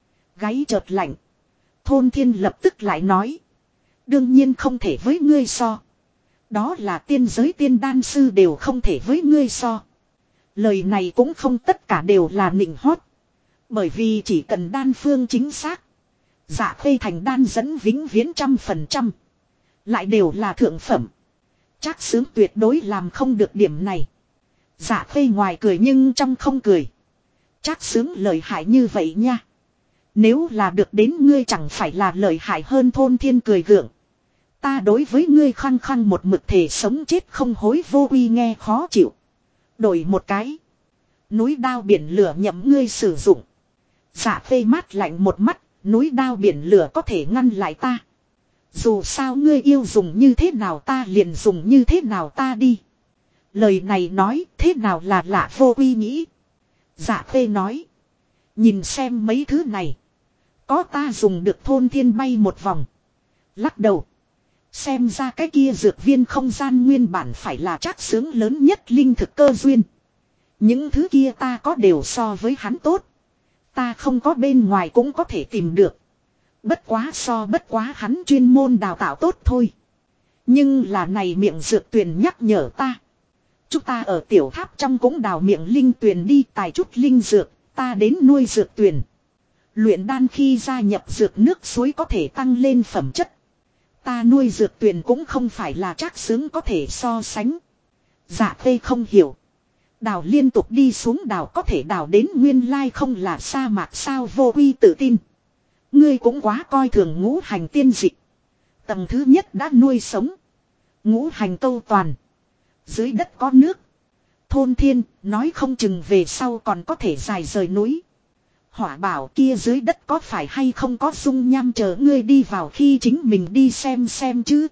Gáy chợt lạnh. Thôn thiên lập tức lại nói. Đương nhiên không thể với ngươi so. Đó là tiên giới tiên đan sư đều không thể với ngươi so. Lời này cũng không tất cả đều là nịnh hót. Bởi vì chỉ cần đan phương chính xác. Dạ Khê thành đan dẫn vĩnh viễn 100%. Lại đều là thượng phẩm. Trác Xướng tuyệt đối làm không được điểm này. Dạ Khê ngoài cười nhưng trong không cười. Trác Xướng lợi hại như vậy nha. Nếu là được đến ngươi chẳng phải là lợi hại hơn Thôn Thiên cười gượng. Ta đối với ngươi khăng khăng một mực thể sống chết không hối vô uy nghe khó chịu. Đổi một cái. Núi đao biển lửa nhậm ngươi sử dụng. Dạ Khê mát lạnh một mắt. Núi đao biển lửa có thể ngăn lại ta. Dù sao ngươi yêu dùng như thế nào ta liền dùng như thế nào ta đi. Lời này nói thế nào là lạ vô uy nghĩ. Dạ Khê nói. Nhìn xem mấy thứ này. Có ta dùng được Thôn Thiên bay một vòng. Lắc đầu. Xem ra cái kia dược viên không gian nguyên bản phải là Trác Xướng lớn nhất linh thực cơ duyên. Những thứ kia ta có đều so với hắn tốt. Ta không có bên ngoài cũng có thể tìm được. Bất quá hắn chuyên môn đào tạo tốt thôi. Nhưng là này miệng dược tuyền nhắc nhở ta. Chúng ta ở tiểu tháp trong cũng đào miệng linh tuyền đi tài chút linh dược. Ta đến nuôi dược tuyền. Luyện đan khi gia nhập dược nước suối có thể tăng lên phẩm chất. Ta nuôi dược tuyền cũng không phải là Trác Xướng có thể so sánh. Dạ Khê không hiểu. Đào liên tục đi xuống đào có thể đào đến nguyên lai không là sa mạc sao vô uy tự tin. Ngươi cũng quá coi thường ngũ hành tiên dịch. Tầng thứ nhất đã nuôi sống. Ngũ hành câu toàn. Dưới đất có nước. Thôn Thiên nói không chừng về sau còn có thể dài rời núi. Hỏa bảo kia dưới đất có phải hay không có dung nham chờ ngươi đi vào khi chính mình đi xem chứ.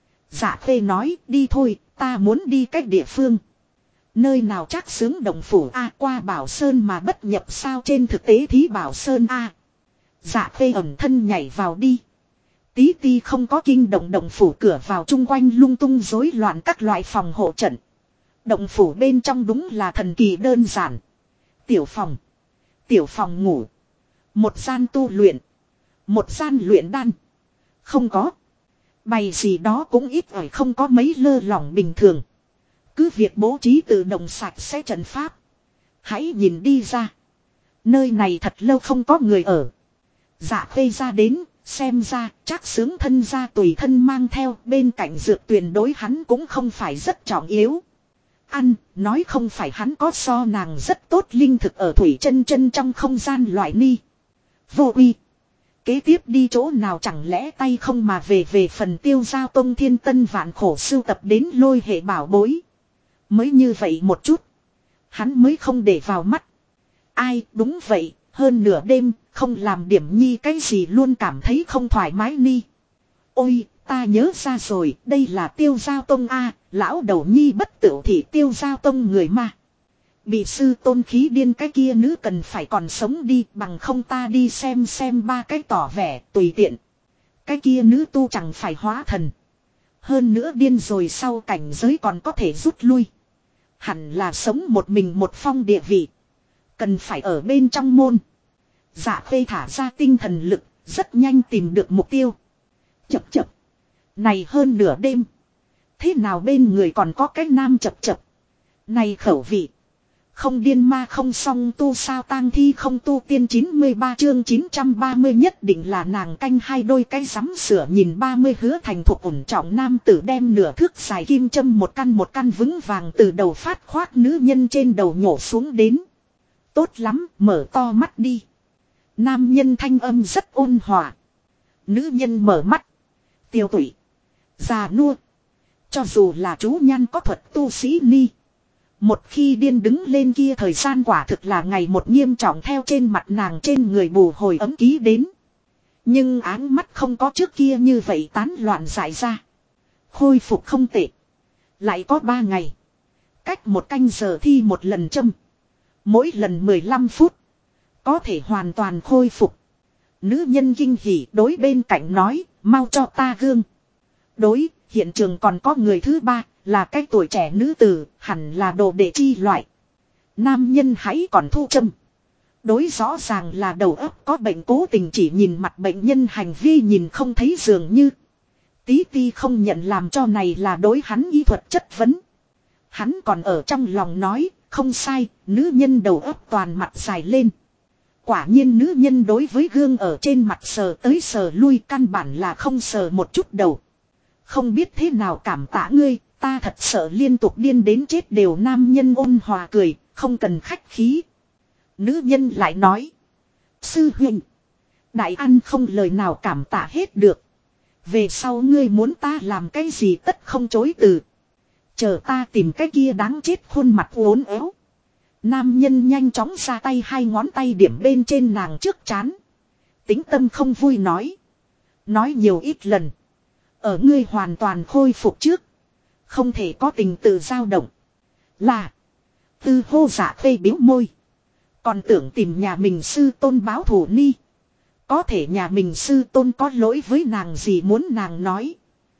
Dạ Khê nói đi thôi ta muốn đi cách địa phương. Nơi nào Trác Xướng động phủ a qua Bảo Sơn mà bất nhập sao trên thực tế thí Bảo Sơn a. Dạ Khê ẩn thân nhảy vào đi. Tí ti không có kinh động động phủ cửa vào chung quanh lung tung rối loạn các loại phòng hộ trận. Động phủ bên trong đúng là thần kỳ đơn giản. Tiểu phòng ngủ. Một gian tu luyện. Một gian luyện đan. Không có. Bày gì đó cũng ít ỏi không có mấy lơ lỏng bình thường. Cứ việc bố trí tự động sạch sẽ trận pháp. Hãy nhìn đi ra. Nơi này thật lâu không có người ở. Dạ Khê ra đến, xem ra Trác Xướng thân ra tùy thân mang theo bên cạnh dược tuyền đối hắn cũng không phải rất trọng yếu. Ăn, nói không phải hắn có so nàng rất tốt linh thực ở thủy chân chân trong không gian loại ni. Vô uy. Kế tiếp đi chỗ nào chẳng lẽ tay không mà về phần Tiêu Giao Tông thiên tân vạn khổ sưu tập đến lôi hệ bảo bối. Mới như vậy một chút. Hắn mới không để vào mắt. Ai đúng vậy, hơn nửa đêm, không làm điểm nhi cái gì luôn cảm thấy không thoải mái ni. Ôi, ta nhớ ra rồi, đây là Tiêu Giao Tông A, lão đầu nhi bất tửu thì Tiêu Giao Tông người mà. Bị sư tôn khí điên cái kia nữ cần phải còn sống đi bằng không ta đi xem ba cái tỏ vẻ tùy tiện. Cái kia nữ tu chẳng phải hóa thần. Hơn nữa điên rồi sau cảnh giới còn có thể rút lui. Hẳn là sống một mình một phong địa vị. Cần phải ở bên trong môn. Dạ Khê thả ra tinh thần lực, rất nhanh tìm được mục tiêu. Chập. Này hơn nửa đêm. Thế nào bên người còn có cái nam chập. Này khẩu vị. Không điên ma không song tu sao tang thi không tu tiên 93 chương 930 nhất định là nàng canh hai đôi cái sắm sửa nhìn 30 hứa thành thuộc ổn trọng nam tử đem nửa thước dài kim châm một căn vững vàng từ đầu phát khoác nữ nhân trên đầu nhổ xuống đến. Tốt lắm, mở to mắt đi. Nam nhân thanh âm rất ôn hòa. Nữ nhân mở mắt. Tiêu tụy. Già nua. Cho dù là chú nhan có thuật tu sĩ ni. Một khi điên đứng lên kia thời gian quả thực là ngày một nghiêm trọng theo trên mặt nàng trên người bù hồi ấm ký đến. Nhưng áng mắt không có trước kia như vậy tán loạn dại ra. Khôi phục không tệ. Lại có 3 ngày. Cách một canh giờ thi một lần châm. Mỗi lần 15 phút. Có thể hoàn toàn khôi phục. Nữ nhân kinh hỉ đối bên cạnh nói, mau cho ta gương. Đối, hiện trường còn có người thứ ba, là cái tuổi trẻ nữ tử, hẳn là đồ đệ chi loại. Nam nhân hãy còn thu châm. Đối rõ ràng là đầu óc có bệnh cố tình chỉ nhìn mặt bệnh nhân hành vi nhìn không thấy dường như. Tí ti không nhận làm cho này là đối hắn y thuật chất vấn. Hắn còn ở trong lòng nói, không sai, nữ nhân đầu óc toàn mặt dài lên. Quả nhiên nữ nhân đối với gương ở trên mặt sờ tới sờ lui căn bản là không sờ một chút đầu. Không biết thế nào cảm tạ ngươi, ta thật sợ liên tục điên đến chết đều. Nam nhân ôn hòa cười, không cần khách khí. Nữ nhân lại nói. Sư huynh, đại ăn không lời nào cảm tạ hết được. Về sau ngươi muốn ta làm cái gì tất không chối từ. Chờ ta tìm cái kia đáng chết khuôn mặt uốn éo. Nam nhân nhanh chóng ra tay, hai ngón tay điểm bên trên nàng trước trán. Tính tâm không vui nói. Nói nhiều ít lần. Ở ngươi hoàn toàn khôi phục trước. Không thể có tình tự dao động. Là. Tư hô giả phê biếu môi. Còn tưởng tìm nhà mình sư tôn báo thù ni. Có thể nhà mình sư tôn có lỗi với nàng gì muốn nàng nói.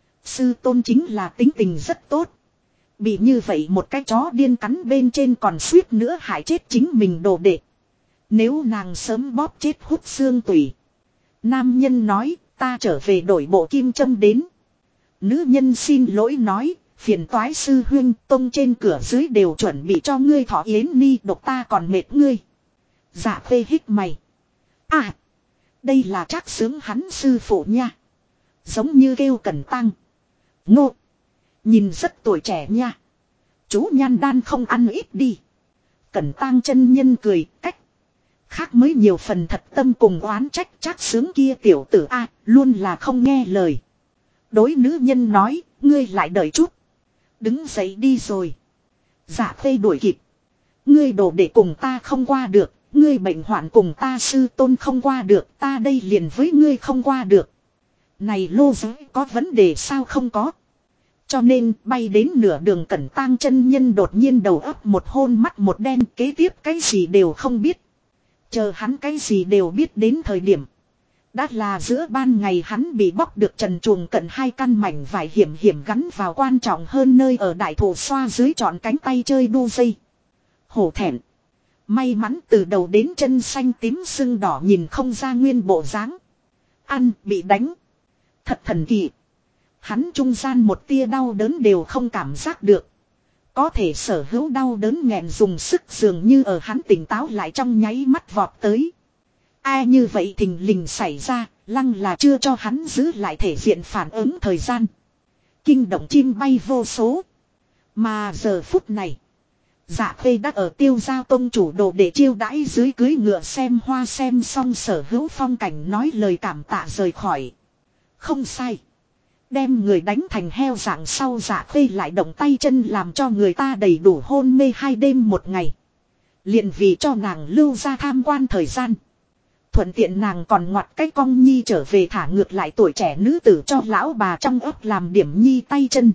Sư tôn chính là tính tình rất tốt. Bị như vậy một cái chó điên cắn bên trên còn suýt nữa hại chết chính mình đồ đệ. Nếu nàng sớm bóp chết hút xương tủy. Nam nhân nói ta trở về đổi bộ kim châm đến. Nữ nhân xin lỗi nói phiền toái sư huynh, tông trên cửa dưới đều chuẩn bị cho ngươi thọ yến ni độc ta còn mệt ngươi. Dạ phê hít mày. À, đây là Trác Xướng hắn sư phụ nha. Giống như kêu Cẩn Tăng. Ngô, nhìn rất tuổi trẻ nha. Chú nhan đan không ăn ít đi. Cẩn Tăng chân nhân cười cách. Khác mới nhiều phần thật tâm cùng oán trách. Trác Xướng kia tiểu tử a luôn là không nghe lời. Đối nữ nhân nói, ngươi lại đợi chút. Đứng dậy đi rồi. Dạ phê đuổi kịp. Ngươi đồ để cùng ta không qua được. Ngươi bệnh hoạn cùng ta sư tôn không qua được. Ta đây liền với ngươi không qua được. Này lô giới có vấn đề sao không có. Cho nên bay đến nửa đường Cẩn Tang chân nhân đột nhiên đầu óc một hôn mắt một đen, kế tiếp cái gì đều không biết. Chờ hắn cái gì đều biết đến thời điểm. Đã là giữa ban ngày hắn bị bóc được trần truồng cận hai căn mảnh vải hiểm hiểm gắn vào quan trọng hơn nơi ở đại thổ xoa dưới trọn cánh tay chơi đu dây. Hổ thẹn. May mắn từ đầu đến chân xanh tím sưng đỏ nhìn không ra nguyên bộ dáng. Ăn bị đánh. Thật thần kỳ. Hắn trung gian một tia đau đớn đều không cảm giác được. Có thể sở hữu đau đớn nghẹn dùng sức dường như ở hắn tỉnh táo lại trong nháy mắt vọt tới. Ai như vậy thình lình xảy ra, lăng là chưa cho hắn giữ lại thể diện phản ứng thời gian. Kinh động chim bay vô số. Mà giờ phút này, Dạ Khê đã ở Tiêu Giao tông chủ đồ để chiêu đãi dưới cưới ngựa xem hoa xem xong sở hữu phong cảnh nói lời cảm tạ rời khỏi. Không sai. Đem người đánh thành heo dạng sau Dạ Khê lại động tay chân làm cho người ta đầy đủ hôn mê 2 đêm 1 ngày. Liền vì cho nàng lưu ra tham quan thời gian. Thuận tiện nàng còn ngoặt cái cong nhi trở về thả ngược lại tuổi trẻ nữ tử cho lão bà trong ấp làm điểm nhi tay chân.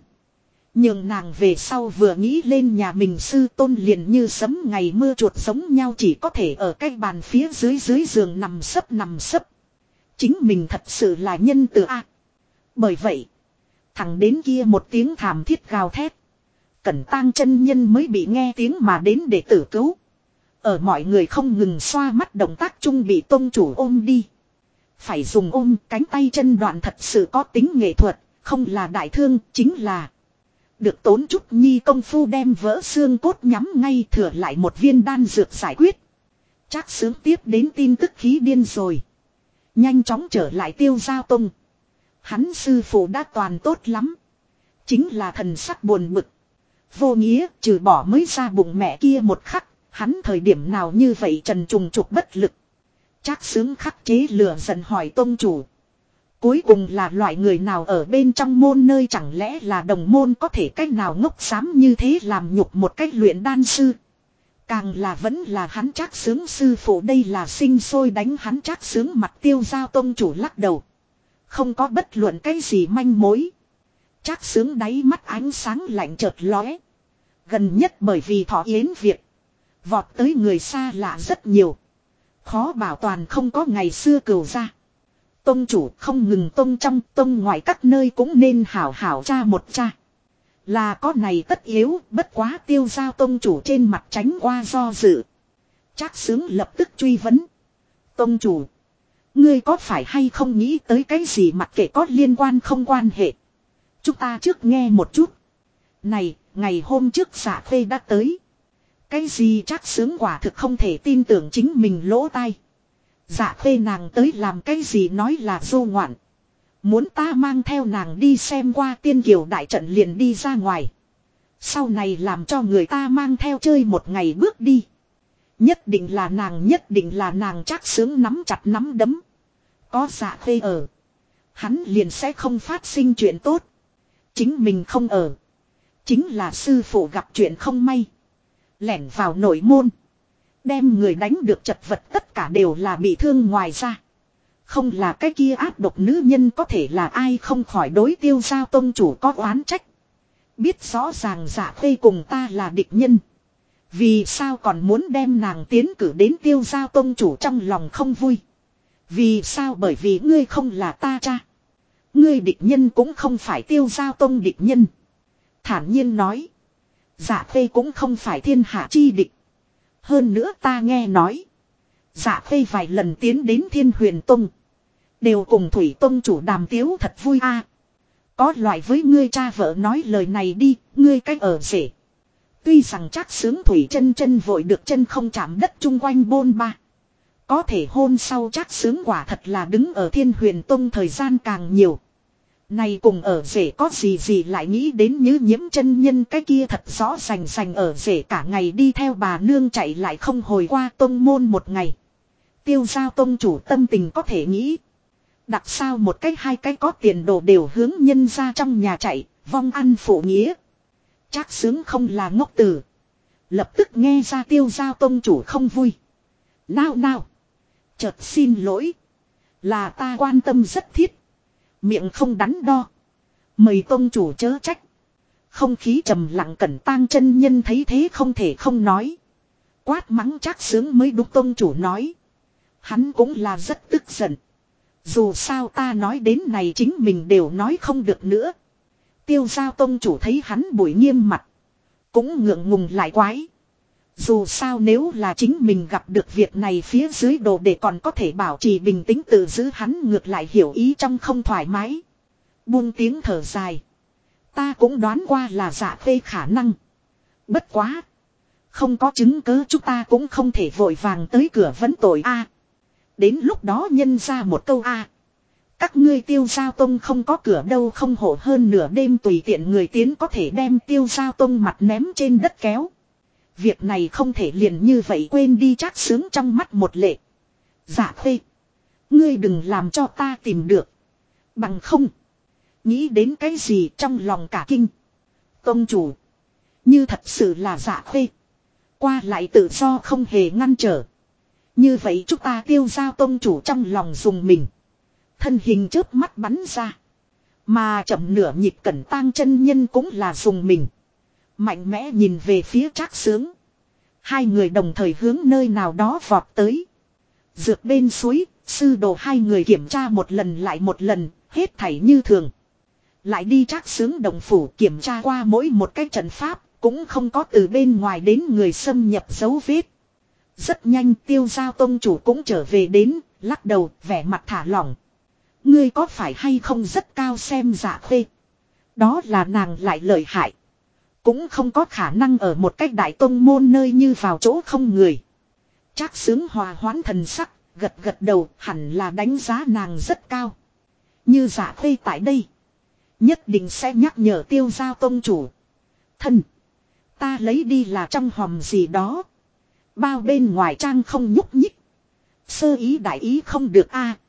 Nhưng nàng về sau vừa nghĩ lên nhà mình sư tôn liền như sấm ngày mưa chuột giống nhau chỉ có thể ở cái bàn phía dưới giường nằm sấp. Chính mình thật sự là nhân từ A. Bởi vậy, thẳng đến kia một tiếng thảm thiết gào thét. Cẩn Tang chân nhân mới bị nghe tiếng mà đến để tử cứu. Ở mọi người không ngừng xoa mắt động tác chung bị tông chủ ôm đi. Phải dùng ôm cánh tay chân đoạn thật sự có tính nghệ thuật, không là đại thương, chính là được tốn chút nhi công phu đem vỡ xương cốt nhắm ngay thừa lại một viên đan dược giải quyết. Trác Xướng tiếp đến tin tức khí điên rồi. Nhanh chóng trở lại Tiêu Giao tông. Hắn sư phụ đã toàn tốt lắm. Chính là thần sắc buồn bực. Vô nghĩa trừ bỏ mới ra bụng mẹ kia một khắc. Hắn thời điểm nào như vậy trần trùng trục bất lực. Trác Xướng khắc chế lửa giận hỏi tông chủ. Cuối cùng là loại người nào ở bên trong môn nơi chẳng lẽ là đồng môn có thể cách nào ngốc xám như thế làm nhục một cách luyện đan sư. Càng là vẫn là hắn Trác Xướng sư phụ đây là sinh sôi đánh hắn Trác Xướng mặt Tiêu Giao tông chủ lắc đầu. Không có bất luận cái gì manh mối. Trác Xướng đáy mắt ánh sáng lạnh chợt lóe. Gần nhất bởi vì thọ yến việc. Vọt tới người xa lạ rất nhiều. Khó bảo toàn không có ngày xưa cừu ra. Tông chủ không ngừng tông trong tông ngoài các nơi cũng nên hảo hảo tra một tra. Là có này tất yếu bất quá Tiêu Giao tông chủ trên mặt tránh qua do dự. Trác Xướng lập tức truy vấn. Tông chủ. Ngươi có phải hay không nghĩ tới cái gì mặc kệ có liên quan không quan hệ. Chúng ta trước nghe một chút. Này, ngày hôm trước Dạ Khê đã tới. Cái gì Trác Xướng quả thực không thể tin tưởng chính mình lỗ tai. Dạ Khê nàng tới làm cái gì nói là dô ngoạn. Muốn ta mang theo nàng đi xem qua tiên kiều đại trận liền đi ra ngoài. Sau này làm cho người ta mang theo chơi một ngày bước đi. Nhất định là nàng Trác Xướng nắm chặt nắm đấm. Có Dạ Khê ở. Hắn liền sẽ không phát sinh chuyện tốt. Chính mình không ở. Chính là sư phụ gặp chuyện không may. Lẻn vào nội môn. Đem người đánh được chật vật tất cả đều là bị thương ngoài ra. Không là cái kia ác độc nữ nhân có thể là ai không khỏi đối Tiêu Giao tông chủ có oán trách. Biết rõ ràng Dạ Khê cùng ta là địch nhân. Vì sao còn muốn đem nàng tiến cử đến Tiêu Giao tông chủ trong lòng không vui. Vì sao bởi vì ngươi không là ta cha. Ngươi địch nhân cũng không phải Tiêu Giao tông địch nhân. Thản nhiên nói. Dạ Khê cũng không phải thiên hạ chi địch. Hơn nữa ta nghe nói. Dạ Khê vài lần tiến đến Thiên Huyền Tông. Đều cùng Thủy Tông chủ đàm tiếu thật vui a. Có loại với ngươi cha vợ nói lời này đi, ngươi cách ở rể. Tuy rằng Trác Xướng Thủy chân chân vội được chân không chạm đất chung quanh bôn ba. Có thể hôn sau Trác Xướng quả thật là đứng ở Thiên Huyền Tông thời gian càng nhiều. Này cùng ở rể có gì lại nghĩ đến Như Nhiễm chân nhân cái kia thật rõ rành ở rể cả ngày đi theo bà nương chạy lại không hồi qua tông môn một ngày. Tiêu Giao tông chủ tâm tình có thể nghĩ. Đặc sao một cái hai cái có tiền đồ đều hướng nhân ra trong nhà chạy, vong ăn phụ nghĩa. Trác Xướng không là ngốc tử. Lập tức nghe ra Tiêu Giao tông chủ không vui. Nào. Chợt xin lỗi. Là ta quan tâm rất thiết. Miệng không đắn đo. Mời tông chủ chớ trách. Không khí trầm lặng Cẩn Tang chân nhân thấy thế không thể không nói. Quát mắng Trác Xướng mới đúng tông chủ nói. Hắn cũng là rất tức giận. Dù sao ta nói đến này chính mình đều nói không được nữa. Tiêu Giao tông chủ thấy hắn bụi nghiêm mặt. Cũng ngượng ngùng lại quái. Dù sao nếu là chính mình gặp được việc này phía dưới đồ để còn có thể bảo trì bình tĩnh tự giữ hắn ngược lại hiểu ý trong không thoải mái. Buông tiếng thở dài. Ta cũng đoán qua là Dạ Khê khả năng. Bất quá. Không có chứng cứ chúng ta cũng không thể vội vàng tới cửa vấn tội a. Đến lúc đó nhân ra một câu a. Các ngươi Tiêu Giao tông không có cửa đâu không hộ hơn nửa đêm tùy tiện người tiến có thể đem Tiêu Giao tông mặt ném trên đất kéo. Việc này không thể liền như vậy quên đi Trác Xướng trong mắt một lệ. Dạ Khê. Ngươi đừng làm cho ta tìm được. Bằng không. Nghĩ đến cái gì trong lòng cả kinh. Tông chủ. Như thật sự là Dạ Khê. Qua lại tự do không hề ngăn trở. Như vậy chúng ta Tiêu Giao tông chủ trong lòng dùng mình. Thân hình chớp mắt bắn ra. Mà chậm nửa nhịp Cẩn Tang chân nhân cũng là dùng mình. Mạnh mẽ nhìn về phía Trác Xướng. Hai người đồng thời hướng nơi nào đó vọt tới. Dược bên suối, sư đồ hai người kiểm tra một lần lại một lần, hết thảy như thường. Lại đi Trác Xướng đồng phủ kiểm tra qua mỗi một cái trận pháp, cũng không có từ bên ngoài đến người xâm nhập dấu vết. Rất nhanh Tiêu Giao tông chủ cũng trở về đến, lắc đầu, vẻ mặt thả lỏng. Ngươi có phải hay không rất cao xem Dạ Khê. Đó là nàng lại lợi hại. Cũng không có khả năng ở một cách đại tông môn nơi như vào chỗ không người. Trác Xướng hòa hoãn thần sắc, gật đầu hẳn là đánh giá nàng rất cao. Như Dạ Khê tại đây. Nhất định sẽ nhắc nhở Tiêu Giao tông chủ. Thân. Ta lấy đi là trong hòm gì đó. Bao bên ngoài trang không nhúc nhích. Sơ ý đại ý không được a.